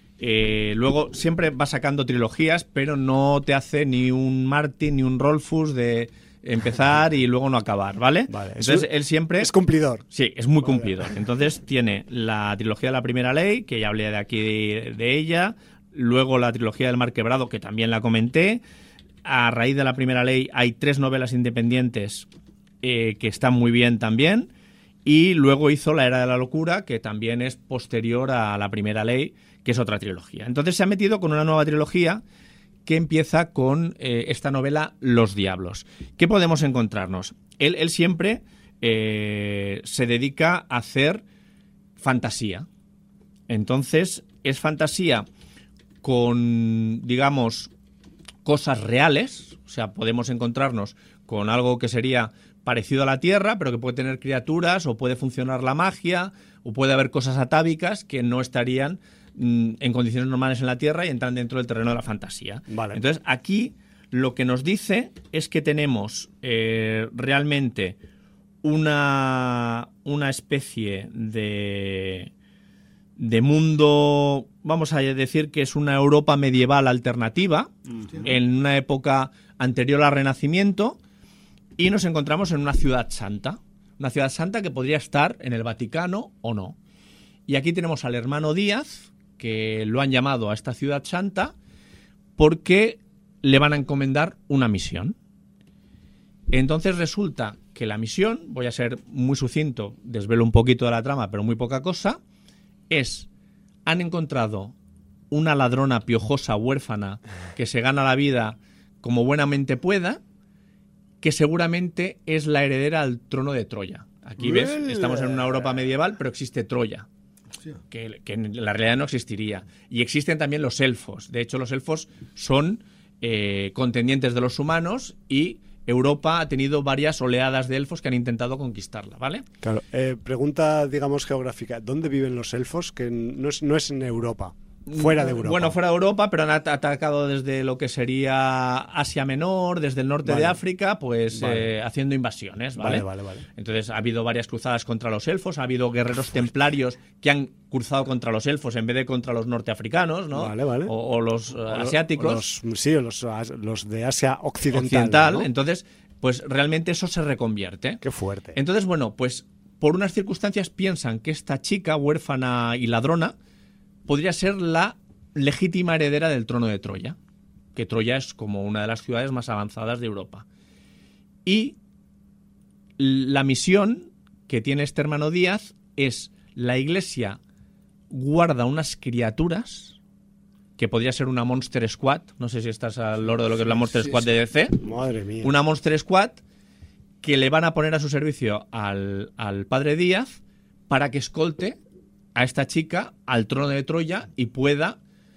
Luego siempre va sacando trilogías, pero no te hace ni un Martin ni un Rolfus de empezar y luego no acabar, ¿vale? Vale, Entonces él siempre... Es cumplidor. Sí, es muy cumplidor. Entonces tiene la trilogía de La Primera Ley, que ya hablé de aquí de ella, luego la trilogía del Mar Quebrado, que también la comenté. A raíz de La Primera Ley hay 3 novelas independientes que están muy bien también, y luego hizo La Era de la Locura, que también es posterior a La Primera Ley, que es otra trilogía. Entonces se ha metido con una nueva trilogía que empieza con esta novela Los Diablos. ¿Qué podemos encontrarnos? Él siempre se dedica a hacer fantasía. Entonces, es fantasía con, digamos, cosas reales. O sea, podemos encontrarnos con algo que sería parecido a la Tierra, pero que puede tener criaturas, o puede funcionar la magia, o puede haber cosas atávicas que no estarían en condiciones normales en la Tierra y entran dentro del terreno de la fantasía. Vale. Entonces, aquí lo que nos dice es que tenemos realmente una especie de mundo, vamos a decir que es una Europa medieval alternativa, en una época anterior al Renacimiento, y nos encontramos en una ciudad santa. Una ciudad santa que podría estar en el Vaticano o no. Y aquí tenemos al hermano Díaz, que lo han llamado a esta ciudad santa porque le van a encomendar una misión. Entonces resulta que la misión, voy a ser muy sucinto, desvelo un poquito de la trama, pero muy poca cosa, han encontrado una ladrona piojosa huérfana que se gana la vida como buenamente pueda, que seguramente es la heredera al trono de Troya. Aquí ves, estamos en una Europa medieval, pero existe Troya, que en la realidad no existiría. Y existen también los elfos. De hecho, los elfos son contendientes de los humanos y Europa ha tenido varias oleadas de elfos que han intentado conquistarla, ¿vale? Claro. Pregunta, digamos, geográfica. ¿Dónde viven los elfos? Que no es en Europa. Fuera de Europa. Bueno, fuera de Europa, pero han atacado desde lo que sería Asia Menor, desde el norte de África, pues haciendo invasiones, ¿vale? Vale. Entonces ha habido varias cruzadas contra los elfos, ha habido guerreros templarios que han cruzado contra los elfos en vez de contra los norteafricanos, ¿no? Vale. O los asiáticos. Los de Asia Occidental, ¿no? Entonces, pues realmente eso se reconvierte. Qué fuerte. Entonces, bueno, pues por unas circunstancias piensan que esta chica, huérfana y ladrona, podría ser la legítima heredera del trono de Troya, que Troya es como una de las ciudades más avanzadas de Europa. Y la misión que tiene este hermano Díaz es: la Iglesia guarda unas criaturas, que podría ser una Monster Squad, no sé si estás al loro de lo que es la Monster Squad de DC. Madre mía. Una Monster Squad que le van a poner a su servicio al padre Díaz para que escolte a esta chica al trono de Troya y pueda,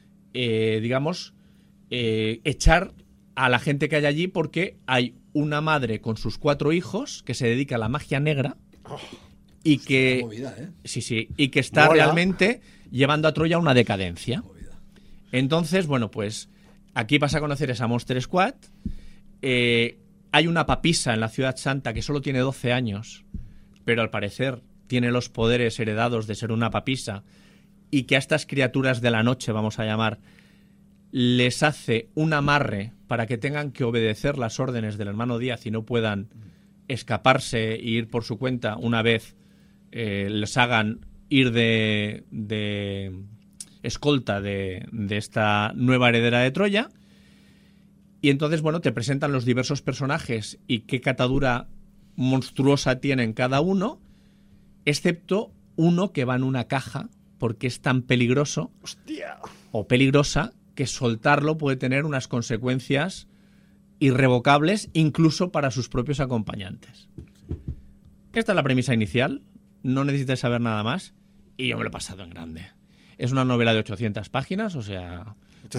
echar a la gente que hay allí, porque hay una madre con sus 4 hijos que se dedica a la magia negra y que y que está realmente llevando a Troya a una decadencia. Entonces, bueno, pues aquí vas a conocer esa Monster Squad. Hay una papisa en la Ciudad Santa que solo tiene 12 años, pero al parecer tiene los poderes heredados de ser una papisa, y que a estas criaturas de la noche, vamos a llamar, les hace un amarre para que tengan que obedecer las órdenes del hermano Díaz y no puedan escaparse e ir por su cuenta una vez les hagan ir de escolta de esta nueva heredera de Troya. Y entonces, bueno, te presentan los diversos personajes y qué catadura monstruosa tienen cada uno, excepto uno que va en una caja porque es tan peligroso o peligrosa que soltarlo puede tener unas consecuencias irrevocables incluso para sus propios acompañantes. Esta es la premisa inicial, no necesitas saber nada más y yo me lo he pasado en grande. Es una novela de 800 páginas, o sea,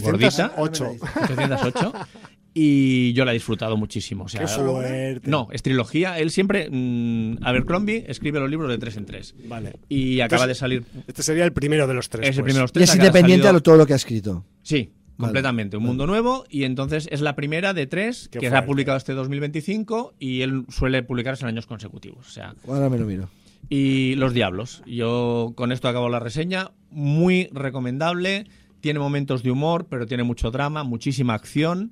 808. Y yo la he disfrutado muchísimo. O sea, ¡qué suerte! No, es trilogía. Él siempre, Abercrombie, escribe los libros de 3 en 3. Vale. Y acaba de salir... Este sería el primero de los 3. Es el primero de los Y 3. es independiente de todo lo que ha escrito. Sí, completamente. Un mundo nuevo. Y entonces es la primera de 3 que se ha publicado este 2025 y él suele publicarse en años consecutivos. O sea, ahora me lo miro. Y Los Diablos. Yo con esto acabo la reseña. Muy recomendable. Tiene momentos de humor, pero tiene mucho drama, muchísima acción.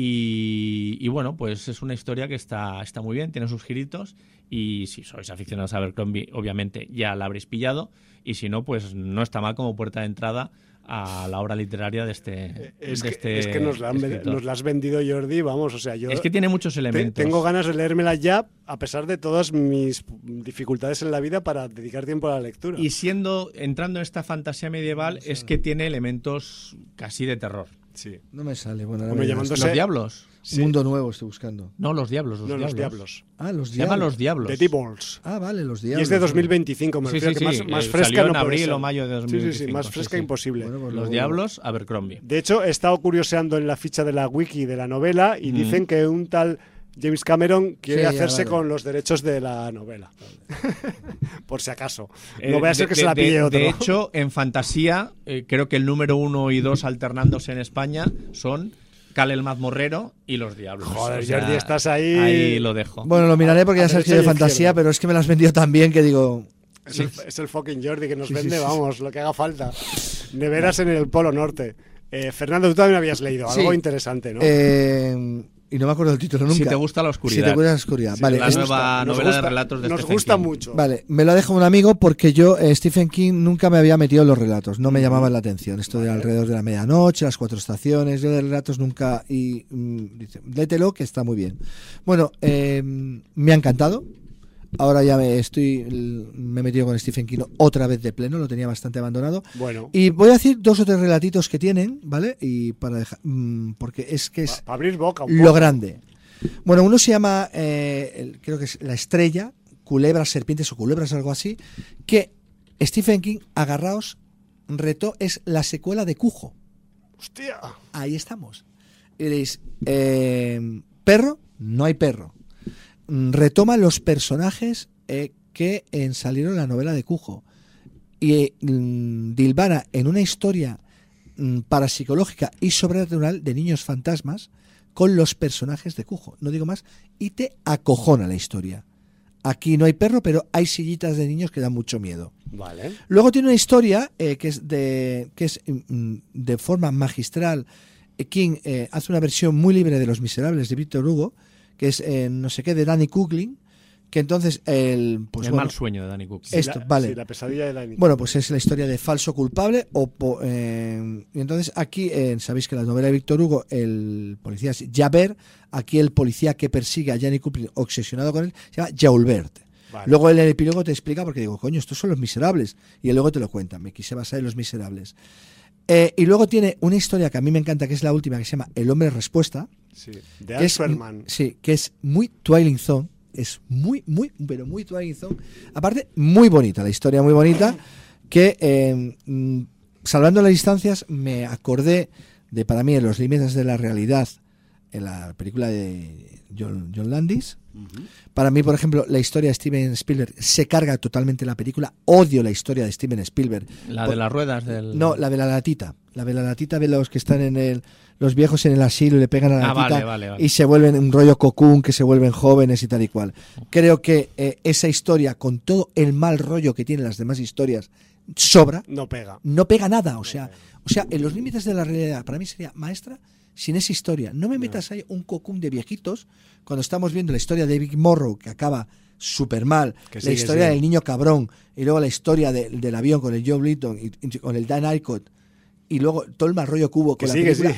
Y bueno, pues es una historia que está muy bien, tiene sus giritos. Y si sois aficionados a Abercrombie, obviamente ya la habréis pillado. Y si no, pues no está mal como puerta de entrada a la obra literaria de este es que nos la has vendido, Jordi, vamos, o sea, yo... Es que tiene muchos elementos. Tengo ganas de leérmela ya, a pesar de todas mis dificultades en la vida para dedicar tiempo a la lectura. Y entrando en esta fantasía medieval, es que tiene elementos casi de terror. Sí. No me sale. Bueno, ¿Los Diablos? Sí. Mundo Nuevo estoy buscando. No, Los Diablos. Los Diablos. Ah, Los Diablos. Se llama Los Diablos. The Devils. Ah, vale, Los Diablos. Y es de 2025, me refiero, que más fresca salió en no puede abril ser. o mayo de 2025. Sí, más fresca imposible. Bueno, pues Los Diablos, Abercrombie. De hecho, he estado curioseando en la ficha de la wiki de la novela y dicen que un tal James Cameron quiere hacerse con los derechos de la novela. Por si acaso. No voy a ser que se la pille otro. De hecho, en fantasía, creo que el número 1 y 2 alternándose en España son Cal el Mazmorrero y Los Diablos. Joder, Jordi, estás ahí. Ahí lo dejo. Bueno, lo miraré porque ya sabes que de fantasía, pero es que me las has vendido tan bien que digo... Es el fucking Jordi que nos vende, vamos, lo que haga falta. Neveras en el Polo Norte. Fernando, tú también habías leído algo interesante, ¿no? Y no me acuerdo del título nunca. Si te gusta la oscuridad. Si te gusta la oscuridad. Sí, vale, la nueva novela de relatos de Stephen King. Nos gusta mucho. Vale, me lo ha dejado un amigo porque yo, Stephen King, nunca me había metido en los relatos. No me llamaban la atención. Esto de alrededor de la medianoche, las 4 estaciones, yo de relatos nunca... Y dice, léetelo, que está muy bien. Bueno, me ha encantado. ahora ya me he metido con Stephen King otra vez de pleno, lo tenía bastante abandonado. Bueno. Y voy a decir 2 o 3 relatitos que tienen, ¿vale? Y para dejar, porque es que es para abrir boca un lo poco. grande. Bueno, uno se llama, creo que es La Estrella, Culebras, Serpientes o Culebras, algo así, que Stephen King, agarraos, retó, es la secuela de Cujo. ¡Hostia! Ahí estamos. Y diréis, ¿perro? No hay perro. Retoma los personajes que salieron en la novela de Cujo y dilvana en una historia parapsicológica y sobrenatural de niños fantasmas con los personajes de Cujo. No digo más. Y te acojona la historia. Aquí no hay perro, pero hay sillitas de niños que dan mucho miedo. Vale. Luego tiene una historia que es de forma magistral. King hace una versión muy libre de Los Miserables de Víctor Hugo, que es no sé qué, de Danny Coughlin, que entonces el mal sueño de Danny Coughlin. Esto, vale. Sí, la pesadilla de Danny. Bueno, pues es la historia de falso culpable y entonces aquí sabéis que en la novela de Víctor Hugo el policía es Javert, aquí el policía que persigue a Danny Coughlin obsesionado con él se llama Jaulbert. Vale. Luego el epílogo te explica, porque digo, coño, estos son Los Miserables, y luego te lo cuenta, me quise basar en Los Miserables. Y luego tiene una historia que a mí me encanta, que es la última, que se llama El Hombre Respuesta. Sí, de Alferman. Sí, que es muy Twilight Zone. Es muy, pero muy Twilight Zone. Aparte, muy bonita, la historia muy bonita, que salvando las distancias me acordé de, para mí, en Los Límites de la Realidad, en la película de John Landis. Para mí, por ejemplo, la historia de Steven Spielberg se carga totalmente la película. Odio la historia de Steven Spielberg. La de las ruedas del... No, la de la latita. La de la latita de los que están en los viejos en el asilo y le pegan a la latita vale. y se vuelven un rollo cocoon, que se vuelven jóvenes y tal y cual. Creo que esa historia, con todo el mal rollo que tienen las demás historias, sobra. No pega. No pega nada. O sea, en Los Límites de la Realidad, para mí sería maestra sin esa historia. No me metas ahí un cocoon de viejitos cuando estamos viendo la historia de Big Morrow, que acaba súper mal, la historia del niño cabrón, y luego la historia del avión con el Joe Blinton y con el Dan Aykroyd, y luego todo el mal rollo que hubo con la película.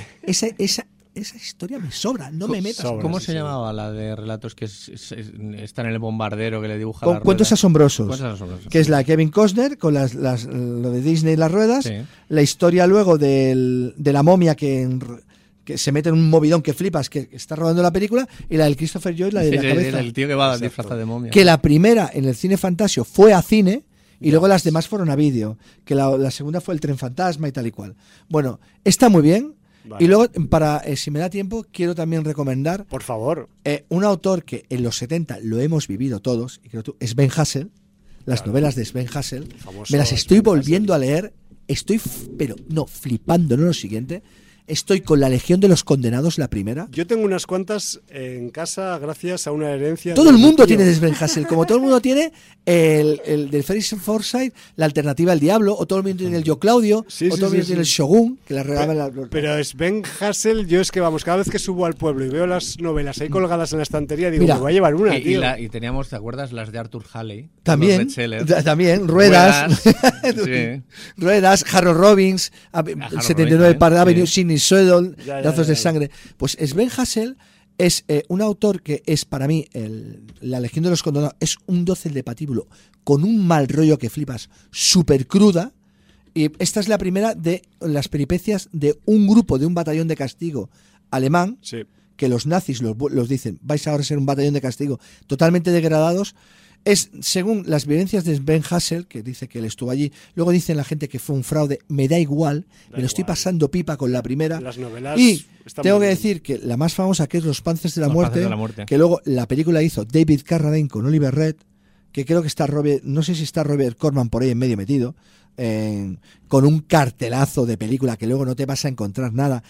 Esa historia me sobra, no me metas. ¿Cómo se llamaba la de relatos que está en el bombardero, que le dibuja con las cuentos ruedas? Asombrosos, que es la de Kevin Costner con lo de Disney y las ruedas, sí. La historia luego de la momia que se mete en un movidón que flipas, que está rodando la película, y la del Christopher Lloyd, la de la cabeza. El tío que va disfrazado de momia. Que la primera en el cine Fantasio fue a cine, y luego las demás fueron a vídeo, que la segunda fue El Tren Fantasma y tal y cual. Bueno, está muy bien. Vale. Y luego, si me da tiempo, quiero también recomendar, por favor, un autor que en los 70 lo hemos vivido todos, y creo tú, Sven Hassel. Las novelas de Sven Hassel, me las estoy volviendo a leer, pero no, flipando, no lo siguiente. Estoy con La Legión de los Condenados, la primera. Yo tengo unas cuantas en casa gracias a una herencia. Todo el mundo tiene de Sven Hassel, como todo el mundo tiene el del Ferris Forsyth, La Alternativa al Diablo, o todo el mundo tiene el Yo Claudio, o todo el mundo tiene el Shogun, que la regaba. Pero Sven Hassel, yo es que vamos, cada vez que subo al pueblo y veo las novelas ahí colgadas en la estantería, digo, mira, me voy a llevar una, tío. Y teníamos, ¿te acuerdas? Las de Arthur Halley. También, Ruedas, sí. Ruedas, Harold Robbins, 79 Park Avenue, Sidney Swedol, Lazos de Sangre. Pues Sven Hassel es un autor que es, para mí, La Legión de los Condenados, es un 12 de patíbulo con un mal rollo que flipas, súper cruda. Y esta es la primera de las peripecias de un grupo, de un batallón de castigo alemán, sí, que los nazis los dicen, vais ahora a ser un batallón de castigo, totalmente degradados. Es, según las vivencias de Sven Hassel, que dice que él estuvo allí, luego dicen la gente que fue un fraude, me da igual, me lo estoy pasando pipa con la primera. Las novelas, y tengo que decir que la más famosa, que es Los Panzers de la Muerte, que luego la película hizo David Carradine con Oliver Reed, que creo que está no sé si está Robert Corman por ahí en medio metido, con un cartelazo de película que luego no te vas a encontrar nada.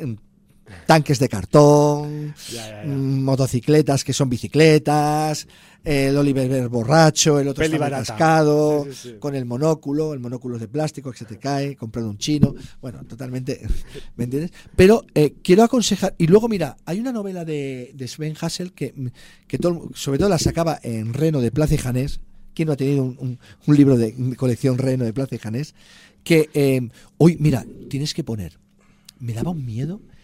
Tanques de cartón, motocicletas que son bicicletas, el Oliver borracho, el otro está atascado, sí. Con el monóculo es de plástico que se te cae, comprando un chino, bueno, totalmente, ¿me entiendes? Pero quiero aconsejar, y luego mira, hay una novela de Sven Hassel que sobre todo la sacaba en Reno de Plaza y Janés. ¿Quién no ha tenido un libro de colección Reno de Plaza y Janés? Que hoy, mira, tienes que poner, me daba un miedo.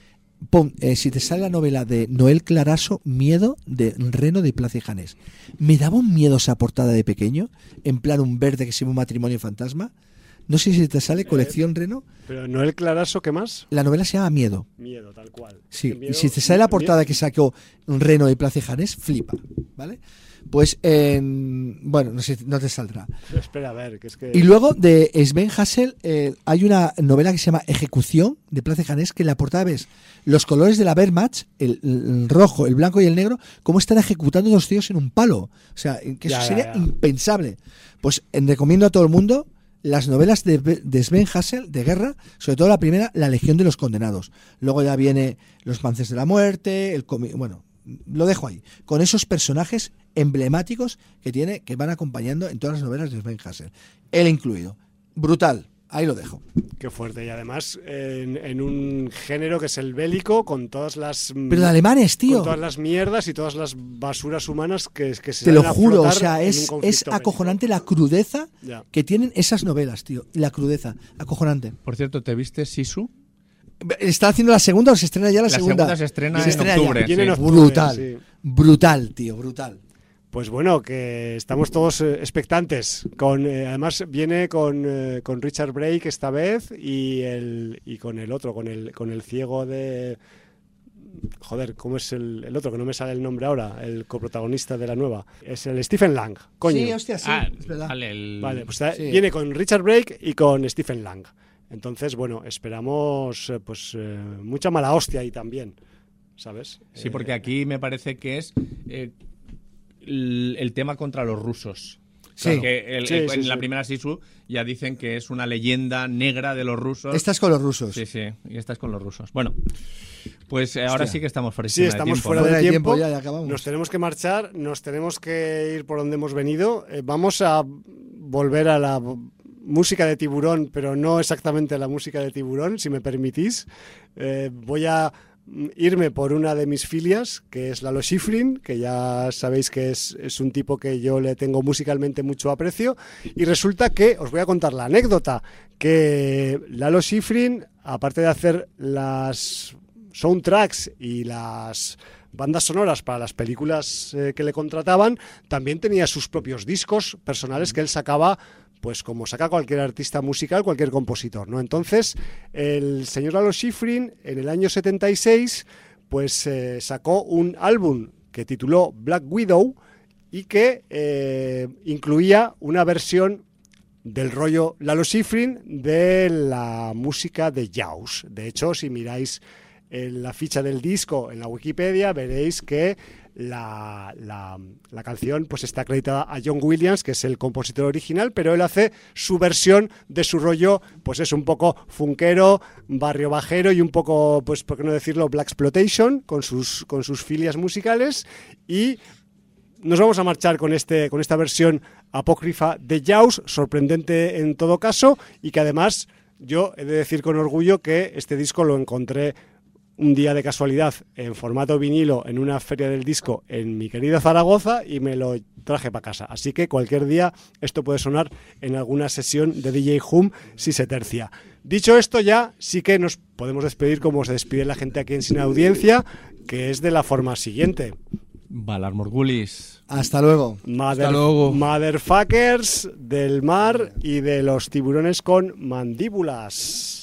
pon, si te sale la novela de Noel Claraso, Miedo, de Reno de Plaza y Janés. Me daba un miedo esa portada de pequeño, en plan un verde que se ve un matrimonio fantasma. No sé si te sale colección Reno. Pero Noel Claraso, ¿qué más? La novela se llama Miedo. Miedo, tal cual. Sí, Miedo, y si te sale la portada miedo. que sacó Reno de Plaza y Janés, flipa, ¿vale? Pues, bueno, no sé, no te saldrá. Espera, a ver, que es que... Y luego de Sven Hassel hay una novela que se llama Ejecución de Plaza y Janés, que en la portada ves los colores de la Wehrmacht, el rojo, el blanco y el negro, cómo están ejecutando dos tíos en un palo. O sea, que eso sería impensable. Pues recomiendo a todo el mundo las novelas de Sven Hassel de guerra, sobre todo la primera, La Legión de los Condenados. Luego ya viene Los Lances de la Muerte, bueno, lo dejo ahí, con esos personajes emblemáticos que van acompañando en todas las novelas de Sven Hassel, él incluido. Brutal, ahí lo dejo. Qué fuerte, y además en un género que es el bélico, con todas las... Pero de alemanes, tío. Con todas las mierdas y todas las basuras humanas que se te lo salen a juro, o flotar sea, en un es conflicto acojonante bélico. la crudeza Ya. que tienen esas novelas, tío. La crudeza, acojonante. Por cierto, ¿te viste Sisu? ¿Está haciendo la segunda o se estrena ya la segunda? La segunda se estrena Se en estrena ya. octubre. Viene en Sí. octubre, Brutal, sí. brutal, tío, brutal. Pues bueno, que estamos todos expectantes. Además viene con Richard Brake esta vez y con el otro, con el ciego de... Joder, ¿cómo es el otro? Que no me sale el nombre ahora, el coprotagonista de la nueva. Es el Stephen Lang, coño. Sí, hostia, sí, es verdad. Vale, pues Sí. viene con Richard Brake y con Stephen Lang. Entonces, bueno, esperamos mucha mala hostia ahí también, ¿sabes? Sí, porque aquí me parece que es el tema contra los rusos. Sí. Porque Sí, en sí, la sí. primera Sisu ya dicen que es una leyenda negra de los rusos. Estás con los rusos. Sí, sí, y esta es con los rusos. Bueno, pues ahora sí que estamos fuera Sí, estamos de tiempo, fuera ¿no? Fuera de de tiempo. tiempo, ya acabamos. Nos tenemos que marchar, nos tenemos que ir por donde hemos venido. Vamos a volver a la música de Tiburón, pero no exactamente a la música de Tiburón, si me permitís. Voy a irme por una de mis filias, que es Lalo Schifrin, que ya sabéis que es un tipo que yo le tengo musicalmente mucho aprecio, y resulta que os voy a contar la anécdota, que Lalo Schifrin, aparte de hacer las soundtracks y las bandas sonoras para las películas que le contrataban, también tenía sus propios discos personales que él sacaba, pues como saca cualquier artista musical, cualquier compositor, ¿no? Entonces, el señor Lalo Schifrin, en el año 76, pues sacó un álbum que tituló Black Widow y que incluía una versión del rollo Lalo Schifrin de la música de Jaws. De hecho, si miráis en la ficha del disco en la Wikipedia, veréis que la canción pues está acreditada a John Williams, que es el compositor original, pero él hace su versión de su rollo, pues es un poco funkero, barrio bajero y un poco, pues por qué no decirlo, blaxploitation, con sus filias musicales. Y nos vamos a marchar con esta versión apócrifa de Jaws, sorprendente en todo caso, y que además yo he de decir con orgullo que este disco lo encontré un día de casualidad en formato vinilo en una feria del disco en mi querida Zaragoza y me lo traje para casa. Así que cualquier día esto puede sonar en alguna sesión de DJ Hum si se tercia. Dicho esto, ya sí que nos podemos despedir como se despide la gente aquí en Sin Audiencia, que es de la forma siguiente. Valar Morgulis. Hasta luego. Hasta luego. Motherfuckers del mar y de los tiburones con mandíbulas.